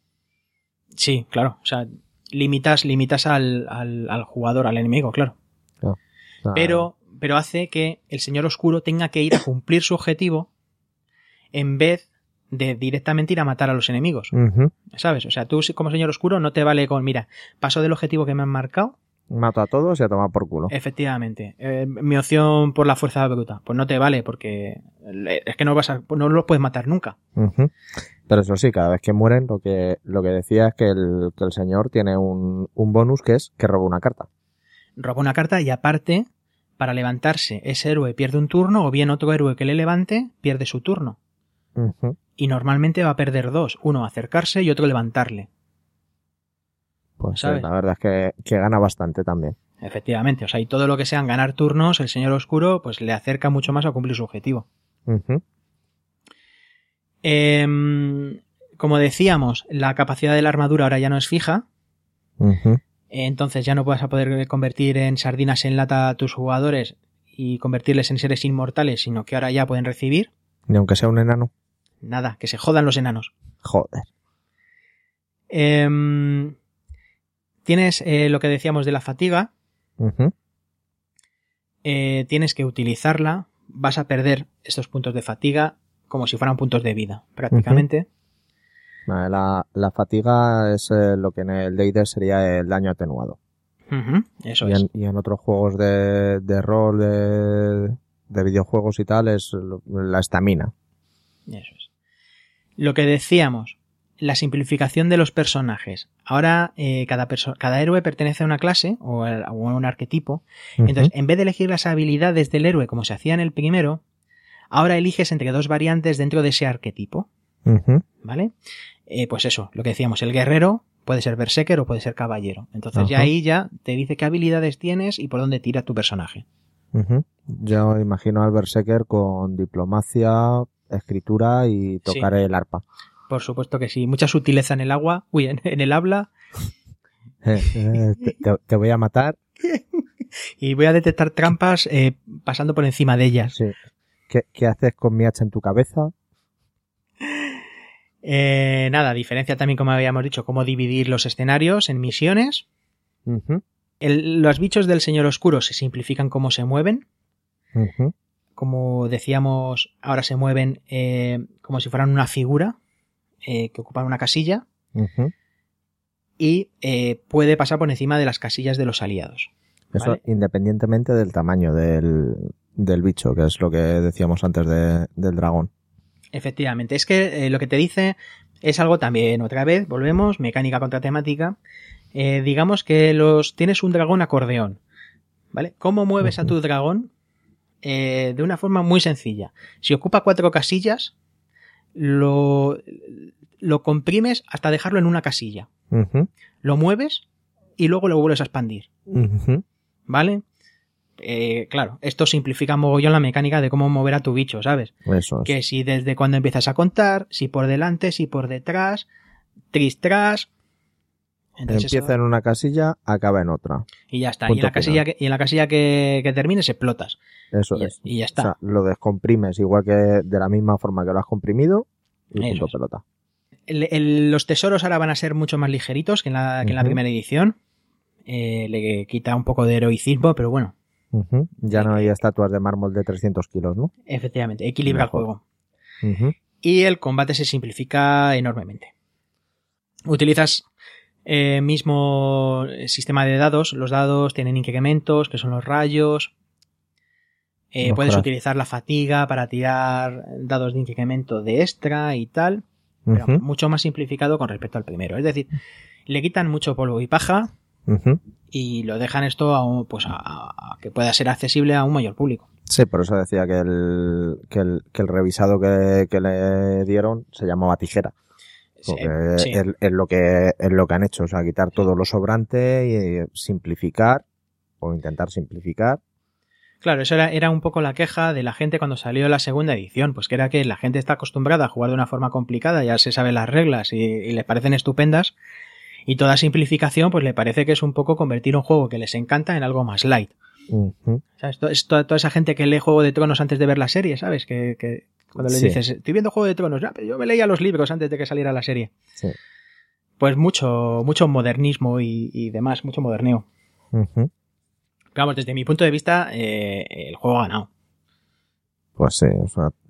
Sí, claro. O sea, limitas, limitas al, al, al jugador, al enemigo, claro. No. O sea, Pero, pero hace que el señor oscuro tenga que ir a cumplir su objetivo en vez de directamente ir a matar a los enemigos. Uh-huh. ¿Sabes? O sea, tú como señor oscuro no te vale con, mira, paso del objetivo que me han marcado. Mato a todos y a tomar por culo. Efectivamente. Eh, mi opción por la fuerza bruta. Pues no te vale porque es que no vas a, no los puedes matar nunca. Uh-huh. Pero eso sí, cada vez que mueren, lo que, lo que decía es que el, que el señor tiene un, un bonus que es que roba una carta. Roba una carta y aparte, para levantarse, ese héroe pierde un turno o bien otro héroe que le levante pierde su turno. Uh-huh. Y normalmente va a perder dos. Uno acercarse y otro levantarle. Pues ¿sabes? Sí, la verdad es que, que gana bastante también. Efectivamente. O sea, y todo lo que sean ganar turnos, el señor oscuro pues le acerca mucho más a cumplir su objetivo. Uh-huh. Eh, como decíamos, la capacidad de la armadura ahora ya no es fija. Uh-huh. Entonces ya no vas a poder convertir en sardinas en lata a tus jugadores y convertirles en seres inmortales, sino que ahora ya pueden recibir. Ni aunque sea un enano. Nada, que se jodan los enanos. Joder. Eh, tienes eh, lo que decíamos de la fatiga. Uh-huh. Eh, tienes que utilizarla. Vas a perder estos puntos de fatiga como si fueran puntos de vida, prácticamente. Uh-huh. Vale, la, la fatiga es eh, lo que en el D and D sería el daño atenuado. Uh-huh, eso y es. En, y en otros juegos de, de rol, de, de videojuegos y tal, es la estamina. Eso es. Lo que decíamos, la simplificación de los personajes. Ahora eh, cada, perso- cada héroe pertenece a una clase o a, a un arquetipo. Uh-huh. Entonces, en vez de elegir las habilidades del héroe como se hacía en el primero, ahora eliges entre dos variantes dentro de ese arquetipo. Uh-huh. ¿Vale? Eh, pues eso, lo que decíamos, el guerrero puede ser berserker o puede ser caballero. Entonces Uh-huh. ya ahí ya te dice qué habilidades tienes y por dónde tira tu personaje. Uh-huh. Yo imagino al berserker con diplomacia, escritura y tocar Sí. el arpa. Por supuesto que sí. Mucha sutileza en el agua, uy, en, en el habla. Eh, eh, te, te, te voy a matar. Y voy a detectar trampas eh, pasando por encima de ellas. Sí. ¿Qué, ¿Qué haces con mi hacha en tu cabeza? Eh, nada, diferencia también, como habíamos dicho, cómo dividir los escenarios en misiones. Uh-huh. El, los bichos del Señor Oscuro se simplifican cómo se mueven. Uh-huh. Como decíamos, ahora se mueven eh, como si fueran una figura eh, que ocupan una casilla. Uh-huh. Y eh, puede pasar por encima de las casillas de los aliados. Eso ¿vale? Independientemente del tamaño del, del bicho, que es lo que decíamos antes de, del dragón. Efectivamente, es que eh, lo que te dice es algo también, otra vez, volvemos, mecánica contra temática. Eh, digamos que los tienes un dragón acordeón, ¿vale? ¿Cómo mueves uh-huh. a tu dragón? Eh, de una forma muy sencilla. Si ocupa cuatro casillas, lo, lo comprimes hasta dejarlo en una casilla. Uh-huh. Lo mueves y luego lo vuelves a expandir. Uh-huh. ¿Vale? Eh, claro, esto simplifica mogollón la mecánica de cómo mover a tu bicho, ¿sabes? Eso es. Que si desde cuando empiezas a contar, si por delante, si por detrás, tris tras. Entonces empieza eso... en una casilla, acaba en otra. Y ya está. Y en la casilla, que, y en la casilla que, que termines explotas. Eso y, es. Y ya está. O sea, lo descomprimes igual que de la misma forma que lo has comprimido y eso punto es. pelota. El, el, los tesoros ahora van a ser mucho más ligeritos que en la, que en la uh-huh. primera edición. Eh, le quita un poco de heroicismo, pero bueno. Uh-huh. Ya no hay estatuas de mármol de trescientos kilos, ¿no? Efectivamente, equilibra Mejor. el juego. Uh-huh. Y el combate se simplifica enormemente. Utilizas eh, mismo sistema de dados. Los dados tienen incrementos, que son los rayos. Eh, puedes utilizar la fatiga para tirar dados de incremento de extra y tal. Pero uh-huh. mucho más simplificado con respecto al primero. Es decir, le quitan mucho polvo y paja. Uh-huh. Y lo dejan esto a, un, pues a, a que pueda ser accesible a un mayor público. Sí, por eso decía que el, que el, que el revisado que, que le dieron se llamaba tijera. Porque sí, sí. Es, es, lo que, es lo que han hecho, o sea, quitar todo lo sobrante y simplificar, o intentar simplificar. Claro, eso era, era un poco la queja de la gente cuando salió la segunda edición, pues que era que la gente está acostumbrada a jugar de una forma complicada, ya se saben las reglas y, y les parecen estupendas. Y toda simplificación, pues le parece que es un poco convertir un juego que les encanta en algo más light. Uh-huh. O sea, esto, es toda, toda esa gente que lee Juego de Tronos antes de ver la serie, ¿sabes? Que, que cuando le sí. dices, estoy viendo Juego de Tronos, ya, pero yo me leía los libros antes de que saliera la serie. Sí. Pues mucho, mucho modernismo y, y demás, mucho moderneo. Uh-huh. Pero vamos, desde mi punto de vista, eh, el juego ha ganado. Pues sí, o sea,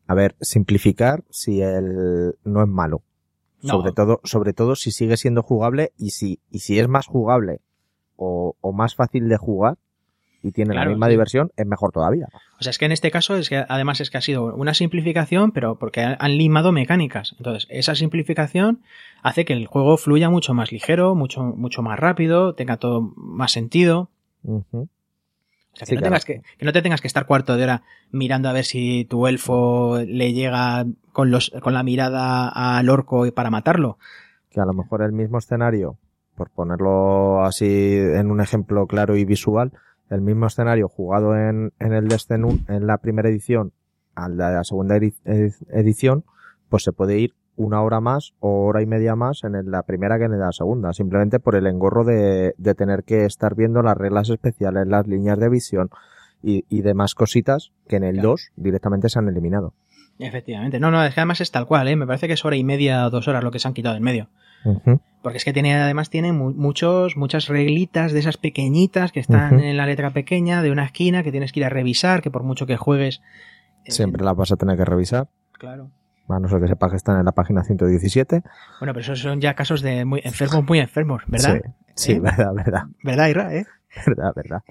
A ver, simplificar si el no es malo. No. Sobre todo, sobre todo si sigue siendo jugable y si, y si es más jugable o, o más fácil de jugar y tiene Claro, la misma sí. diversión, es mejor todavía. O sea, es que en este caso es que además es que ha sido una simplificación, pero porque han, han limado mecánicas. Entonces, esa simplificación hace que el juego fluya mucho más ligero, mucho, mucho más rápido, tenga todo más sentido. Uh-huh. O sea, que, Sí, no claro. tengas que, que no te tengas que estar cuarto de hora mirando a ver si tu elfo le llega con los, con la mirada al orco y para matarlo. Que a lo mejor el mismo escenario, por ponerlo así en un ejemplo claro y visual, el mismo escenario jugado en, en el Destiny en la primera edición a la segunda edi- edi- edición, pues se puede ir una hora más o hora y media más en el- la primera que en la segunda, simplemente por el engorro de, de tener que estar viendo las reglas especiales, las líneas de visión y, y demás cositas que en el Claro. dos directamente se han eliminado. Efectivamente. No, no, es que además es tal cual, ¿eh? Me parece que es hora y media o dos horas lo que se han quitado en medio. Uh-huh. Porque es que tiene, además tiene mu- muchos, muchas reglitas de esas pequeñitas que están Ujú. en la letra pequeña de una esquina que tienes que ir a revisar, que por mucho que juegues... eh, Siempre las vas a tener que revisar, Claro. a no ser que sepas que están en la página ciento diecisiete. Bueno, pero esos son ya casos de muy enfermos, muy enfermos, ¿verdad? Sí, sí, ¿Eh? verdad, verdad, ¿Verdad, Ira? ¿Eh? verdad, verdad.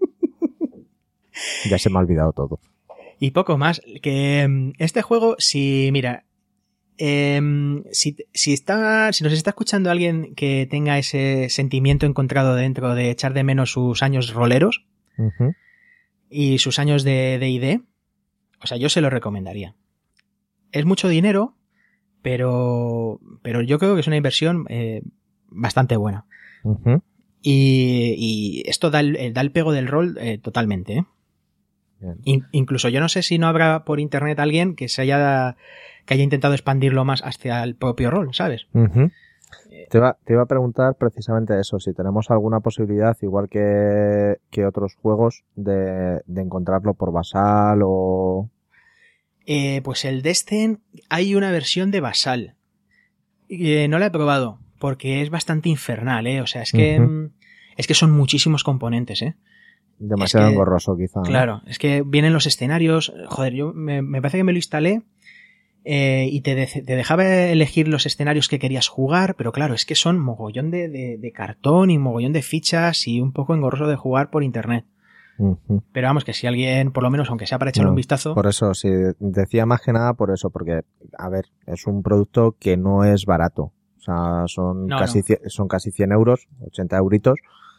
Ya se me ha olvidado todo. Y poco más. Que mm, este juego, si, mira, em, si, si está, si nos está escuchando alguien que tenga ese sentimiento encontrado dentro de echar de menos sus años roleros Ujú. y sus años de D y D, o sea, yo se lo recomendaría. Es mucho dinero, pero, pero yo creo que es una inversión eh, bastante buena. Ujú. Y, y esto da el, da el pego del rol eh, totalmente, ¿eh? Bien. In- incluso yo no sé si no habrá por internet alguien que se haya que haya intentado expandirlo más hacia el propio rol, ¿sabes? Ujú. Te iba, te iba a preguntar precisamente eso, si tenemos alguna posibilidad, igual que, que otros juegos, de, de encontrarlo por Basal o... Eh, pues el Destin hay una versión de Basal. Eh, no la he probado porque es bastante infernal, ¿eh? O sea, es que Ujú. mm, es que son muchísimos componentes, ¿eh? Demasiado Es que- engorroso quizá, ¿no? Claro, es que vienen los escenarios. Joder, yo me, me parece que me lo instalé eh, y te, de- te dejaba elegir los escenarios que querías jugar, pero claro, es que son mogollón de, de, de cartón y mogollón de fichas y un poco engorroso de jugar por internet. Ujú. Pero vamos, que si alguien, por lo menos, aunque sea para echarle No, un vistazo, Por eso, sí, decía más que nada por eso, porque, a ver, es un producto que no es barato. O sea, son No, casi no. cien son casi cien euros, ochenta euritos,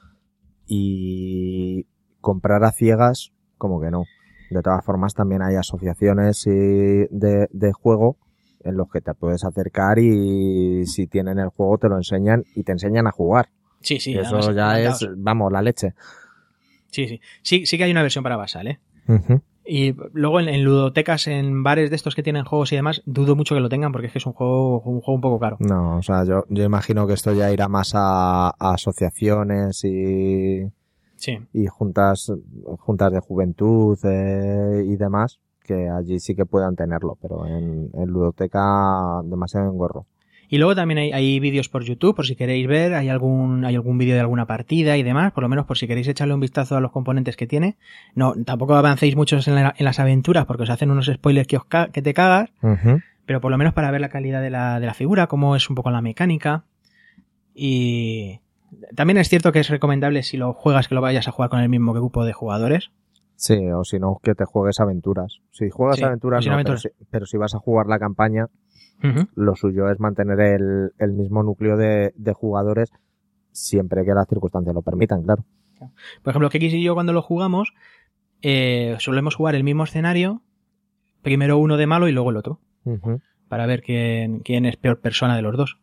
y comprar a ciegas, como que no. De todas formas, también hay asociaciones y de, de juego en los que te puedes acercar y si tienen el juego te lo enseñan y te enseñan a jugar. sí, sí, Y además, eso ya es, encantados. vamos, la leche. Sí, sí. Sí, sí que hay una versión para Basal, ¿eh? Ujú. Y luego en, en ludotecas, en bares de estos que tienen juegos y demás, dudo mucho que lo tengan porque es que es un juego, un juego un poco caro. No, o sea, yo, yo imagino que esto ya irá más a, a asociaciones y, Sí. y juntas, juntas de juventud eh, y demás, que allí sí que puedan tenerlo, pero en, en ludoteca demasiado engorro. Y luego también hay, hay vídeos por YouTube, por si queréis ver, hay algún, hay algún vídeo de alguna partida y demás, por lo menos por si queréis echarle un vistazo a los componentes que tiene. No, tampoco avancéis mucho en, la- en las aventuras porque os hacen unos spoilers que, os ca- que te cagas, Ujú. pero por lo menos para ver la calidad de la, de la figura, cómo es un poco la mecánica. Y también es cierto que es recomendable si lo juegas que lo vayas a jugar con el mismo grupo de jugadores. Sí, o si no, que te juegues aventuras. Si juegas Sí, aventuras, si no, no pero, aventuras. si, pero si vas a jugar la campaña, Ujú. lo suyo es mantener el, el mismo núcleo de, de jugadores siempre que las circunstancias lo permitan, claro. Por ejemplo, Kekis y yo cuando lo jugamos eh, solemos jugar el mismo escenario, primero uno de malo y luego el otro, Ujú. para ver quién, quién es peor persona de los dos.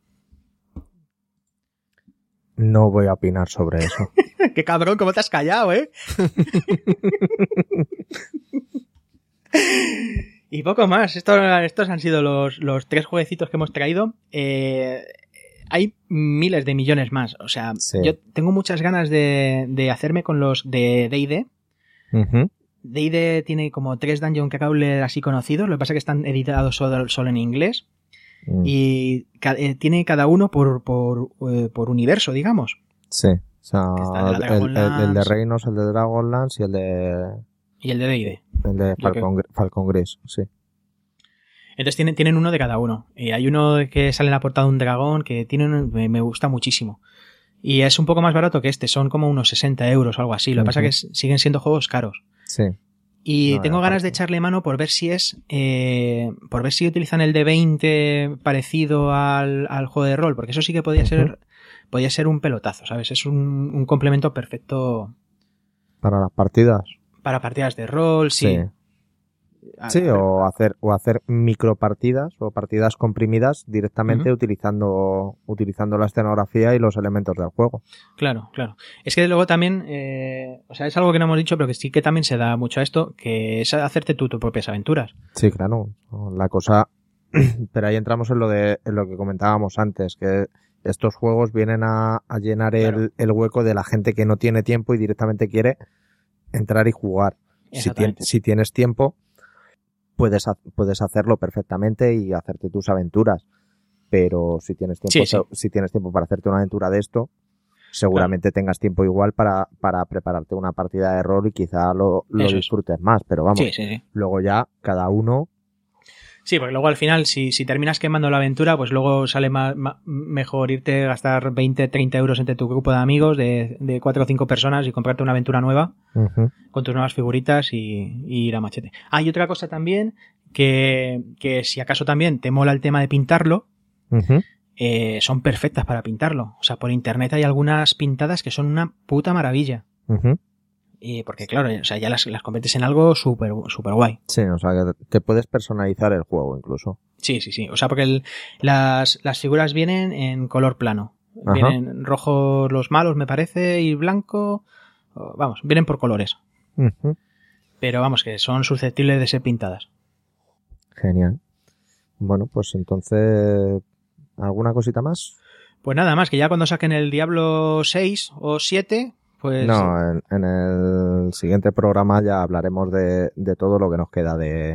No voy a opinar sobre eso. ¡Qué cabrón! ¿Cómo te has callado, eh? Y poco más. Estos, estos han sido los, los tres jueguecitos que hemos traído. Eh, hay miles de millones más. O sea, Sí. yo tengo muchas ganas de, de hacerme con los de D y D. Ujú. D y D tiene como tres Dungeon Crawler así conocidos. Lo que pasa es que están editados solo, solo en inglés. Mm. Y ca- eh, tiene cada uno por, por, eh, por universo, digamos. Sí. O sea, Que está el de el, el- el de Dragonlance. Reinos, el de Dragonlance y el de, Y el de D y D. el de Yo Falcon, Gr- Falcon Gris, sí. Entonces tienen, tienen uno de cada uno. Y hay uno que sale en la portada de un dragón que tiene un- me, me gusta muchísimo. Y es un poco más barato que este, son como unos sesenta euros o algo así. Lo que Ujú. pasa es que s- siguen siendo juegos caros. Sí. Y No, tengo aparte. ganas de echarle mano por ver si es, eh, por ver si utilizan el de veinte parecido al, al juego de rol, porque eso sí que podría Ujú. ser, podría ser un pelotazo, ¿sabes? Es un, un complemento perfecto Para las partidas. para partidas de rol, sí. Sí. A- Sí, a- o hacer, o hacer micropartidas o partidas comprimidas directamente Ujú. utilizando, utilizando la escenografía y los elementos del juego. Claro, claro. Es que luego también, eh, o sea, es algo que no hemos dicho, pero que sí que también se da mucho a esto, que es hacerte tú tus propias aventuras. Sí, claro. La cosa, pero ahí entramos en lo de, en lo que comentábamos antes, que estos juegos vienen a, a llenar el, Claro. el hueco de la gente que no tiene tiempo y directamente quiere entrar y jugar. Si, tien- Exactamente. si tienes tiempo, puedes, ha- puedes hacerlo perfectamente y hacerte tus aventuras. Pero si tienes tiempo, Sí, sí. si tienes tiempo para hacerte una aventura de esto, seguramente tengas tiempo igual para, para prepararte una partida de rol y quizá lo, lo Eso es. disfrutes más. Pero vamos, Sí, sí, sí. luego ya cada uno. Sí, porque luego al final, si, si terminas quemando la aventura, pues luego sale ma- ma- mejor irte a gastar veinte, treinta euros entre tu grupo de amigos de, de cuatro o cinco personas y comprarte una aventura nueva Ujú. con tus nuevas figuritas y, y ir a machete. Ah, y otra cosa también, que, que si acaso también te mola el tema de pintarlo, Ujú. eh, son perfectas para pintarlo. O sea, por internet hay algunas pintadas que son una puta maravilla. Ujú. Y porque claro, o sea, ya las, las conviertes en algo súper súper guay. Sí, o sea, que te puedes personalizar el juego incluso. Sí, sí, sí. O sea, porque el- las, las figuras vienen en color plano. Ajá. Vienen rojos los malos, me parece, y blanco. o- Vamos, vienen por colores. Ujú. Pero vamos, que son susceptibles de ser pintadas. Genial. Bueno, pues entonces, ¿alguna cosita más? Pues nada más, que ya cuando saquen el Diablo seis o siete, pues... No, en, en el siguiente programa ya hablaremos de, de todo lo que nos queda de,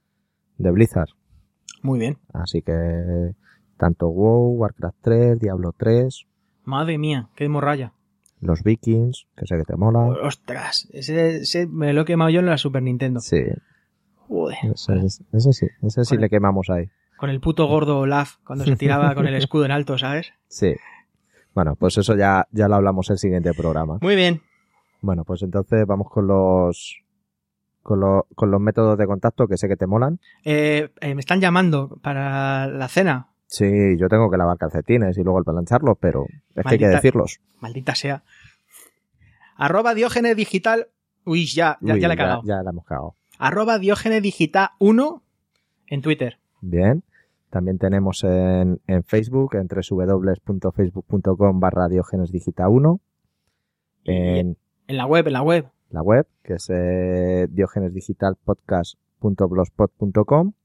de Blizzard. Muy bien. Así que tanto WoW, Warcraft tres, Diablo tres, Madre mía, qué morralla. los Vikings, que sé que te mola. Ostras, ese, ese me lo he quemado yo en la Super Nintendo. Sí, Joder. ese, ese- ese sí, ese sí Con le el- quemamos ahí. Con el puto gordo Olaf cuando se tiraba con el escudo en alto, ¿sabes? Sí. Bueno, pues eso ya, ya lo hablamos en el siguiente programa. Muy bien. Bueno, pues entonces vamos con los, con los, con los métodos de contacto que sé que te molan. Eh, eh, me están llamando para la cena. Sí, yo tengo que lavar calcetines y luego el plancharlos, pero es que hay que Maldita- decirlos. Maldita sea. Arroba Diógenes Digital. Uy, ya, ya, Uy, ya le he cagado. Ya la hemos cagado. Arroba Diógenes Digital uno en Twitter. Bien. También tenemos en, en Facebook, en www.facebook.com barra Diógenes Digital uno. En En la web, en la web. la web, que es eh, diogenesdigitalpodcast punto blogspot punto com.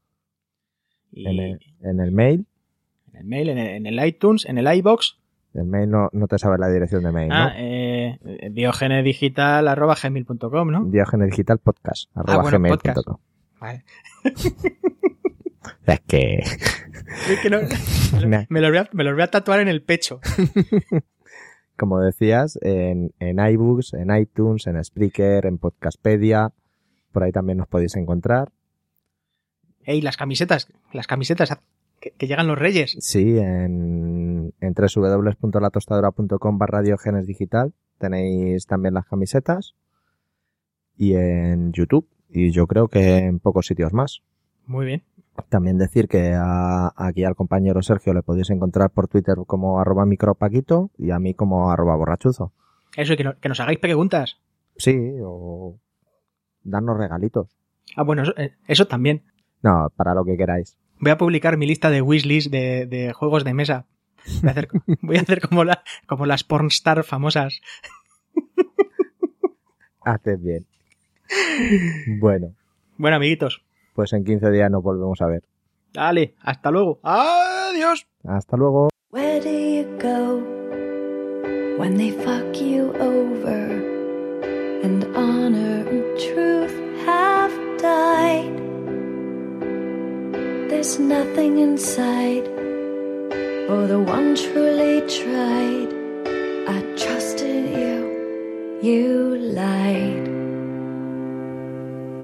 Y En el, en el mail. en el mail, en el, en el iTunes, en el iBox. El mail no, no te sabes la dirección de mail, ¿no? Ah, eh, diogenesdigital arroba gmail punto com, ¿no? Diogenesdigitalpodcast arroba bueno, gmail podcast. punto com. Vale. Es que... Es que no- Nah. me, los voy a, me los voy a tatuar en el pecho. Como decías, en, en iBooks, en iTunes, en Spreaker, en Podcastpedia, por ahí también nos podéis encontrar. Ey, las camisetas, las camisetas que, que llegan los reyes. Sí, en, en www.latostadora.com barra Diógenes Digital tenéis también las camisetas y en YouTube y yo creo que en pocos sitios más. Muy bien. También decir que a, aquí al compañero Sergio le podéis encontrar por Twitter como arroba micropaquito y a mí como arroba borrachuzo. Eso, y que, no- que nos hagáis preguntas. Sí, o darnos regalitos. Ah, bueno, eso, eh, eso también. No, para lo que queráis. Voy a publicar mi lista de wishlist de, de juegos de mesa. Voy a hacer, voy a hacer como, la, como las pornstar famosas. Haces bien. Bueno, Bueno, amiguitos, pues en quince días nos volvemos a ver. dale, hasta luego. Adiós. Hasta luego. Where do you go when they fuck you over and honor and truth have died? There's nothing inside for the one truly tried. I trusted you, you lied.